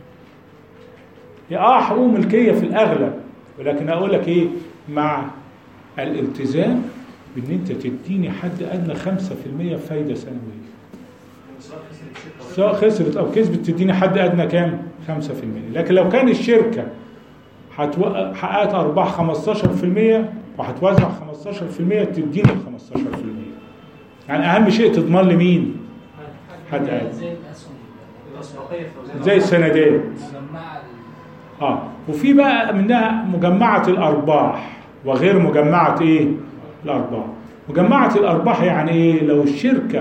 A: هي اه حقوق ملكيه في الاغلب، ولكن اقول لك ايه؟ مع الالتزام بان انت تديني حد ادنى خمسة في المية فايده سنويه. سواء خسرت او كسبت تديني حد ادنى كام؟ خمسة في المية. لكن لو كان الشركه حققت ارباح خمستاشر في المية وهتوزع خمستاشر في المية تديني ال خمستاشر في المية. يعني اهم شيء تضمن لي مين؟ حد ادنى.
G: زي الاسهم
A: زي السندات. اه وفي بقى منها مجمعة الأرباح وغير مجمعة إيه؟ الأرباح. مجمعة الأرباح يعني إيه؟ لو الشركة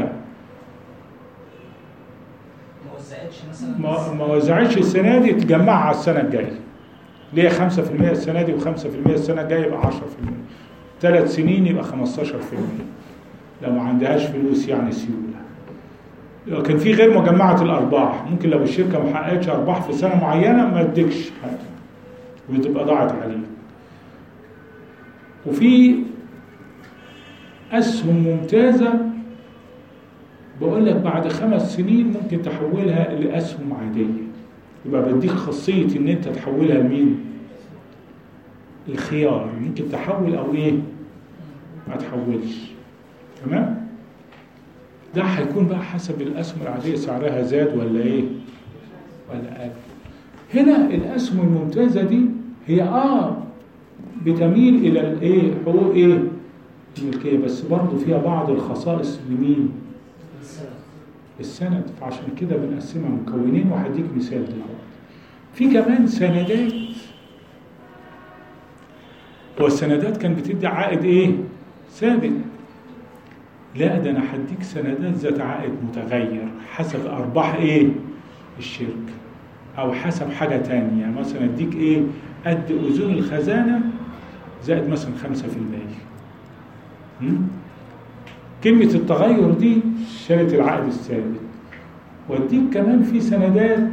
G: ما وزعتش مثلا
A: ما, ما وزعتش السنة دي تجمعها على السنة الجاية. ليه خمسة في المية السنة دي وخمسة في المية السنة الجاية يبقى عشرة في المية. ثلاث سنين يبقى خمستاشر في المية. لو ما عندهاش فلوس يعني سيولة. لكن في غير مجمعة الأرباح، ممكن لو الشركة ما حققتش أرباح في سنة معينة ما تديكش حاجة وتبقى ضاعت عليك. وفي أسهم ممتازة بقول لك بعد خمس سنين ممكن تحولها لأسهم عادية، يبقى بديك خاصية إن أنت تحولها لمين؟ الخيار، ممكن تحول أو إيه؟ ما تحولش. تمام؟ ده هيكون بقى حسب الأسهم العادية سعرها زاد ولا إيه؟ ولا قل. هنا الأسهم الممتازة دي هي آه بتميل إلى الإيه؟ حقوق إيه؟ الملكية، بس برضه فيها بعض الخصائص لمين؟ السند. فعشان كده بنقسمها مكونين وهديك مثال دلوقتي. في كمان سندات، والسندات كان بتدي عائد إيه؟ ثابت. لا ده أنا هديك سندات ذات عائد متغير حسب أرباح إيه؟ الشركة، أو حسب حاجة تانية. مثلا أديك إيه؟ قد أذون الخزانة زائد مثلا خمسة في المية. كلمة التغير دي شالت العائد الثابت. وأديك كمان في سندات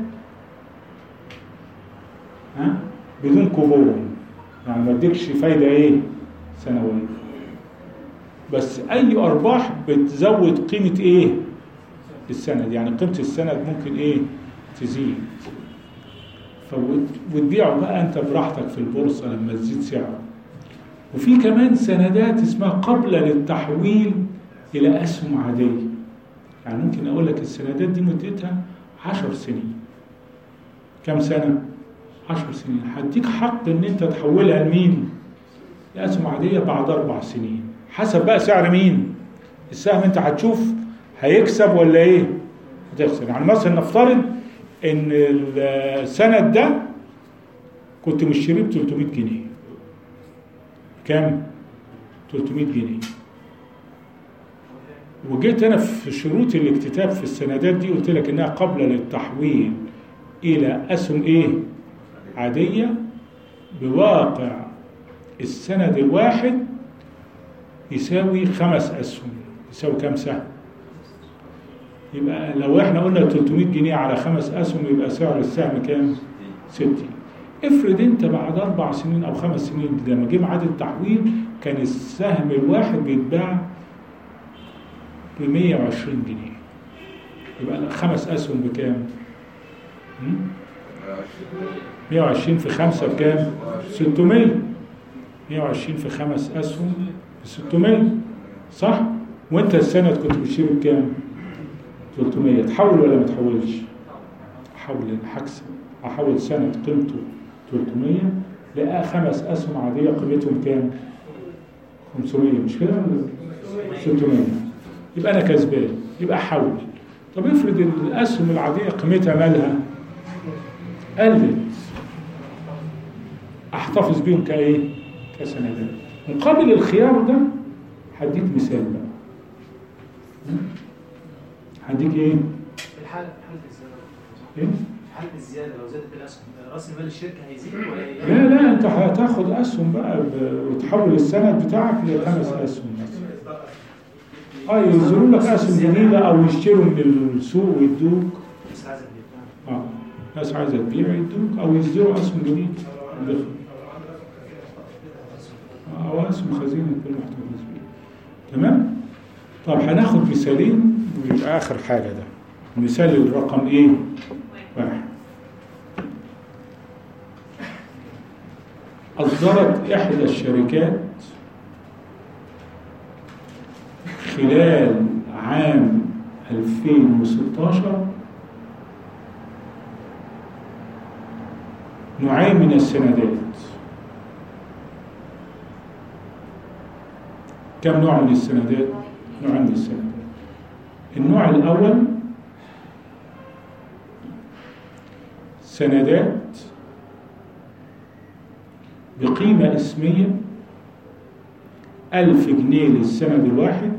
A: ها بدون كوبون، يعني ما أديكش فايدة إيه؟ سنوية، بس أي أرباح بتزود قيمة إيه؟ السند. يعني قيمة السند ممكن إيه؟ تزيد، وتبيعه بقى أنت براحتك في البورصة لما تزيد سعره. وفي كمان سندات اسمها قبل للتحويل إلى أسهم عادية. يعني ممكن أقول لك السندات دي مدتها عشر سنين. كم سنة؟ عشر سنين. هديك حق إن أنت تحولها لمين؟ لأسهم عادية بعد أربع سنين، حسب بقى سعر مين؟ السهم. أنت هتشوف هيكسب ولا إيه؟ هتخسر. يعني مثلا نفترض إن السند ده كنت مشتريه ب ثلاثمية جنيه. كام؟ ثلاثمية جنيه. وجيت أنا في شروط الاكتتاب في السندات دي قلت لك إنها قبل للتحويل إلى أسهم إيه؟ عادية، بواقع السند الواحد يساوي خمس أسهم. يساوي كام سهم؟ يبقى لو احنا قلنا ثلاثمية جنيه على خمس أسهم يبقى سعر السهم كام؟ ستين. افرض انت بعد أربع سنين أو خمس سنين لما جه ميعاد التحويل كان السهم الواحد بيتباع ب مية وعشرين جنيه. يبقى خمس أسهم بكام؟ مية وعشرين في خمسة بكام؟ ستمية. مية وعشرين في خمس أسهم ب ستمية، صح؟ وأنت السند كنت بتشتري بكام؟ ثلاثمية. تحول ولا ما تحولش؟ أحول هكسب، أحول سند قيمته ثلاثمية لقى خمس أسهم عادية قيمتهم كام؟ خمسمية، مش كده؟ ستمية. يبقى أنا كسبان، يبقى أحول. طب افرض الأسهم العادية قيمتها مالها؟ قلت، احتفظ بيهم كايه؟ كسندات. مقابل الخيار ده هديك مثال بقى. هديك ايه؟
B: في الحالة في حالة الزيادة.
A: ايه؟
B: في حالة الزيادة لو زادت الأسهم راس مال الشركة هيزيد ولا ايه؟
A: لا لا، انت هتاخد اسهم بقى وتحول السند بتاعك لخمس اسهم مثلا. اه ينزلوا لك اسهم جديدة او يشتروا من السوق ويدوك.
B: بس عايزة تبيع.
A: اه ناس عايزة تبيع يدوك او يصدروا اسهم جديدة. أو اسم خزينة كل محتفظ بيه. تمام؟ طب هناخد مثالين ويبقى آخر حاجة ده. مثال الرقم إيه؟ واحد. أصدرت إحدى الشركات خلال عام ألفين وستة عشر نوعين من السندات. كم نوع من السندات؟ نوعين من السندات. النوع الأول سندات بقيمة اسمية ألف جنيه للسند الواحد.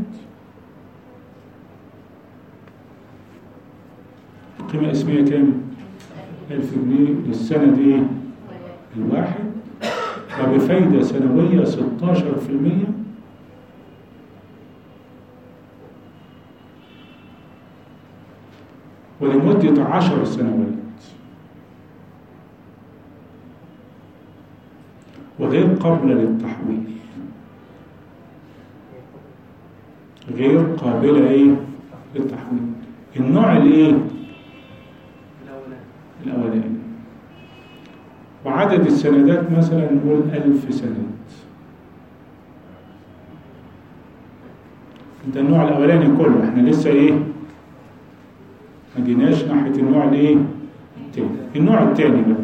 A: قيمة اسمية كام؟ ألف جنيه للسند إيه؟ الواحد، وبفايدة سنوية ستاشر في المية ولمدة عشر سنوات، وغير قابلة للتحويل، غير قابلة ايه للتحويل. النوع الايه الاولاني، وعدد السندات مثلا نقول ألف سند. ده النوع الاولاني كله، احنا لسه ايه ما جيناش ناحيه النوع الايه التاني. النوع التاني بقى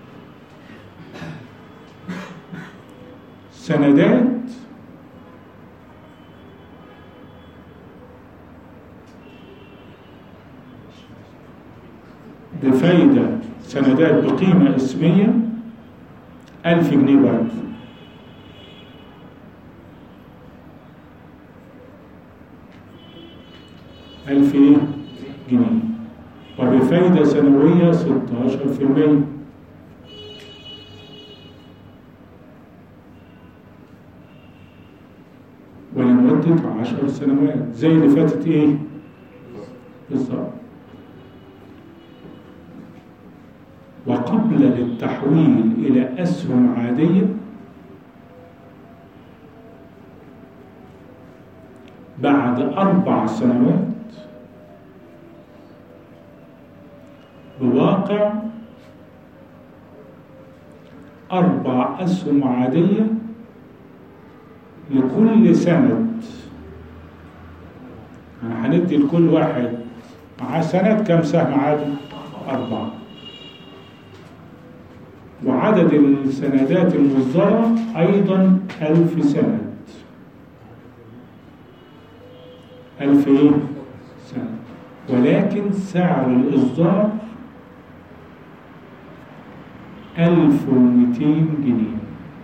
A: سندات بفايدة، سندات بقيمة اسمية ألف جنيه برضه، ألف إيه؟ جنيه، وبفايدة سنوية ستاشر في المية، ولمدة عشر سنوات زي اللي فاتت إيه؟ بالظبط. وقبل للتحويل إلى أسهم عادية بعد أربع سنوات بواقع أربع أسهم عادية لكل سند. يعني هندي لكل واحد معاه سند كم سهم عادي؟ أربعة. وعدد السندات المصدرة أيضا ألف سند، ألف إيه؟ سند، ولكن سعر الإصدار ألف ومئتين جنيه.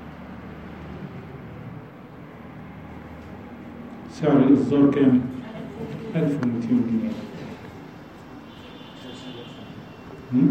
A: سعر الإصدار كام؟ ألف ومئتين جنيه. هم؟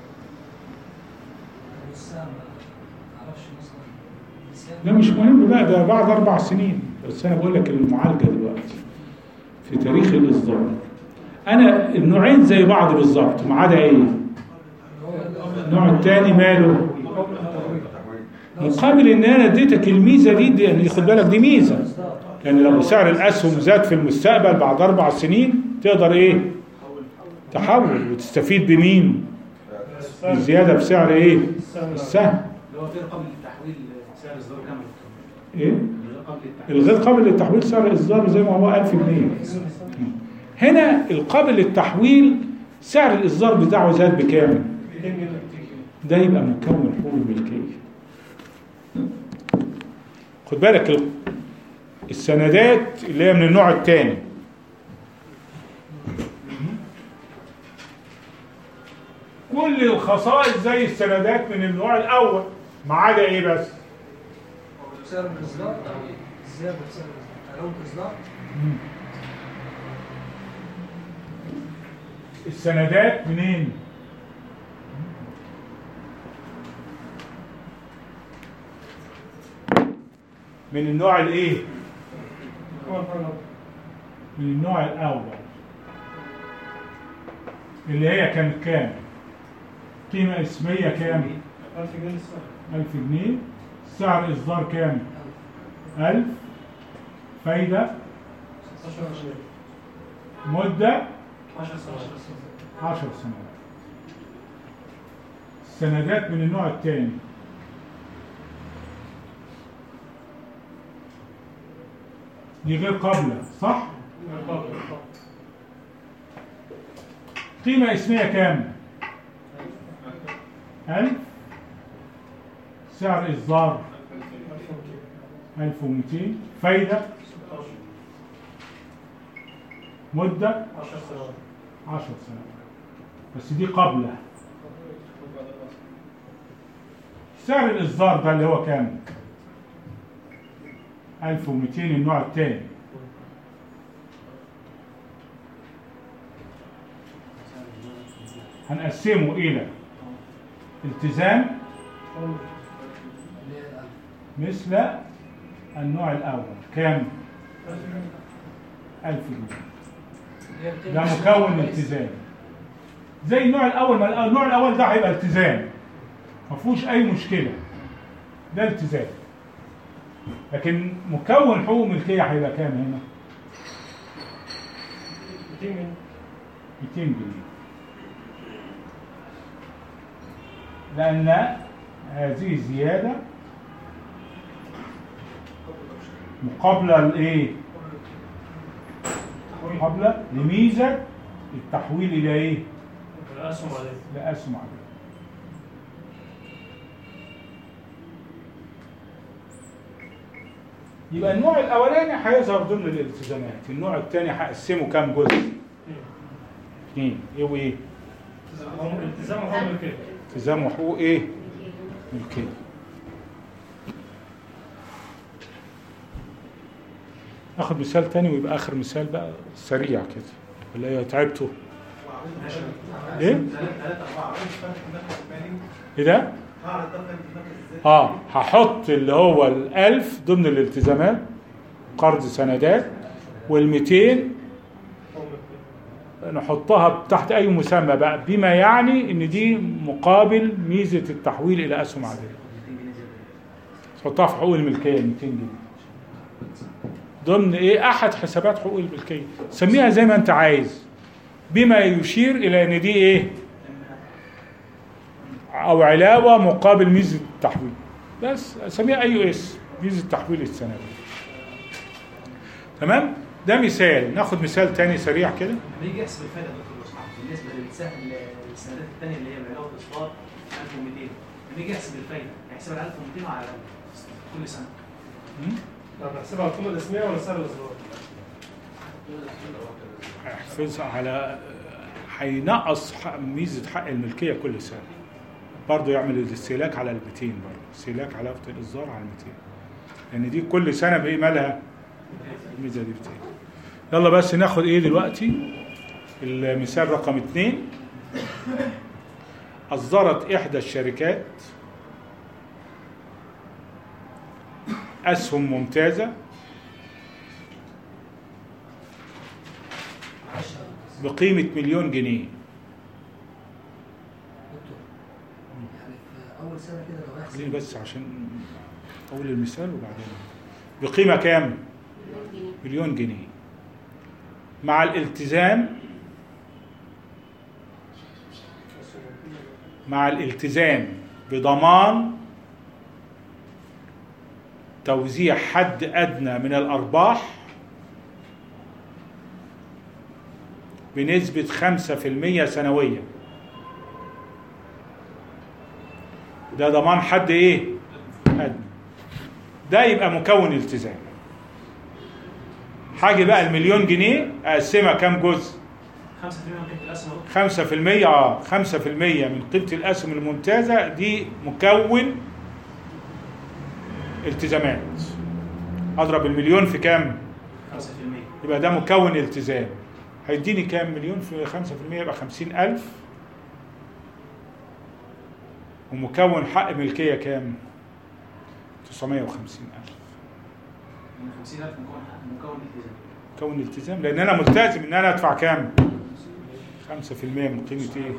A: لا مش مهم بقى، ده بعد أربع سنين، بس أنا بقول لك المعالجة دلوقتي في تاريخ الإصدار. أنا النوعين زي بعض بالظبط ما عدا إيه؟ النوع الثاني ماله؟ مقابل إن أنا اديتك الميزة دي, دي يعني خد بالك دي ميزة، يعني لو سعر الأسهم زاد في المستقبل بعد أربع سنين تقدر إيه؟ تحول وتستفيد بمين؟ الزياده بسعر ايه؟ السهم.
B: اللي هو غير قابل للتحويل سعر اصدار كامل.
A: ايه؟ الغير قابل للتحويل سعر اصداره زي ما هو ألف جنيه. هنا القابل للتحويل سعر الاصدار بتاعه زاد بكام؟ ده يبقى مكون حقوق الملكيه. خد بالك السندات اللي هي من النوع الثاني كل الخصائص زي السندات من النوع الاول ما عدا ايه بس؟
G: سعر الاصدار او زياده سعر علاوه الاصدار.
A: السندات منين؟ من النوع الايه؟ من النوع الاول اللي هي كانت كام؟ قيمة اسمية كام؟
F: ألف جنيه السنة.
A: ألف جنيه. سعر إصدار كام؟ ألف. فايدة
F: ستاشر سنة.
A: مدة
F: عشر سنوات.
A: عشر سنوات. السندات من النوع الثاني دي غير قابلة صح؟
F: غير قابلة.
A: قيمة اسمية كام؟ ألف. سعر إصدار ألف ومئتين. فايدة مدة
F: عشر سنوات.
A: عشر سنوات. بس دي قابلة. سعر الإصدار ده اللي هو كام؟ ألف ومئتين النوع الثاني. هنقسمه إلى التزام مثل النوع الأول كام؟ ألف جنيه. ده مكون التزام زي النوع الأول. ما النوع الأول ده هيبقى التزام ما فيهوش أي مشكلة، ده التزام. لكن مكون حقوق ملكية هيبقى كام هنا؟ مئتين جنيه. لأن هذه الزيادة مقابلة لإيه؟ مقابلة لميزة التحويل إلى إيه؟
F: الأسهم عليه.
A: لأسهم عليه. يبقى النوع الأولاني هيظهر ضمن الالتزامات، النوع الثاني هقسمه كام جزء؟ اثنين. إيه وإيه؟
F: التزام وحقوق ملكية.
A: التزام وحقوق إيه؟ ملكية. اخد مثال تاني ويبقى اخر مثال بقى سريع كده ولا ايه؟ تعبتوا؟ ايه؟ ايه ده؟ اه هحط اللي هو الألف ضمن الالتزامات قرض سندات، والمئتين نحطها تحت اي مسمى بقى بما يعني ان دي مقابل ميزة التحويل الى اسهم عادية. تحطها في حقوق الملكية مئتين جنيه ضمن ايه؟ احد حسابات حقوق الملكيه. سميها زي ما انت عايز بما يشير الى ان دي ايه؟ او علاوه مقابل ميزه التحويل. بس سميها اي اسم، ميزه التحويل السنوي. تمام؟ ده مثال. ناخد مثال تاني سريع كده.
B: لما يجي يحسب الفائده يا دكتور مصطفى بالنسبه للسهم السندات الثانيه اللي هي بعلاوه الاصدار ألف ومئتين، لما يجي يحسب الفائده هيحسبها على ألف ومئتين على كل سنه.
F: طب نحسبها على القيمة الاسمية ولا سعر الإصدار؟
A: احفظها على هينقص ميزه حق الملكيه كل سنه. برضه يعمل الاستهلاك على ال مئتين، برضه استهلاك على وقت الاصدار على مئتين، لان دي كل سنه بايه مالها؟ الميزه دي مئتين. يلا بس ناخد ايه دلوقتي؟ المثال رقم اثنين. اصدرت احدى الشركات اسهم ممتازه بقيمه مليون جنيه.
G: يعني في اول سنه كده لو
A: خليني
G: يحصل
A: بس عشان اقول المثال وبعدين. بقيمه كام؟ مليون جنيه مع الالتزام مع الالتزام بضمان توزيع حد أدنى من الأرباح بنسبة خمسة في المية سنويا. ده ضمان حد ايه؟ أدنى. ده يبقى مكون التزام. حاجة بقى المليون جنيه أقسمها كام جزء؟
B: خمسة في المية من قيمة الأسهم.
A: خمسة في المية اه خمسة في المية من قيمة الأسهم الممتازة دي مكون التزامات. أضرب المليون في كام؟
B: خمسة في المية.
A: يبقى ده مكون التزام. هيديني كام؟ مليون في خمسة في المية يبقى خمسين ألف. ومكون حق ملكية كام؟ تسعمية وخمسين ألف.
B: من خمسين ألف مكون مكون التزام.
A: مكون التزام لأن أنا ملتزم إن أنا أدفع كام؟ خمسة في المية من قيمة إيه؟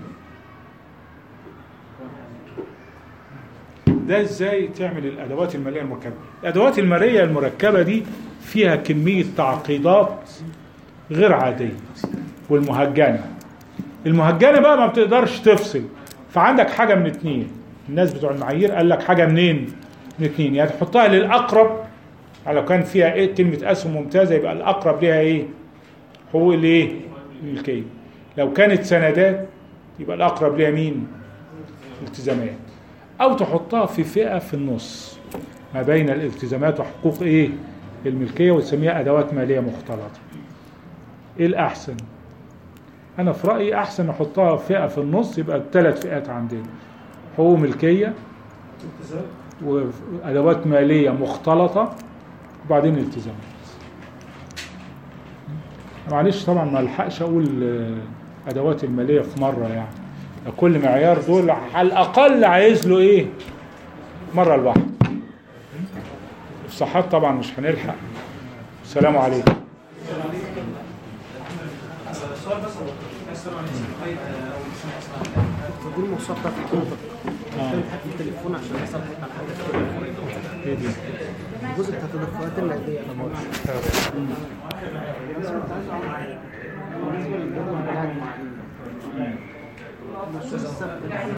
A: ده إزاي تعمل الأدوات المالية المركبة؟ الأدوات المالية المركبة دي فيها كمية تعقيدات غير عادية. والمهجنة المهجنة بقى ما بتقدرش تفصل، فعندك حاجة من اتنين. الناس بتوع المعايير قال لك حاجة منين؟ من اتنين، يعني تحطها للأقرب. لو كان فيها ايه كلمة أسهم ممتازة يبقى الأقرب ليها ايه؟ حقوق الايه؟ الملكية. لو كانت سندات يبقى الأقرب ليها مين؟ التزامات. أو تحطها في فئة في النص ما بين الالتزامات وحقوق ايه؟ الملكية، وتسميها أدوات مالية مختلطة. ايه الأحسن؟ أنا في رأيي أحسن أحطها فئة في النص، يبقى الثلاث فئات عندنا: حقوق ملكية وأدوات مالية مختلطة وبعدين التزامات. معلش طبعا ما الحقش أقول أدوات المالية في مرة، يعني كل معيار دول على الأقل عايز له إيه؟ مرة لوحده. الصحات طبعا مش هنلحق. السلام عليكم.
B: السؤال بس السؤال عن السؤال
I: دي المصطلح في حضرتك في التليفون عشان يحصل
A: ايه دي؟
I: الجزء بتاع التدفقات النقديه بالنسبه للجدول بتاعك